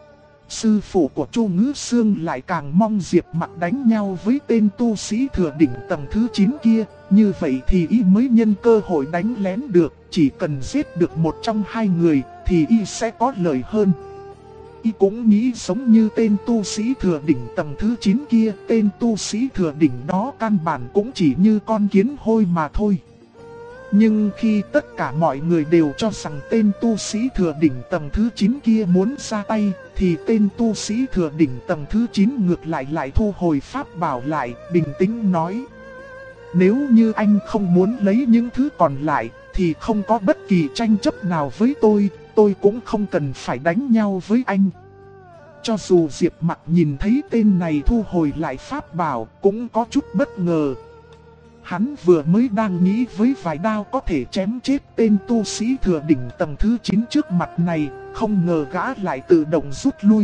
Sư phụ của Chu Ngữ Sương lại càng mong Diệp Mặc đánh nhau với tên tu sĩ thừa đỉnh tầng thứ 9 kia, như vậy thì y mới nhân cơ hội đánh lén được, chỉ cần giết được một trong hai người thì y sẽ có lợi hơn. Y cũng nghĩ giống như tên tu sĩ thừa đỉnh tầng thứ 9 kia, tên tu sĩ thừa đỉnh đó căn bản cũng chỉ như con kiến hôi mà thôi. Nhưng khi tất cả mọi người đều cho rằng tên tu sĩ thừa đỉnh tầng thứ 9 kia muốn ra tay, thì tên tu sĩ thừa đỉnh tầng thứ 9 ngược lại thu hồi pháp bảo lại, bình tĩnh nói: nếu như anh không muốn lấy những thứ còn lại, thì không có bất kỳ tranh chấp nào với tôi cũng không cần phải đánh nhau với anh. Cho dù Diệp Mặc nhìn thấy tên này thu hồi lại pháp bảo cũng có chút bất ngờ. Hắn vừa mới đang nghĩ với vài đao có thể chém chết tên tu sĩ thừa đỉnh tầng thứ 9 trước mặt này, không ngờ gã lại tự động rút lui.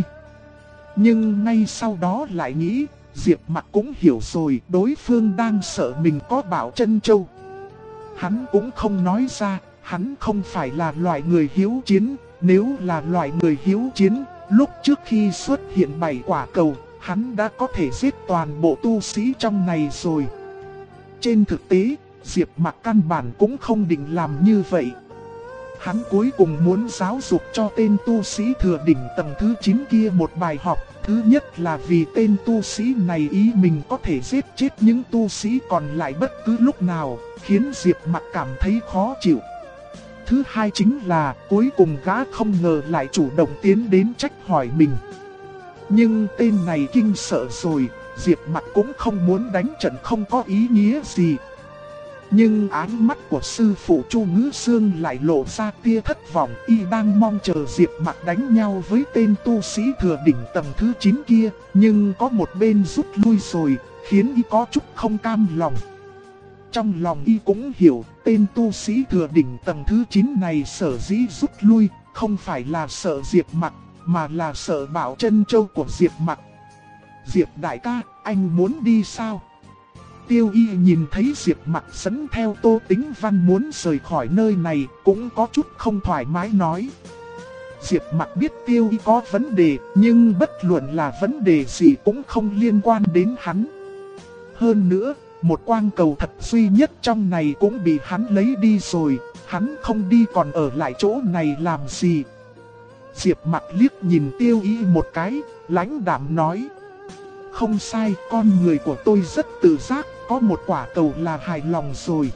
Nhưng ngay sau đó lại nghĩ, Diệp Mặc cũng hiểu rồi, đối phương đang sợ mình có Bảo Chân Châu. Hắn cũng không nói ra, hắn không phải là loại người hiếu chiến, nếu là loại người hiếu chiến, lúc trước khi xuất hiện 7 quả cầu, hắn đã có thể giết toàn bộ tu sĩ trong này rồi. Trên thực tế, Diệp Mặc căn bản cũng không định làm như vậy. Hắn cuối cùng muốn giáo dục cho tên tu sĩ thừa đỉnh tầng thứ 9 kia một bài học. Thứ nhất là vì tên tu sĩ này ý mình có thể giết chết những tu sĩ còn lại bất cứ lúc nào, khiến Diệp Mặc cảm thấy khó chịu. Thứ hai chính là cuối cùng gã không ngờ lại chủ động tiến đến trách hỏi mình. Nhưng tên này kinh sợ rồi, Diệp Mặc cũng không muốn đánh trận không có ý nghĩa gì. Nhưng ánh mắt của sư phụ Chu Ngữ Sương lại lộ ra tia thất vọng, y đang mong chờ Diệp Mặc đánh nhau với tên tu sĩ thừa đỉnh tầng thứ 9 kia, nhưng có một bên rút lui rồi, khiến y có chút không cam lòng. Trong lòng y cũng hiểu, tên tu sĩ thừa đỉnh tầng thứ 9 này sở dĩ rút lui, không phải là sợ Diệp Mặc, mà là sợ Bảo Trân Châu của Diệp Mặc. Diệp đại ca, anh muốn đi sao? Tiêu Y nhìn thấy Diệp Mặc dẫn theo Tô Tĩnh Văn muốn rời khỏi nơi này, cũng có chút không thoải mái nói. Diệp Mặc biết Tiêu Y có vấn đề, nhưng bất luận là vấn đề gì cũng không liên quan đến hắn. Hơn nữa, một quang cầu thật duy nhất trong này cũng bị hắn lấy đi rồi, hắn không đi còn ở lại chỗ này làm gì? Diệp Mặc liếc nhìn Tiêu Y một cái, lãnh đạm nói. Không sai, con người của tôi rất tự giác, có một quả cầu là hài lòng rồi.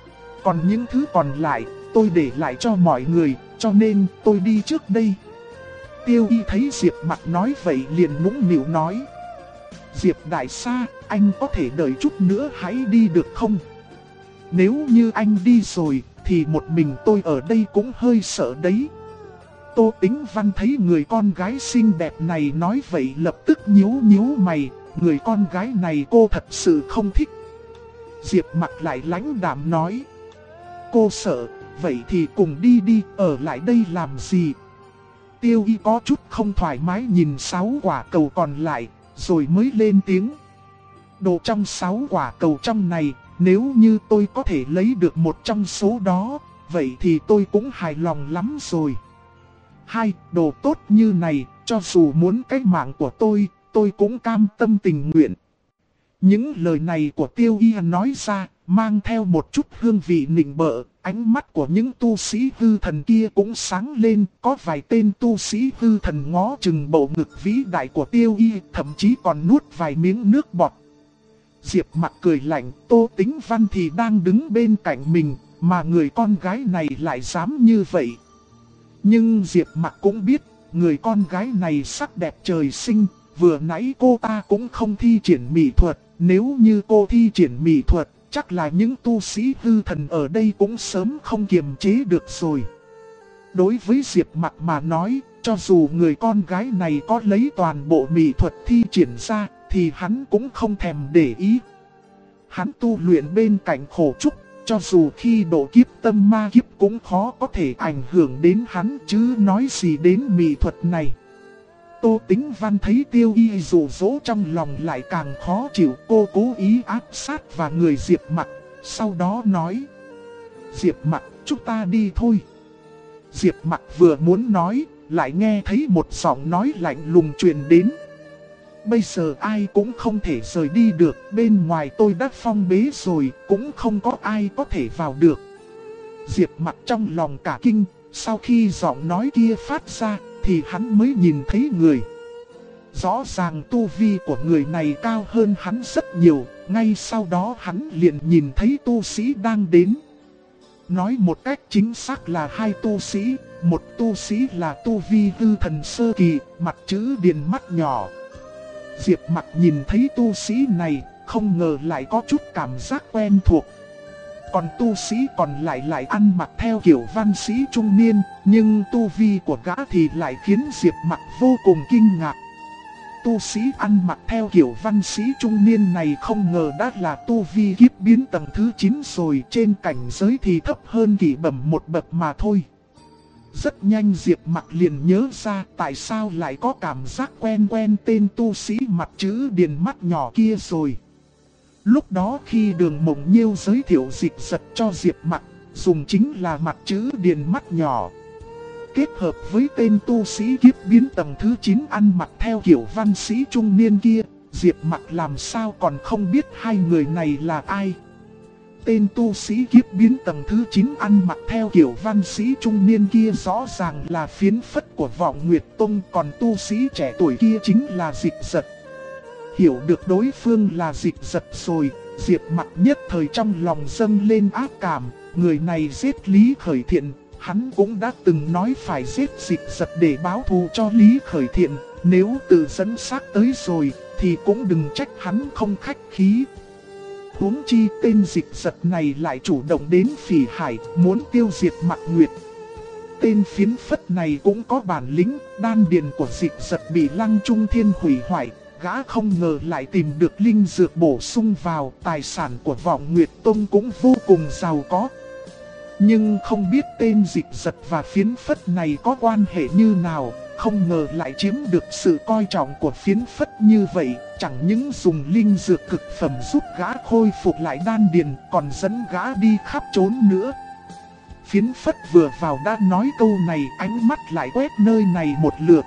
Còn những thứ còn lại, tôi để lại cho mọi người, cho nên tôi đi trước đây. Tiêu Y thấy Diệp Mặc nói vậy liền nũng nịu nói. Diệp đại ca, anh có thể đợi chút nữa hãy đi được không? Nếu như anh đi rồi, thì một mình tôi ở đây cũng hơi sợ đấy. Tô Tĩnh Văn thấy người con gái xinh đẹp này nói vậy lập tức nhíu mày, người con gái này cô thật sự không thích. Diệp Mặc lại lãnh đạm nói. Cô sợ, vậy thì cùng đi đi, ở lại đây làm gì? Tiêu Y có chút không thoải mái nhìn 6 quả cầu còn lại, rồi mới lên tiếng. Đồ trong 6 quả cầu trong này, nếu như tôi có thể lấy được một trong số đó, vậy thì tôi cũng hài lòng lắm rồi. Hai, đồ tốt như này, cho dù muốn cái mạng của tôi cũng cam tâm tình nguyện. Những lời này của Tiêu Y nói ra, mang theo một chút hương vị nịnh bợ, ánh mắt của những tu sĩ hư thần kia cũng sáng lên, có vài tên tu sĩ hư thần ngó chừng bộ ngực vĩ đại của Tiêu Y, thậm chí còn nuốt vài miếng nước bọt. Diệp Mặc cười lạnh, Tô Tĩnh Văn thì đang đứng bên cạnh mình, mà người con gái này lại dám như vậy. Nhưng Diệp Mặc cũng biết, người con gái này sắc đẹp trời sinh, vừa nãy cô ta cũng không thi triển mỹ thuật, nếu như cô thi triển mỹ thuật, chắc là những tu sĩ hư thần ở đây cũng sớm không kiềm chế được rồi. Đối với Diệp Mặc mà nói, cho dù người con gái này có lấy toàn bộ mỹ thuật thi triển ra, thì hắn cũng không thèm để ý. Hắn tu luyện bên cạnh khổ trúc, cho dù khi độ kiếp tâm ma kiếp cũng khó có thể ảnh hưởng đến hắn chứ nói gì đến mỹ thuật này. Tô Tĩnh Văn thấy Tiêu Y dụ dỗ trong lòng lại càng khó chịu, cô cố ý áp sát vào người Diệp Mặc, sau đó nói. Diệp Mặc, chúng ta đi thôi. Diệp Mặc vừa muốn nói, lại nghe thấy một giọng nói lạnh lùng truyền đến. Bây giờ ai cũng không thể rời đi được, bên ngoài tôi đã phong bế rồi, cũng không có ai có thể vào được. Diệp Mặc trong lòng cả kinh, sau khi giọng nói kia phát ra, thì hắn mới nhìn thấy người. Rõ ràng tu vi của người này cao hơn hắn rất nhiều, ngay sau đó hắn liền nhìn thấy tu sĩ đang đến. Nói một cách chính xác là hai tu sĩ, một tu sĩ là tu vi hư thần sơ kỳ, mặt chữ điền mắt nhỏ. Diệp Mặc nhìn thấy tu sĩ này, không ngờ lại có chút cảm giác quen thuộc. Còn tu sĩ còn lại ăn mặc theo kiểu văn sĩ trung niên, nhưng tu vi của gã thì lại khiến Diệp Mặc vô cùng kinh ngạc. Tu sĩ ăn mặc theo kiểu văn sĩ trung niên này không ngờ đã là tu vi kiếp biến tầng thứ 9 rồi, trên cảnh giới thì thấp hơn Kỷ Bẩm một bậc mà thôi. Rất nhanh Diệp Mặc liền nhớ ra tại sao lại có cảm giác quen tên tu sĩ mặt chữ điền mắt nhỏ kia rồi. Lúc đó khi Đường Mộng Nhiêu giới thiệu Dịch Giật cho Diệp Mặc, dùng chính là mặt chữ điền mắt nhỏ. Kết hợp với tên tu sĩ kiếp biến tầng thứ 9 ăn mặc theo kiểu văn sĩ trung niên kia, Diệp Mặc làm sao còn không biết hai người này là ai. Tên tu sĩ kiếp biến tầng thứ 9 ăn mặc theo kiểu văn sĩ trung niên kia rõ ràng là phiến phất của Vọng Nguyệt Tông, còn tu sĩ trẻ tuổi kia chính là Dịch Giật. Hiểu được đối phương là Dịch Giật rồi, Diệp Mặc nhất thời trong lòng dâng lên ác cảm, người này giết Lý Khởi Thiện, hắn cũng đã từng nói phải giết Dịch Giật để báo thù cho Lý Khởi Thiện, nếu tự dẫn xác tới rồi thì cũng đừng trách hắn không khách khí. Huống chi tên Dịch Giật này lại chủ động đến Phỉ Hải, muốn tiêu diệt Mạc Nguyệt. Tên phiến phất này cũng có bản lĩnh, đan điền của Dịch Giật bị Lăng Trung Thiên hủy hoại, gã không ngờ lại tìm được linh dược bổ sung vào, tài sản của Vọng Nguyệt Tông cũng vô cùng giàu có. Nhưng không biết tên Dịch Giật và Phiến Phất này có quan hệ như nào, không ngờ lại chiếm được sự coi trọng của Phiến Phất như vậy, chẳng những dùng linh dược cực phẩm giúp gã khôi phục lại đan điền, còn dẫn gã đi khắp trốn nữa. Phiến Phất vừa vào đã nói câu này, ánh mắt lại quét nơi này một lượt.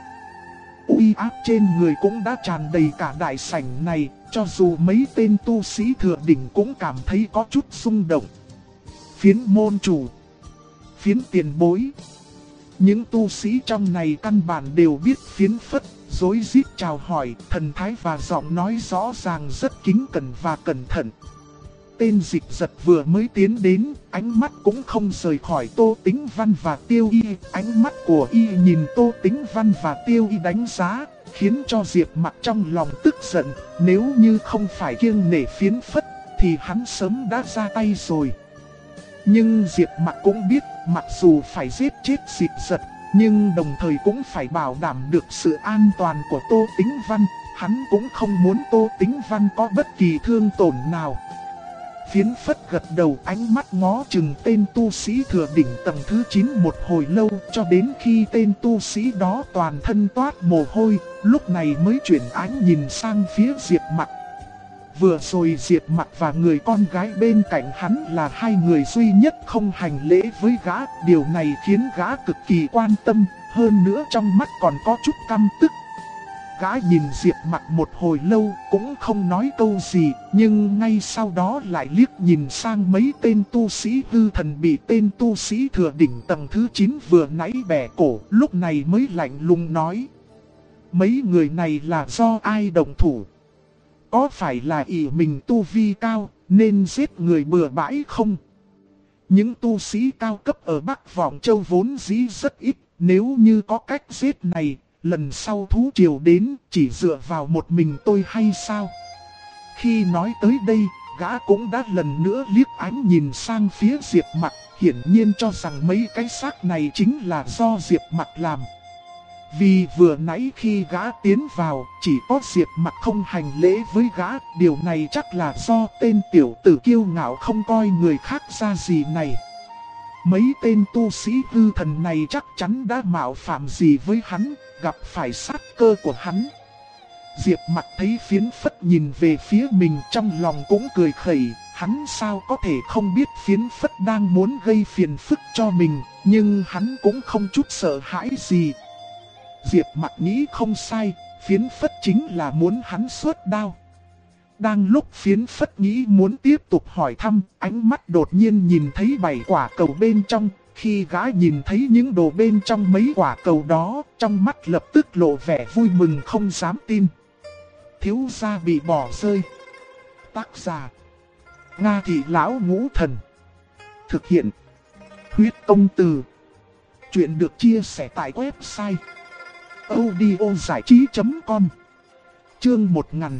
Uy áp trên người cũng đã tràn đầy cả đại sảnh này, cho dù mấy tên tu sĩ thừa đỉnh cũng cảm thấy có chút rung động. Phiến môn chủ, Phiến tiền bối. Những tu sĩ trong này căn bản đều biết Phiến Phất, rối rít chào hỏi, thần thái và giọng nói rõ ràng rất kính cẩn và cẩn thận. Tên Dịch Giật vừa mới tiến đến, ánh mắt cũng không rời khỏi Tô Tĩnh Văn và Tiêu Y. Ánh mắt của Y nhìn Tô Tĩnh Văn và Tiêu Y đánh giá, khiến cho Diệp Mặc trong lòng tức giận. Nếu như không phải kiêng nể Phiến Phất, thì hắn sớm đã ra tay rồi. Nhưng Diệp Mặc cũng biết, mặc dù phải giết chết Dịch Giật, nhưng đồng thời cũng phải bảo đảm được sự an toàn của Tô Tĩnh Văn. Hắn cũng không muốn Tô Tĩnh Văn có bất kỳ thương tổn nào. Phiến Phất gật đầu, ánh mắt ngó chừng tên tu sĩ thừa đỉnh tầng thứ 9 một hồi lâu, cho đến khi tên tu sĩ đó toàn thân toát mồ hôi, lúc này mới chuyển ánh nhìn sang phía Diệp Mặc. Vừa rồi Diệp Mặc và người con gái bên cạnh hắn là hai người duy nhất không hành lễ với gã, điều này khiến gã cực kỳ quan tâm, hơn nữa trong mắt còn có chút căm tức. Gã nhìn Diệp Mặc một hồi lâu cũng không nói câu gì, nhưng ngay sau đó lại liếc nhìn sang mấy tên tu sĩ hư thần bị tên tu sĩ thừa đỉnh tầng thứ 9 vừa nãy bẻ cổ, lúc này mới lạnh lùng nói. Mấy người này là do ai động thủ? Có phải là ỷ mình tu vi cao nên giết người bừa bãi không? Những tu sĩ cao cấp ở Bắc Vọng Châu vốn dĩ rất ít, nếu như có cách giết này, lần sau thú triều đến chỉ dựa vào một mình tôi hay sao? Khi nói tới đây, gã cũng đã lần nữa liếc ánh nhìn sang phía Diệp Mặc, hiển nhiên cho rằng mấy cái xác này chính là do Diệp Mặc làm. Vì vừa nãy khi gã tiến vào, chỉ có Diệp Mặc không hành lễ với gã, điều này chắc là do tên tiểu tử kiêu ngạo không coi người khác ra gì này. Mấy tên tu sĩ hư thần này chắc chắn đã mạo phạm gì với hắn, gặp phải sát cơ của hắn. Diệp Mặc thấy Phiến Phất nhìn về phía mình, trong lòng cũng cười khẩy, hắn sao có thể không biết Phiến Phất đang muốn gây phiền phức cho mình, nhưng hắn cũng không chút sợ hãi gì. Diệp Mặc nghĩ không sai, Phiến Phất chính là muốn hắn xuất đao. Đang lúc Phiến Phất nghĩ muốn tiếp tục hỏi thăm, ánh mắt đột nhiên nhìn thấy 7 quả cầu bên trong. Khi gã nhìn thấy những đồ bên trong mấy quả cầu đó, trong mắt lập tức lộ vẻ vui mừng không dám tin. Thiếu gia bị bỏ rơi. Tác giả: Nga Thị Lão Ngũ Thần. Thực hiện: Huyết Công Từ. Chuyện được chia sẻ tại website audiozảichí.com. Chương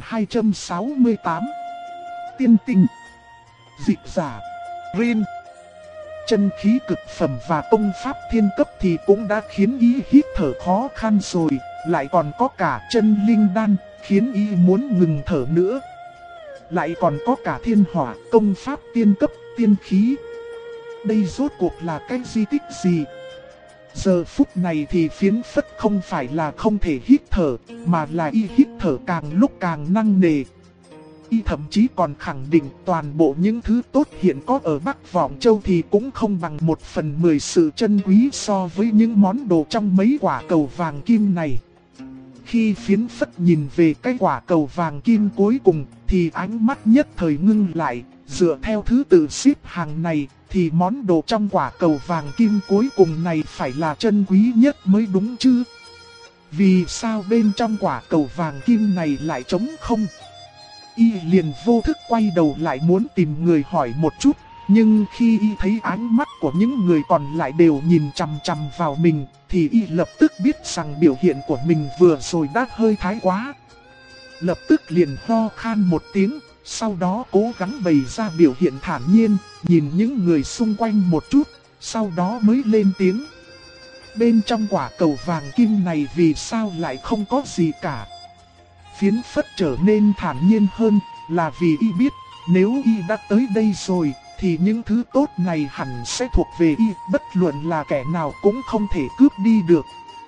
1268. Tiên tinh. Dịch giả: Rin. Chân khí cực phẩm và công pháp thiên cấp thì cũng đã khiến y hít thở khó khăn rồi, lại còn có cả chân linh đan, khiến y muốn ngừng thở nữa. Lại còn có cả thiên hỏa, công pháp tiên cấp, tiên khí. Đây rốt cuộc là cái di tích gì? Giờ phút này thì Phiến Phất không phải là không thể hít thở, mà là y hít thở càng lúc càng nặng nề. Y thậm chí còn khẳng định toàn bộ những thứ tốt hiện có ở Bắc Vọng Châu thì cũng không bằng 1/10 sự chân quý so với những món đồ trong mấy quả cầu vàng kim này. Khi Phiến Phất nhìn về cái quả cầu vàng kim cuối cùng thì ánh mắt nhất thời ngưng lại, dựa theo thứ tự xếp hàng này thì món đồ trong quả cầu vàng kim cuối cùng này phải là chân quý nhất mới đúng chứ. Vì sao bên trong quả cầu vàng kim này lại trống không? Y liền vô thức quay đầu lại muốn tìm người hỏi một chút, nhưng khi y thấy ánh mắt của những người còn lại đều nhìn chằm chằm vào mình, thì y lập tức biết rằng biểu hiện của mình vừa rồi đã hơi thái quá. Lập tức liền ho khan một tiếng, sau đó cố gắng bày ra biểu hiện thản nhiên, nhìn những người xung quanh một chút, sau đó mới lên tiếng. Bên trong quả cầu vàng kim này vì sao lại không có gì cả? Phiến Phất trở nên thản nhiên hơn, là vì y biết, nếu y đã tới đây rồi, thì những thứ tốt này hẳn sẽ thuộc về y, bất luận là kẻ nào cũng không thể cướp đi được.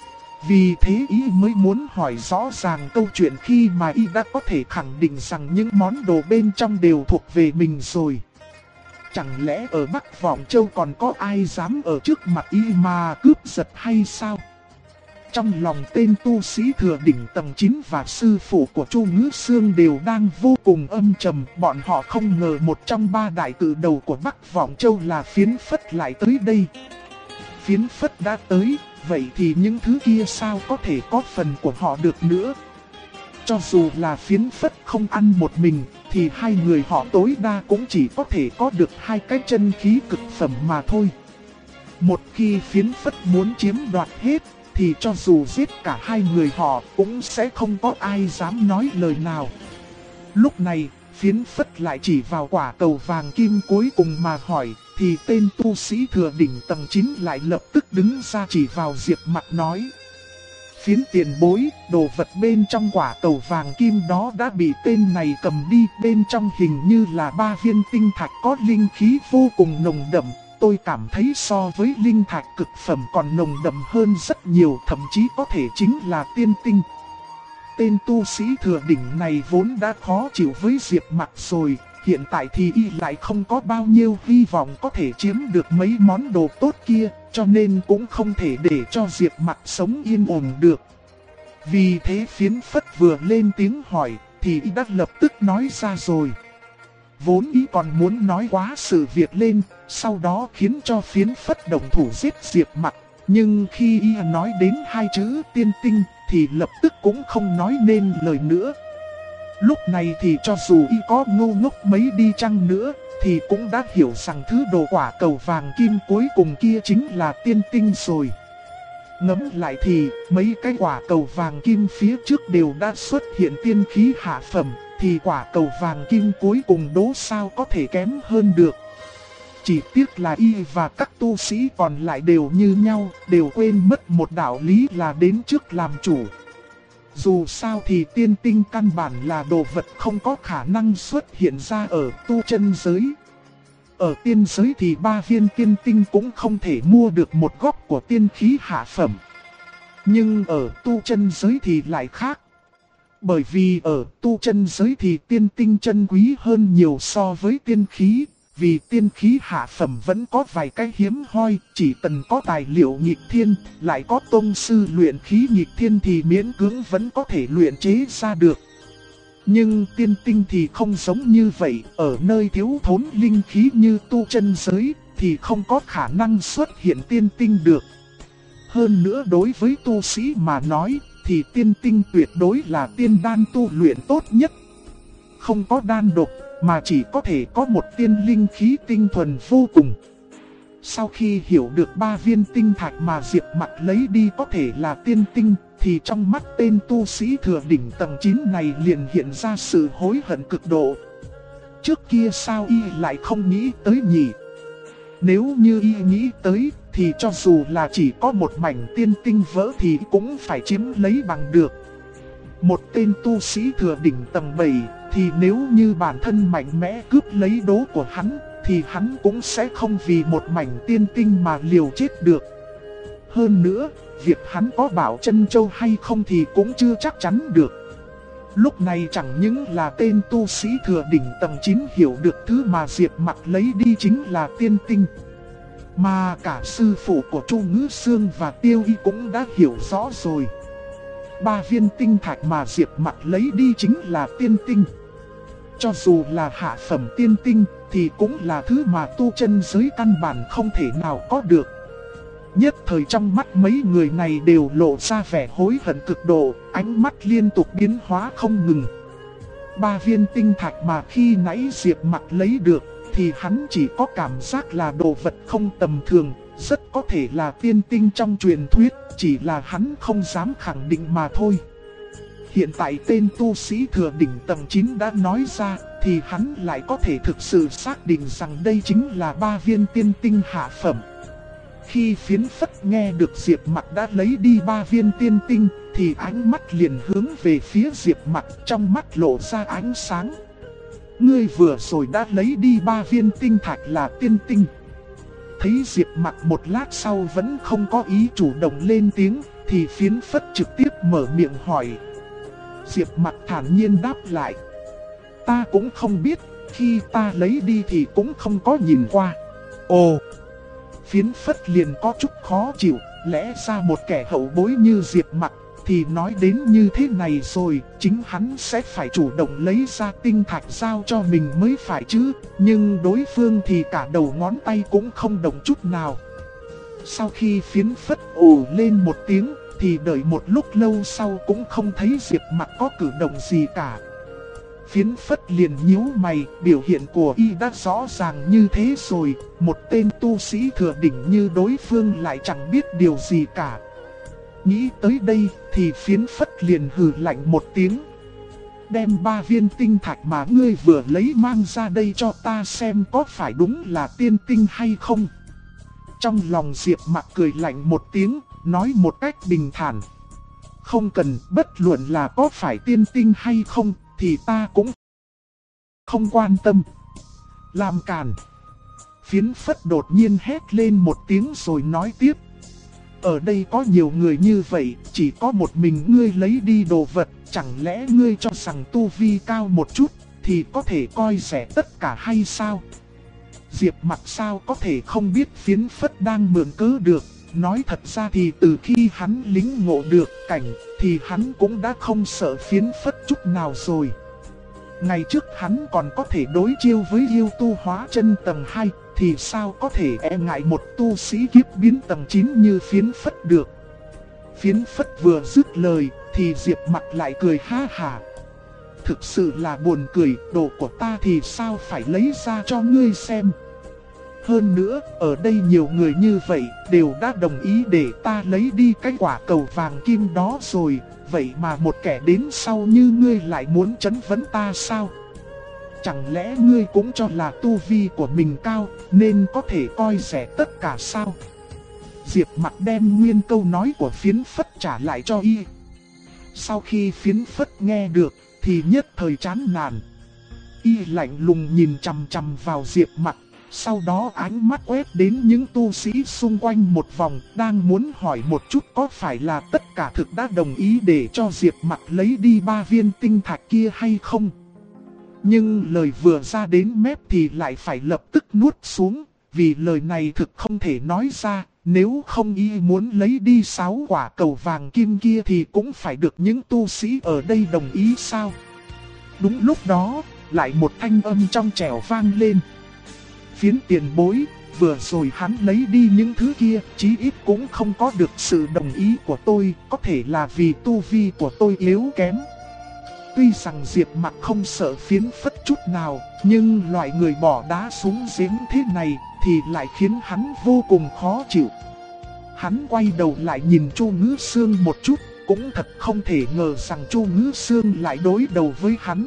Vì thế y mới muốn hỏi rõ ràng câu chuyện khi mà y đã có thể khẳng định rằng những món đồ bên trong đều thuộc về mình rồi. Chẳng lẽ ở Bắc Vọng Châu còn có ai dám ở trước mặt y mà cướp giật hay sao? Trong lòng tên tu sĩ thừa đỉnh tầng 9 và sư phụ của Chu Ngữ Xương đều đang vô cùng âm trầm. Bọn họ không ngờ một trong ba đại cử đầu của Bắc Vọng Châu là Phiến Phất lại tới đây. Phiến Phất đã tới, vậy thì những thứ kia sao có thể có phần của họ được nữa? Cho dù là Phiến Phất không ăn một mình, thì hai người họ tối đa cũng chỉ có thể có được hai cái chân khí cực phẩm mà thôi. Một khi Phiến Phất muốn chiếm đoạt hết, thì cho dù giết cả hai người họ cũng sẽ không có ai dám nói lời nào. Lúc này, Phiến Phất lại chỉ vào quả cầu vàng kim cuối cùng mà hỏi, thì tên tu sĩ thừa đỉnh tầng 9 lại lập tức đứng ra chỉ vào Diệp Mặc nói: Phiến tiền bối, đồ vật bên trong quả cầu vàng kim đó đã bị tên này cầm đi. Bên trong hình như là 3 viên tinh thạch có linh khí vô cùng nồng đậm. Tôi cảm thấy so với linh thạch cực phẩm còn nồng đậm hơn rất nhiều, thậm chí có thể chính là tiên tinh. Tên tu sĩ thừa đỉnh này vốn đã khó chịu với Diệp Mặc rồi, hiện tại thì y lại không có bao nhiêu hy vọng có thể chiếm được mấy món đồ tốt kia, cho nên cũng không thể để cho Diệp Mặc sống yên ổn được. Vì thế Phiến Phất vừa lên tiếng hỏi, thì y đã lập tức nói ra rồi. Vốn y còn muốn nói quá sự việc lên, sau đó khiến cho Phiến Phất động thủ giết Diệp Mặc. Nhưng khi y nói đến hai chữ tiên tinh, thì lập tức cũng không nói nên lời nữa. Lúc này thì cho dù y có ngu ngốc mấy đi chăng nữa, thì cũng đã hiểu rằng thứ đồ quả cầu vàng kim cuối cùng kia chính là tiên tinh rồi. Ngẫm lại thì mấy cái quả cầu vàng kim phía trước đều đã xuất hiện tiên khí hạ phẩm, thì quả cầu vàng kim cuối cùng đố sao có thể kém hơn được. Chỉ tiếc là y và các tu sĩ còn lại đều như nhau, đều quên mất một đạo lý là đến trước làm chủ. Dù sao thì tiên tinh căn bản là đồ vật không có khả năng xuất hiện ra ở tu chân giới. Ở tiên giới thì 3 viên tiên tinh cũng không thể mua được một góc của tiên khí hạ phẩm. Nhưng ở tu chân giới thì lại khác. Bởi vì ở tu chân giới thì tiên tinh chân quý hơn nhiều so với tiên khí. Vì tiên khí hạ phẩm vẫn có vài cái hiếm hoi, chỉ cần có tài liệu nghịch thiên, lại có tông sư luyện khí nghịch thiên thì miễn cưỡng vẫn có thể luyện chế ra được. Nhưng tiên tinh thì không giống như vậy, ở nơi thiếu thốn linh khí như tu chân giới thì không có khả năng xuất hiện tiên tinh được. Hơn nữa đối với tu sĩ mà nói thì tiên tinh tuyệt đối là tiên đan tu luyện tốt nhất. Không có đan độc mà chỉ có thể có một tiên linh khí tinh thuần vô cùng. Sau khi hiểu được 3 viên tinh thạch mà Diệp Mặc lấy đi có thể là tiên tinh, thì trong mắt tên tu sĩ thừa đỉnh tầng 9 này liền hiện ra sự hối hận cực độ. Trước kia sao y lại không nghĩ tới nhỉ? Nếu như y nghĩ tới, thì cho dù là chỉ có một mảnh tiên tinh vỡ thì cũng phải chiếm lấy bằng được. Một tên tu sĩ thừa đỉnh tầng 7, thì nếu như bản thân mạnh mẽ cướp lấy đố của hắn, thì hắn cũng sẽ không vì một mảnh tiên tinh mà liều chết được. Hơn nữa, việc hắn có bảo chân châu hay không thì cũng chưa chắc chắn được. Lúc này chẳng những là tên tu sĩ thừa đỉnh tầng 9 hiểu được thứ mà Diệp Mặc lấy đi chính là tiên tinh, mà cả sư phụ của Chu Ngữ Xương và Tiêu Y cũng đã hiểu rõ rồi. 3 viên tinh thạch mà Diệp Mặc lấy đi chính là tiên tinh. Cho dù là hạ phẩm tiên tinh thì cũng là thứ mà tu chân giới căn bản không thể nào có được. Nhất thời trong mắt mấy người này đều lộ ra vẻ hối hận cực độ, ánh mắt liên tục biến hóa không ngừng. 3 viên tinh thạch mà khi nãy Diệp Mặc lấy được thì hắn chỉ có cảm giác là đồ vật không tầm thường, rất có thể là tiên tinh trong truyền thuyết, chỉ là hắn không dám khẳng định mà thôi. Hiện tại tên tu sĩ thừa đỉnh tầng 9 đã nói ra, thì hắn lại có thể thực sự xác định rằng đây chính là 3 viên tiên tinh hạ phẩm. Khi Phiến Phất nghe được Diệp Mặc đã lấy đi 3 viên tiên tinh, thì ánh mắt liền hướng về phía Diệp Mặc, trong mắt lộ ra ánh sáng. ngươi vừa rồi đã lấy đi 3 viên tinh thạch là tiên tinh. Thấy Diệp Mặc một lát sau vẫn không có ý chủ động lên tiếng, thì Phiến Phất trực tiếp mở miệng hỏi. Diệp Mặc thản nhiên đáp lại. Ta cũng không biết, khi ta lấy đi thì cũng không có nhìn qua. Ồ! Phiến Phất liền có chút khó chịu, lẽ ra một kẻ hậu bối như Diệp Mặc thì nói đến như thế này rồi, chính hắn sẽ phải chủ động lấy ra tinh thạch giao cho mình mới phải chứ. Nhưng đối phương thì cả đầu ngón tay cũng không động chút nào. Sau khi Phiến Phất ồ lên một tiếng, thì đợi một lúc lâu sau cũng không thấy Diệp Mặc có cử động gì cả. Phiến Phất liền nhíu mày, biểu hiện của y đã rõ ràng như thế rồi, một tên tu sĩ thừa đỉnh như đối phương lại chẳng biết điều gì cả. Nghĩ tới đây thì Phiến Phất liền hừ lạnh một tiếng. Đem 3 viên tinh thạch mà ngươi vừa lấy mang ra đây cho ta xem có phải đúng là tiên tinh hay không. Trong lòng Diệp Mặc cười lạnh một tiếng, nói một cách bình thản. Không cần, bất luận là có phải tiên tinh hay không thì ta cũng không quan tâm. Làm càn. Phiến Phất đột nhiên hét lên một tiếng rồi nói tiếp. Ở đây có nhiều người như vậy, chỉ có một mình ngươi lấy đi đồ vật, chẳng lẽ ngươi cho rằng tu vi cao một chút thì có thể coi rẻ tất cả hay sao? Diệp Mặc sao có thể không biết Phiến Phất đang mượn cớ được. Nói thật ra thì từ khi hắn lĩnh ngộ được cảnh thì hắn cũng đã không sợ Phiến Phất chút nào rồi. Ngày trước hắn còn có thể đối chiêu với yêu tu hóa chân tầng 2, thì sao có thể e ngại một tu sĩ kiếp biến tầng 9 như Phiến Phất được. Phiến Phất vừa dứt lời thì Diệp Mặc lại cười ha hả. Thực sự là buồn cười, đồ của ta thì sao phải lấy ra cho ngươi xem. Hơn nữa, ở đây nhiều người như vậy đều đã đồng ý để ta lấy đi cái quả cầu vàng kim đó rồi. Vậy mà một kẻ đến sau như ngươi lại muốn trấn vấn ta sao? Chẳng lẽ ngươi cũng cho là tu vi của mình cao nên có thể coi rẻ tất cả sao? Diệp Mặc đem nguyên câu nói của Phiến Phất trả lại cho y. Sau khi Phiến Phất nghe được thì nhất thời chán nản. Y lạnh lùng nhìn chằm chằm vào Diệp Mặc. Sau đó ánh mắt quét đến những tu sĩ xung quanh một vòng, đang muốn hỏi một chút có phải là tất cả thực đã đồng ý để cho Diệp Mặc lấy đi 3 viên tinh thạch kia hay không. Nhưng lời vừa ra đến mép thì lại phải lập tức nuốt xuống, vì lời này thực không thể nói ra, nếu không y muốn lấy đi 6 quả cầu vàng kim kia thì cũng phải được những tu sĩ ở đây đồng ý sao. Đúng lúc đó, lại một thanh âm trong trẻo vang lên. Phiến tiền bối, vừa rồi hắn lấy đi những thứ kia, chí ít cũng không có được sự đồng ý của tôi, có thể là vì tu vi của tôi yếu kém. Tuy rằng Diệp Mặc không sợ Phiến Phất chút nào, nhưng loại người bỏ đá xuống giếng thế này thì lại khiến hắn vô cùng khó chịu. Hắn quay đầu lại nhìn Chu Ngữ Sương một chút, cũng thật không thể ngờ rằng Chu Ngữ Sương lại đối đầu với hắn.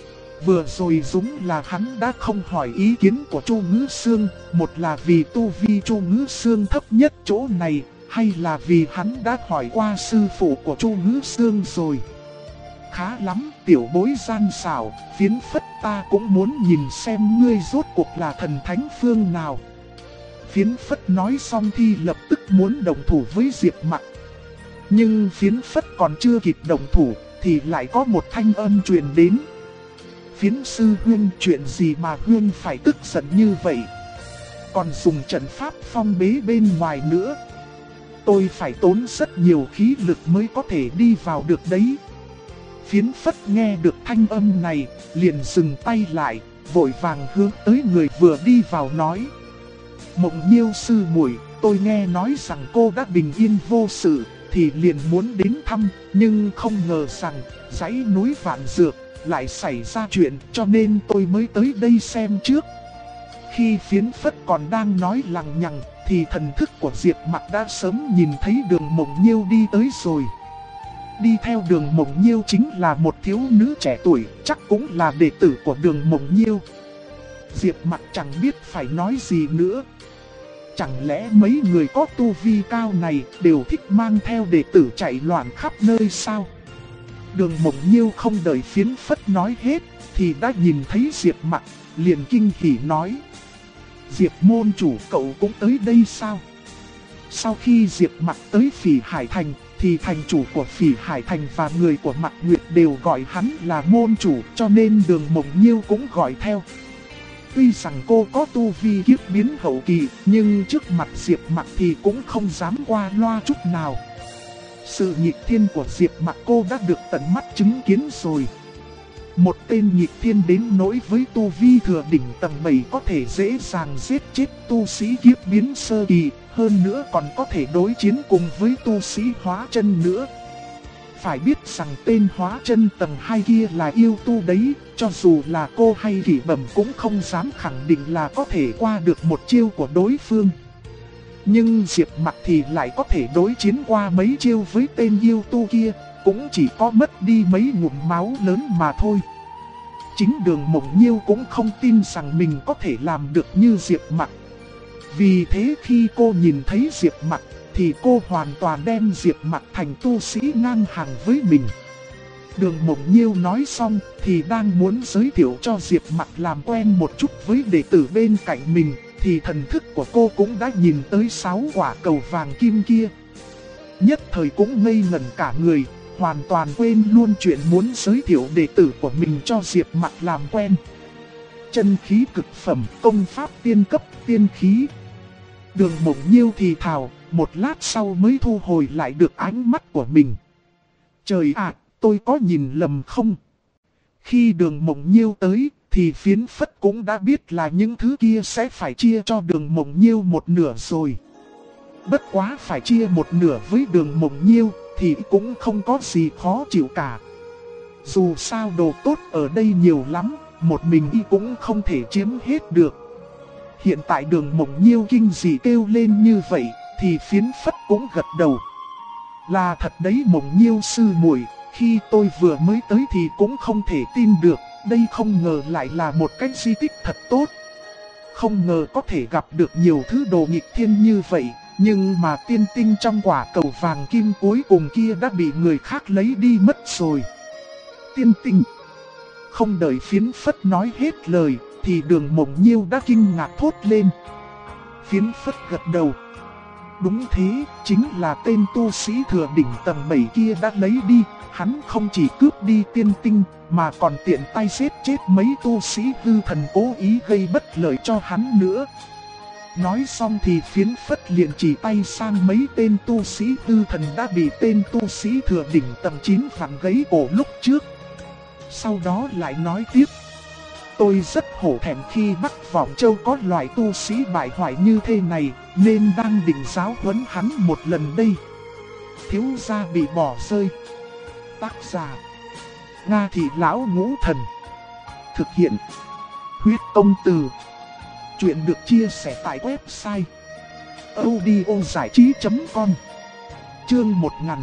Vừa rồi đúng là hắn đã không hỏi ý kiến của Chu Ngữ Sương, một là vì tu vi Chu Ngữ Sương thấp nhất chỗ này, hay là vì hắn đã hỏi qua sư phụ của Chu Ngữ Sương rồi. Khá lắm, tiểu bối gian xảo, Phiến Phất ta cũng muốn nhìn xem ngươi rốt cuộc là thần thánh phương nào. Phiến Phất nói xong thì lập tức muốn động thủ với Diệp Mặc. Nhưng Phiến Phất còn chưa kịp động thủ thì lại có một thanh âm truyền đến. Phiến sư huynh, chuyện gì mà huynh phải tức giận như vậy? Còn dùng trận pháp phong bế bên ngoài nữa. Tôi phải tốn rất nhiều khí lực mới có thể đi vào được đấy. Phiến Phất nghe được thanh âm này, liền dừng tay lại, vội vàng hướng tới người vừa đi vào nói. Mộng Nhiêu sư muội, tôi nghe nói rằng cô đã bình yên vô sự, thì liền muốn đến thăm, nhưng không ngờ rằng dãy núi Vạn Dược lại xảy ra chuyện, cho nên tôi mới tới đây xem trước. Khi Phiến Phất còn đang nói lằng nhằng thì thần thức của Diệp Mặc đã sớm nhìn thấy Đường Mộng Nhiêu đi tới rồi. Đi theo Đường Mộng Nhiêu chính là một thiếu nữ trẻ tuổi, chắc cũng là đệ tử của Đường Mộng Nhiêu. Diệp Mặc chẳng biết phải nói gì nữa. Chẳng lẽ mấy người có tu vi cao này đều thích mang theo đệ tử chạy loạn khắp nơi sao? Đường Mộng Nhiêu không đợi Phiến Phất nói hết, thì đã nhìn thấy Diệp Mặc, liền kinh hỉ nói. Diệp môn chủ cậu cũng tới đây sao? Sau khi Diệp Mặc tới Phỉ Hải Thành, thì thành chủ của Phỉ Hải Thành và người của Mạc Nguyệt đều gọi hắn là môn chủ, cho nên Đường Mộng Nhiêu cũng gọi theo. Tuy rằng cô có tu vi kiếp biến hậu kỳ, nhưng trước mặt Diệp Mặc thì cũng không dám qua loa chút nào. Sự nghịch thiên của Diệp Mặc cô đã được tận mắt chứng kiến rồi. Một tên nghịch thiên đến nỗi với tu vi thừa đỉnh tầng 7 có thể dễ dàng giết chết tu sĩ kiếp biến sơ kỳ, hơn nữa còn có thể đối chiến cùng với tu sĩ hóa chân nữa. Phải biết rằng tên hóa chân tầng 2 kia là yêu tu đấy, cho dù là cô hay Kỷ Bẩm cũng không dám khẳng định là có thể qua được một chiêu của đối phương. Nhưng Diệp Mặc thì lại có thể đối chiến qua mấy chiêu với tên yêu tu kia, cũng chỉ có mất đi mấy ngụm máu lớn mà thôi. Chính Đường Mộng Nhiêu cũng không tin rằng mình có thể làm được như Diệp Mặc. Vì thế khi cô nhìn thấy Diệp Mặc, thì cô hoàn toàn đem Diệp Mặc thành tu sĩ ngang hàng với mình. Đường Mộng Nhiêu nói xong thì đang muốn giới thiệu cho Diệp Mặc làm quen một chút với đệ tử bên cạnh mình, thì thần thức của cô cũng đã nhìn tới 6 quả cầu vàng kim kia. Nhất thời cũng ngây ngẩn cả người, hoàn toàn quên luôn chuyện muốn giới thiệu đệ tử của mình cho Diệp Mặc làm quen. Chân khí cực phẩm, công pháp tiên cấp, tiên khí. Đường Mộng Nhiêu thì thào, một lát sau mới thu hồi lại được ánh mắt của mình. Trời ạ, tôi có nhìn lầm không? Khi Đường Mộng Nhiêu tới, thì Phiến Phất cũng đã biết là những thứ kia sẽ phải chia cho Đường Mộng Nhiêu một nửa rồi. Bất quá phải chia một nửa với Đường Mộng Nhiêu, thì cũng không có gì khó chịu cả. Dù sao đồ tốt ở đây nhiều lắm, một mình y cũng không thể chiếm hết được. Hiện tại Đường Mộng Nhiêu kinh dị kêu lên như vậy, thì Phiến Phất cũng gật đầu. Là thật đấy Mộng Nhiêu sư muội, khi tôi vừa mới tới thì cũng không thể tin được, đây không ngờ lại là một cái di tích thật tốt. Không ngờ có thể gặp được nhiều thứ đồ nghịch thiên như vậy, nhưng mà tiên tinh trong quả cầu vàng kim cuối cùng kia đã bị người khác lấy đi mất rồi. Tiên tinh. Không đợi Phiến Phất nói hết lời, thì Đường Mộng Nhiêu đã kinh ngạc thốt lên. Phiến Phất gật đầu. Đúng thế, chính là tên tu sĩ thừa đỉnh tầng 7 kia đã lấy đi. Hắn không chỉ cướp đi tiên tinh, mà còn tiện tay giết chết mấy tu sĩ hư thần cố ý gây bất lợi cho hắn nữa. Nói xong thì Phiến Phất liền chỉ tay sang mấy tên tu sĩ hư thần đã bị tên tu sĩ thừa đỉnh tầng 9 vặn gãy cổ lúc trước. Sau đó lại nói tiếp. Tôi rất hổ thẹn khi Bắc Vọng Châu có loại tu sĩ bại hoại như thế này, nên đang định giáo huấn hắn một lần đây. Thiếu gia bị bỏ rơi. Tác giả Nga Thị Lão Ngũ Thần. Thực hiện Huyết Công Từ. Chuyện được chia sẻ tại website audiozảichí.com. Chương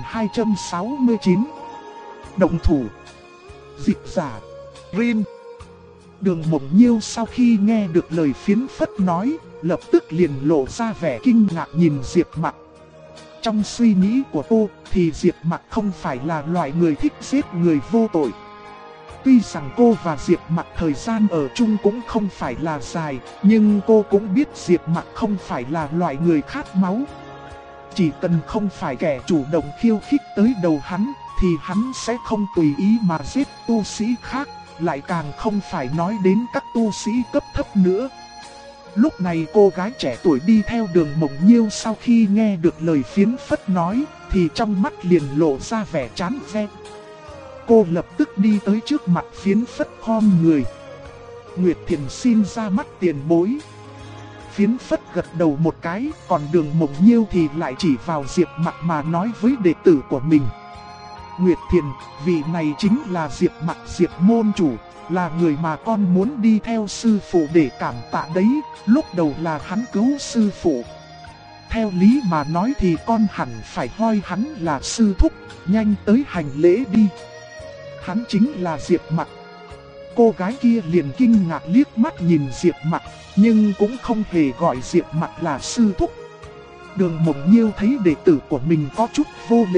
1269. Động thủ. Dịch giả Rim. Đường Mộng Nhiêu sau khi nghe được lời Phiến Phất nói, lập tức liền lộ ra vẻ kinh ngạc nhìn Diệp Mặc. Trong suy nghĩ của cô thì Diệp Mặc không phải là loại người thích giết người vô tội. Tuy rằng cô và Diệp Mặc thời gian ở chung cũng không phải là dài, nhưng cô cũng biết Diệp Mặc không phải là loại người khát máu. Chỉ cần không phải kẻ chủ động khiêu khích tới đầu hắn, thì hắn sẽ không tùy ý mà giết tu sĩ khác, lại càng không phải nói đến các tu sĩ cấp thấp nữa. Lúc này cô gái trẻ tuổi đi theo Đường Mộng Nhiêu sau khi nghe được lời Phiến Phất nói, thì trong mắt liền lộ ra vẻ chán ghét. Cô lập tức đi tới trước mặt Phiến Phất khom người. Nguyệt Thiền xin ra mắt tiền bối. Phiến Phất gật đầu một cái, còn Đường Mộng Nhiêu thì lại chỉ vào Diệp Mặc mà nói với đệ tử của mình. Nguyệt Thiền, vị này chính là Diệp Mặc Diệp môn chủ, là người mà con muốn đi theo sư phụ để cảm tạ đấy, lúc đầu là hắn cứu sư phụ. Theo lý mà nói thì con hẳn phải coi hắn là sư thúc, nhanh tới hành lễ đi. Hắn chính là Diệp Mặc. Cô gái kia liền kinh ngạc liếc mắt nhìn Diệp Mặc, nhưng cũng không hề gọi Diệp Mặc là sư thúc. Đường Mộng Nhiêu thấy đệ tử của mình có chút vô lễ,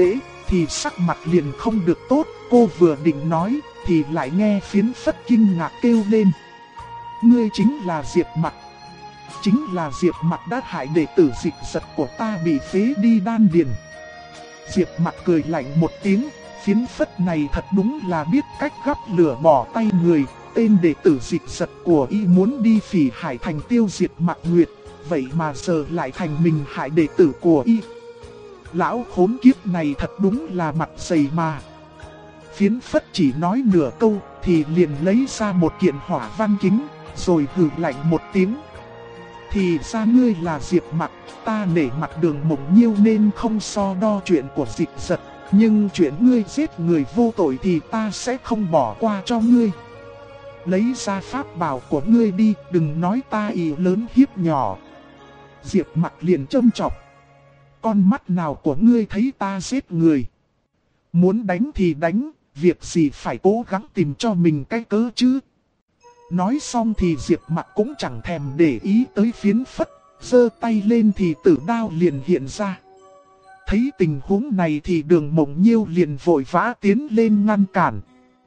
thì sắc mặt liền không được tốt. Cô vừa định nói thì lại nghe Phiến Phất kinh ngạc kêu lên. Ngươi chính là Diệp Mặc. Chính là Diệp Mặc đã hại đệ tử Dịch Giật của ta bị phế đi đan điền. Diệp Mặc cười lạnh một tiếng. Phiến Phất này thật đúng là biết cách gắp lửa bỏ tay người. Tên đệ tử Dịch Giật của y muốn đi Phỉ Hải Thành tiêu diệt Mạc Nguyệt, vậy mà giờ lại thành mình hại đệ tử của y. Lão khốn kiếp này thật đúng là mặt dày mà. Phiến Phất chỉ nói nửa câu thì liền lấy ra một kiện hỏa văn kính, rồi hừ lạnh một tiếng. Thì ra ngươi là Diệp Mặc, ta nể mặt Đường Mộng Nhiêu nên không so đo chuyện của Dịch Giật. Nhưng chuyện ngươi giết người vô tội thì ta sẽ không bỏ qua cho ngươi. Lấy ra pháp bảo của ngươi đi, đừng nói ta ý lớn hiếp nhỏ. Diệp Mặc liền châm chọc. Con mắt nào của ngươi thấy ta giết người? Muốn đánh thì đánh, việc gì phải cố gắng tìm cho mình cái cớ chứ? Nói xong thì Diệp Mặc cũng chẳng thèm để ý tới Phiến Phất, giơ tay lên thì tử đao liền hiện ra. Thấy tình huống này thì Đường Mộng Nhiêu liền vội vã tiến lên ngăn cản.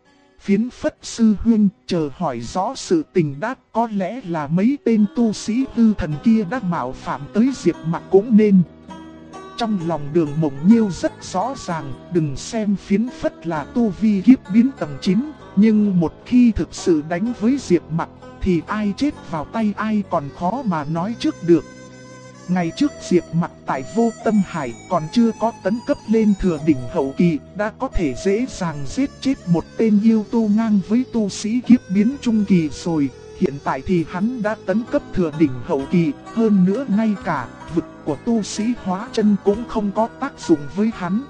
Phiến Phất sư huynh, chờ hỏi rõ sự tình đã, có lẽ là mấy tên tu sĩ hư thần kia đã mạo phạm tới Diệp Mặc cũng nên. Trong lòng Đường Mộng Nhiêu rất rõ ràng, đừng xem Phiến Phất là tu vi kiếp biến tầng 9, nhưng một khi thực sự đánh với Diệp Mặc thì ai chết vào tay ai còn khó mà nói trước được. Ngày trước Diệp Mặc tại Vô Tâm Hải còn chưa có tấn cấp lên thừa đỉnh hậu kỳ, đã có thể dễ dàng giết chết một tên yêu tu ngang với tu sĩ kiếp biến trung kỳ rồi. Hiện tại thì hắn đã tấn cấp thừa đỉnh hậu kỳ, hơn nữa ngay cả vực của tu sĩ hóa chân cũng không có tác dụng với hắn.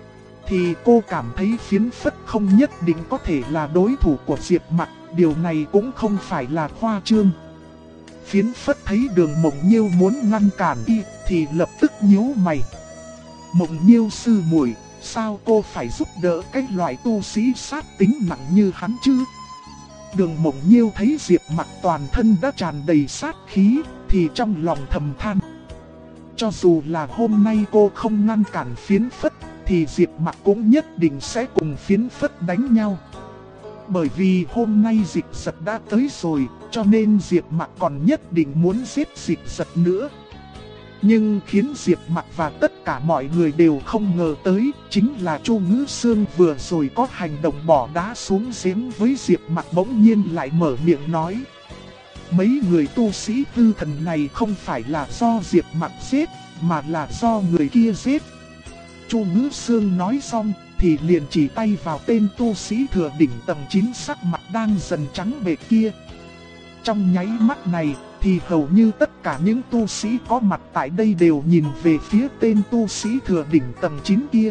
Thì cô cảm thấy Phiến Phất không nhất định có thể là đối thủ của Diệp Mặc, điều này cũng không phải là khoa trương. Phiến Phất thấy Đường Mộng Nhiêu muốn ngăn cản y thì lập tức nhíu mày. Mộng Nhiêu sư muội, sao cô phải giúp đỡ cái loại tu sĩ sát tính nặng như hắn chứ? Đường Mộng Nhiêu thấy Diệp Mặc toàn thân đã tràn đầy sát khí thì trong lòng thầm than. Cho dù là hôm nay cô không ngăn cản Phiến Phất thì Diệp Mặc cũng nhất định sẽ cùng Phiến Phất đánh nhau. Bởi vì hôm nay Dịch Giật đã tới rồi, cho nên Diệp Mặc còn nhất định muốn giết Dịch Giật nữa. Nhưng khiến Diệp Mặc và tất cả mọi người đều không ngờ tới, chính là Chu Ngữ Sương vừa rồi có hành động bỏ đá xuống giếng với Diệp Mặc bỗng nhiên lại mở miệng nói. Mấy người tu sĩ hư thần này không phải là do Diệp Mặc giết, mà là do người kia giết. Chu Ngữ Sương nói xong thì liền chỉ tay vào tên tu sĩ thừa đỉnh tầng 9 sắc mặt đang dần trắng bệch kia. Trong nháy mắt này thì hầu như tất cả những tu sĩ có mặt tại đây đều nhìn về phía tên tu sĩ thừa đỉnh tầng 9 kia.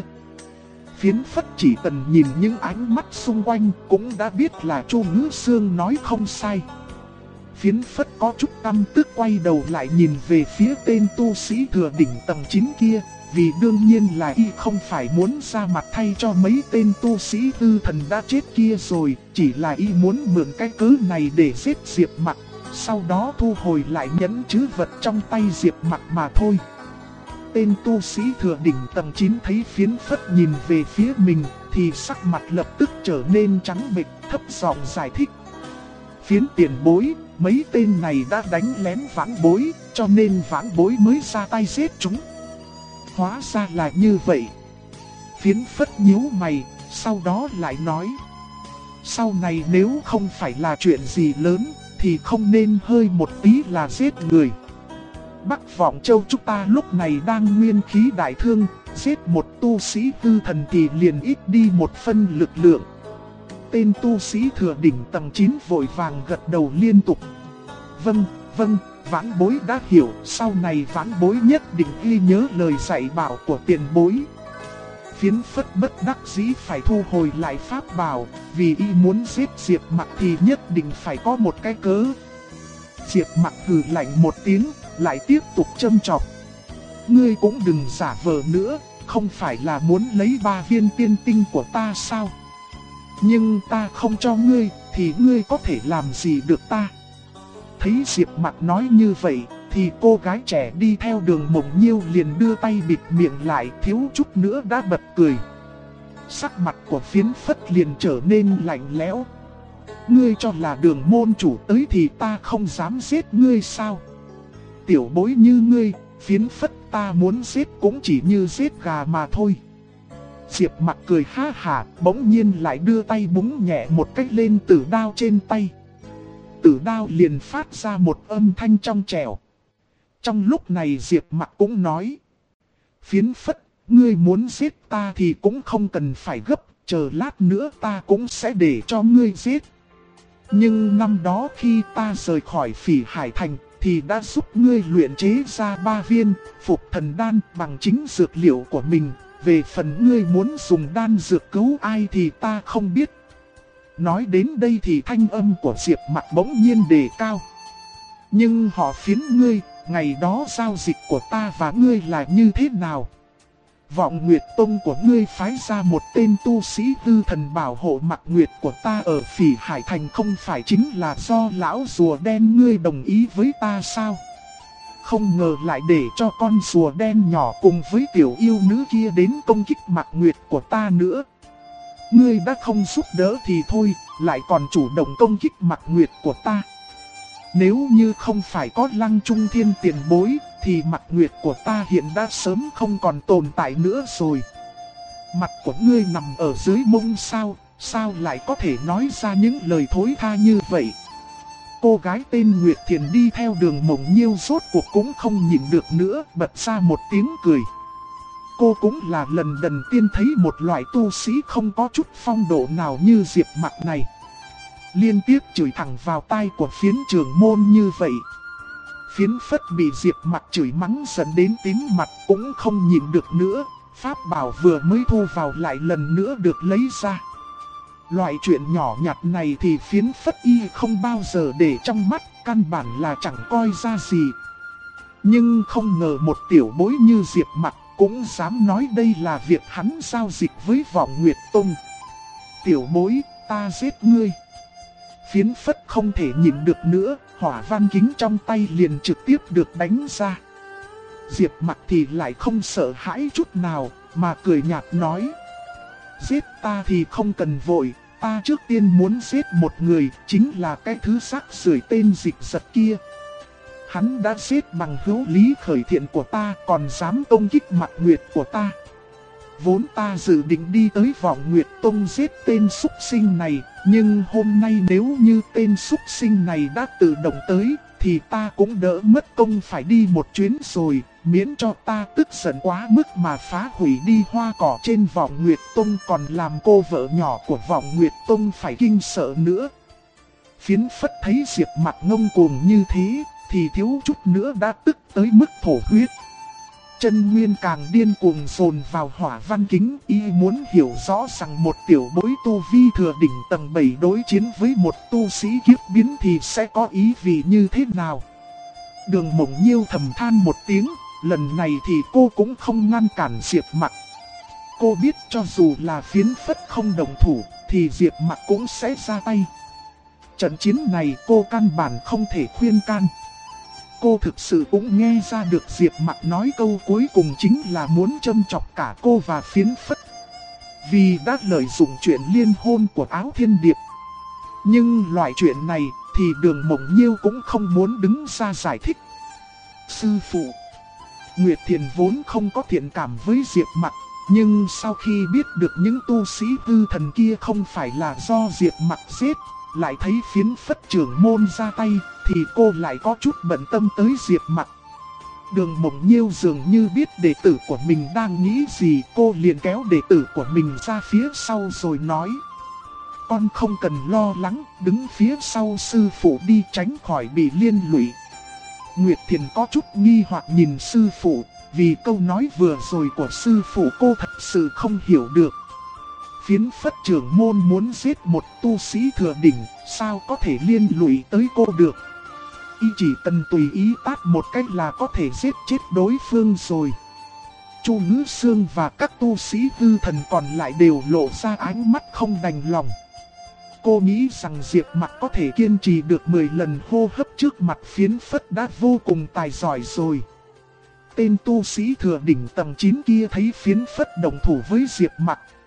Phiến Phất chỉ cần nhìn những ánh mắt xung quanh cũng đã biết là Chu Ngữ Sương nói không sai. Phiến Phất có chút căm tức quay đầu lại nhìn về phía tên tu sĩ thừa đỉnh tầng 9 kia. Vì đương nhiên là y không phải muốn ra mặt thay cho mấy tên tu sĩ hư thần đã chết kia rồi, chỉ là y muốn mượn cái cớ này để giết Diệp Mặc, sau đó thu hồi lại nhẫn trữ vật trong tay Diệp Mặc mà thôi. Tên tu sĩ thừa đỉnh tầng 9 thấy Phiến Phất nhìn về phía mình thì sắc mặt lập tức trở nên trắng bệch, thấp giọng giải thích. Phiến tiền bối, mấy tên này đã đánh lén Vãn Bối, cho nên Vãn Bối mới ra tay giết chúng. Hóa ra là như vậy. Phiến Phất nhíu mày, sau đó lại nói. Sau này nếu không phải là chuyện gì lớn, thì không nên hơi một tí là giết người. Bắc Vọng Châu chúng ta lúc này đang nguyên khí đại thương, giết một tu sĩ hư thần thì liền ít đi một phân lực lượng. Tên tu sĩ thừa đỉnh tầng 9 vội vàng gật đầu liên tục. Vâng, vâng. Vãn Bối đã hiểu, sau này Vãn Bối nhất định ghi nhớ lời dạy bảo của tiền bối. Phiến Phất bất đắc dĩ phải thu hồi lại pháp bảo, vì y muốn giết Diệp Mặc thì nhất định phải có một cái cớ. Diệp Mặc hừ lạnh một tiếng, lại tiếp tục châm chọc. Ngươi cũng đừng giả vờ nữa, không phải là muốn lấy 3 viên tiên tinh của ta sao? Nhưng ta không cho ngươi, thì ngươi có thể làm gì được ta? Thấy Diệp Mặc nói như vậy, thì cô gái trẻ đi theo Đường Mộng Nhiêu liền đưa tay bịt miệng lại, thiếu chút nữa đã bật cười. sắc mặt của Phiến Phất liền trở nên lạnh lẽo. Ngươi cho là Đường môn chủ tới thì ta không dám giết ngươi sao? Tiểu bối như ngươi, Phiến Phất ta muốn giết cũng chỉ như giết gà mà thôi. Diệp Mặc cười ha hả, bỗng nhiên lại đưa tay búng nhẹ một cách lên tử đao trên tay. Tử đao liền phát ra một âm thanh trong trẻo. Trong lúc này Diệp Mặc cũng nói: Phiến Phất, ngươi muốn giết ta thì cũng không cần phải gấp, chờ lát nữa ta cũng sẽ để cho ngươi giết. Nhưng năm đó khi ta rời khỏi Phỉ Hải Thành thì đã giúp ngươi luyện chế ra 3 viên phục thần đan bằng chính dược liệu của mình. Về phần ngươi muốn dùng đan dược cứu ai thì ta không biết. Nói đến đây thì thanh âm của Diệp Mặc bỗng nhiên đề cao. Nhưng họ Phiến ngươi, ngày đó giao dịch của ta và ngươi là như thế nào? Vọng Nguyệt Tông của ngươi phái ra một tên tu sĩ hư thần bảo hộ Mặc Nguyệt của ta ở Phỉ Hải Thành không phải chính là do lão rùa đen ngươi đồng ý với ta sao? Không ngờ lại để cho con rùa đen nhỏ cùng với tiểu yêu nữ kia đến công kích Mặc Nguyệt của ta nữa. Ngươi đã không giúp đỡ thì thôi, lại còn chủ động công kích Mặc Nguyệt của ta. Nếu như không phải có Lăng Trung Thiên tiền bối, thì Mặc Nguyệt của ta hiện đã sớm không còn tồn tại nữa rồi. Mặt của ngươi nằm ở dưới mông sao lại có thể nói ra những lời thối tha như vậy? Cô gái tên Nguyệt Thiền đi theo Đường Mộng Nhiêu rốt cuộc cũng không nhịn được nữa, bật ra một tiếng cười. Cô cũng là lần đầu tiên thấy một loại tu sĩ không có chút phong độ nào như Diệp Mặc này. Liên tiếp chửi thẳng vào tai của Phiến trưởng môn như vậy. Phiến Phất bị Diệp Mặc chửi mắng dẫn đến tím mặt cũng không nhịn được nữa. Pháp bảo vừa mới thu vào lại lần nữa được lấy ra. Loại chuyện nhỏ nhặt này thì Phiến Phất y không bao giờ để trong mắt, căn bản là chẳng coi ra gì. Nhưng không ngờ một tiểu bối như Diệp Mặc cũng dám nói đây là việc hắn giao dịch với Vọng Nguyệt Tông. Tiểu bối, ta giết ngươi. Phiến Phất không thể nhịn được nữa, hỏa văn kính trong tay liền trực tiếp được đánh ra. Diệp Mặc thì lại không sợ hãi chút nào, mà cười nhạt nói: Giết ta thì không cần vội, ta trước tiên muốn giết một người, chính là cái thứ xác rưởi tên Dịch Giật kia. Hắn đã giết bằng hữu lý khởi thiện của ta, còn dám công kích Mặc Nguyệt của ta. Vốn ta dự định đi tới Vọng Nguyệt Tông giết tên súc sinh này, nhưng hôm nay nếu như tên súc sinh này đã tự động tới, thì ta cũng đỡ mất công phải đi một chuyến rồi, miễn cho ta tức giận quá mức mà phá hủy đi hoa cỏ trên Vọng Nguyệt Tông, còn làm cô vợ nhỏ của Vọng Nguyệt Tông phải kinh sợ nữa. Phiến Phất thấy Diệp Mặc ngông cuồng như thế, thì thiếu chút nữa đã tức tới mức thổ huyết. Chân nguyên càng điên cuồng dồn vào hỏa văn kính, y muốn hiểu rõ rằng một tiểu bối tu vi thừa đỉnh tầng 7 đối chiến với một tu sĩ kiếp biến thì sẽ có ý vị như thế nào. Đường Mộng Nhiêu thầm than một tiếng, lần này thì cô cũng không ngăn cản Diệp Mặc. Cô biết cho dù là Phiến Phất không đồng thủ, thì Diệp Mặc cũng sẽ ra tay. Trận chiến này cô căn bản không thể khuyên can. Cô thực sự cũng nghe ra được Diệp Mặc nói câu cuối cùng chính là muốn châm chọc cả cô và Phiến Phất. Vì đã lợi dụng chuyện liên hôn của Áo Thiên Điệp. Nhưng loại chuyện này thì Đường Mộng Nhiêu cũng không muốn đứng ra giải thích. Sư phụ, Nguyệt Thiền vốn không có thiện cảm với Diệp Mặc, nhưng sau khi biết được những tu sĩ hư thần kia không phải là do Diệp Mặc giết, lại thấy Phiến Phất trưởng môn ra tay, thì cô lại có chút bận tâm tới Diệp Mặc. Đường Mộng Nhiêu dường như biết đệ tử của mình đang nghĩ gì, cô liền kéo đệ tử của mình ra phía sau rồi nói: Con không cần lo lắng, đứng phía sau sư phụ đi, tránh khỏi bị liên lụy. Nguyệt Thiền có chút nghi hoặc nhìn sư phụ, vì câu nói vừa rồi của sư phụ cô thật sự không hiểu được. Phiến Phất trưởng môn muốn giết một tu sĩ thừa đỉnh, sao có thể liên lụy tới cô được. Y chỉ cần tùy ý tát một cách là có thể giết chết đối phương rồi. Chu Ngữ Sương và các tu sĩ hư thần còn lại đều lộ ra ánh mắt không đành lòng. Cô nghĩ rằng Diệp Mặc có thể kiên trì được 10 lần hô hấp trước mặt Phiến Phất đã vô cùng tài giỏi rồi. Tên tu sĩ thừa đỉnh tầng 9 kia thấy Phiến Phất đồng thủ với Diệp Mặc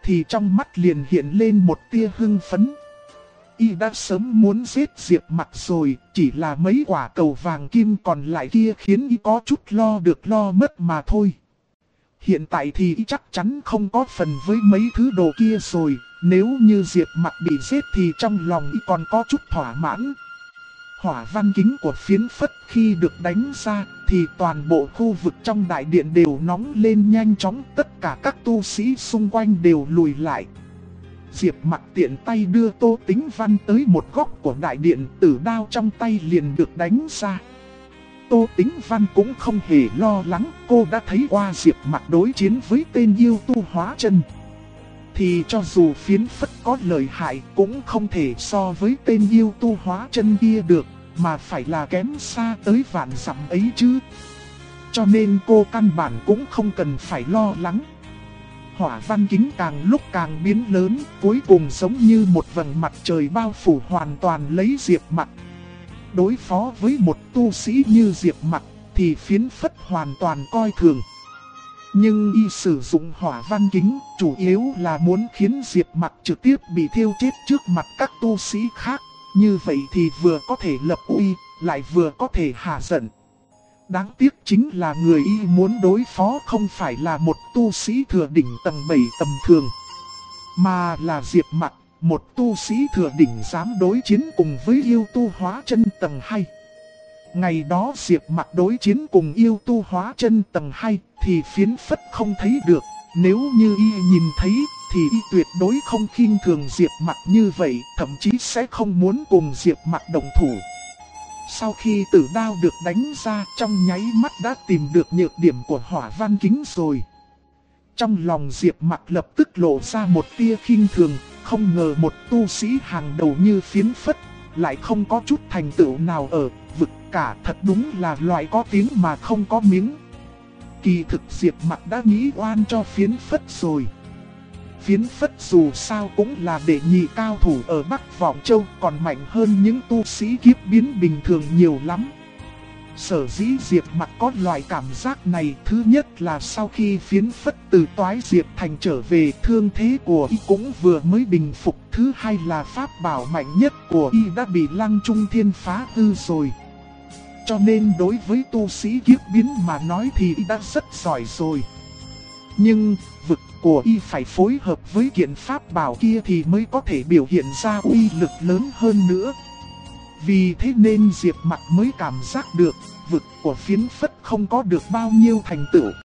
thì trong mắt liền hiện lên một tia hưng phấn. Y đã sớm muốn giết Diệp Mặc rồi, chỉ là mấy quả cầu vàng kim còn lại kia khiến y có chút lo được lo mất mà thôi. Hiện tại thì y chắc chắn không có phần với mấy thứ đồ kia rồi, nếu như Diệp Mặc bị giết thì trong lòng y còn có chút thỏa mãn. Hỏa văn kính của phiến phất khi được đánh ra thì toàn bộ khu vực trong đại điện đều nóng lên nhanh chóng, tất cả các tu sĩ xung quanh đều lùi lại. Diệp Mặc tiện tay đưa Tô Tĩnh Văn tới một góc của đại điện, tử đao trong tay liền được đánh ra. Tô Tĩnh Văn cũng không hề lo lắng, cô đã thấy qua Diệp Mặc đối chiến với tên yêu tu hóa chân. Thì cho dù phiến phất có lợi hại cũng không thể so với tên yêu tu hóa chân kia được, mà phải là kém xa tới vạn dặm ấy chứ. Cho nên cô căn bản cũng không cần phải lo lắng. Hỏa văn kính càng lúc càng biến lớn, cuối cùng giống như một vầng mặt trời bao phủ hoàn toàn lấy Diệp Mặc. Đối phó với một tu sĩ như Diệp Mặc thì phiến phất hoàn toàn coi thường. Nhưng y sử dụng hỏa văn kính chủ yếu là muốn khiến Diệp Mặc trực tiếp bị thiêu chết trước mặt các tu sĩ khác. Như vậy thì vừa có thể lập uy, lại vừa có thể hạ giận. Đáng tiếc chính là người y muốn đối phó không phải là một tu sĩ thừa đỉnh tầng 7 tầm thường, mà là Diệp Mặc, một tu sĩ thừa đỉnh dám đối chiến cùng với yêu tu hóa chân tầng 2. Ngày đó Diệp Mặc đối chiến cùng yêu tu hóa chân tầng 2 thì phiến phất không thấy được. Nếu như y nhìn thấy thì y tuyệt đối không khinh thường Diệp Mặc như vậy, thậm chí sẽ không muốn cùng Diệp Mặc đồng thủ. Sau khi tử đao được đánh ra, trong nháy mắt đã tìm được nhược điểm của hỏa văn kính rồi. Trong lòng Diệp Mặc lập tức lộ ra một tia khinh thường, không ngờ một tu sĩ hàng đầu như phiến phất lại không có chút thành tựu nào ở vực cả, thật đúng là loại có tiếng mà không có miếng. Kỳ thực Diệp Mặc đã nghĩ oan cho phiến phất rồi. Phiến phất dù sao cũng là đệ nhị cao thủ ở Bắc Vọng Châu, còn mạnh hơn những tu sĩ kiếp biến bình thường nhiều lắm. Sở dĩ Diệp Mặc có loại cảm giác này, thứ nhất là sau khi phiến phất từ Toái Diệp Thành trở về, thương thế của y cũng vừa mới bình phục. Thứ hai là pháp bảo mạnh nhất của y đã bị Lăng Trung Thiên phá hư rồi. Cho nên đối với tu sĩ kiếp biến mà nói thì y đã rất giỏi rồi. Nhưng vực của y phải phối hợp với kiện pháp bảo kia thì mới có thể biểu hiện ra uy lực lớn hơn nữa. Vì thế nên Diệp Mặc mới cảm giác được vực của phiến phất không có được bao nhiêu thành tựu.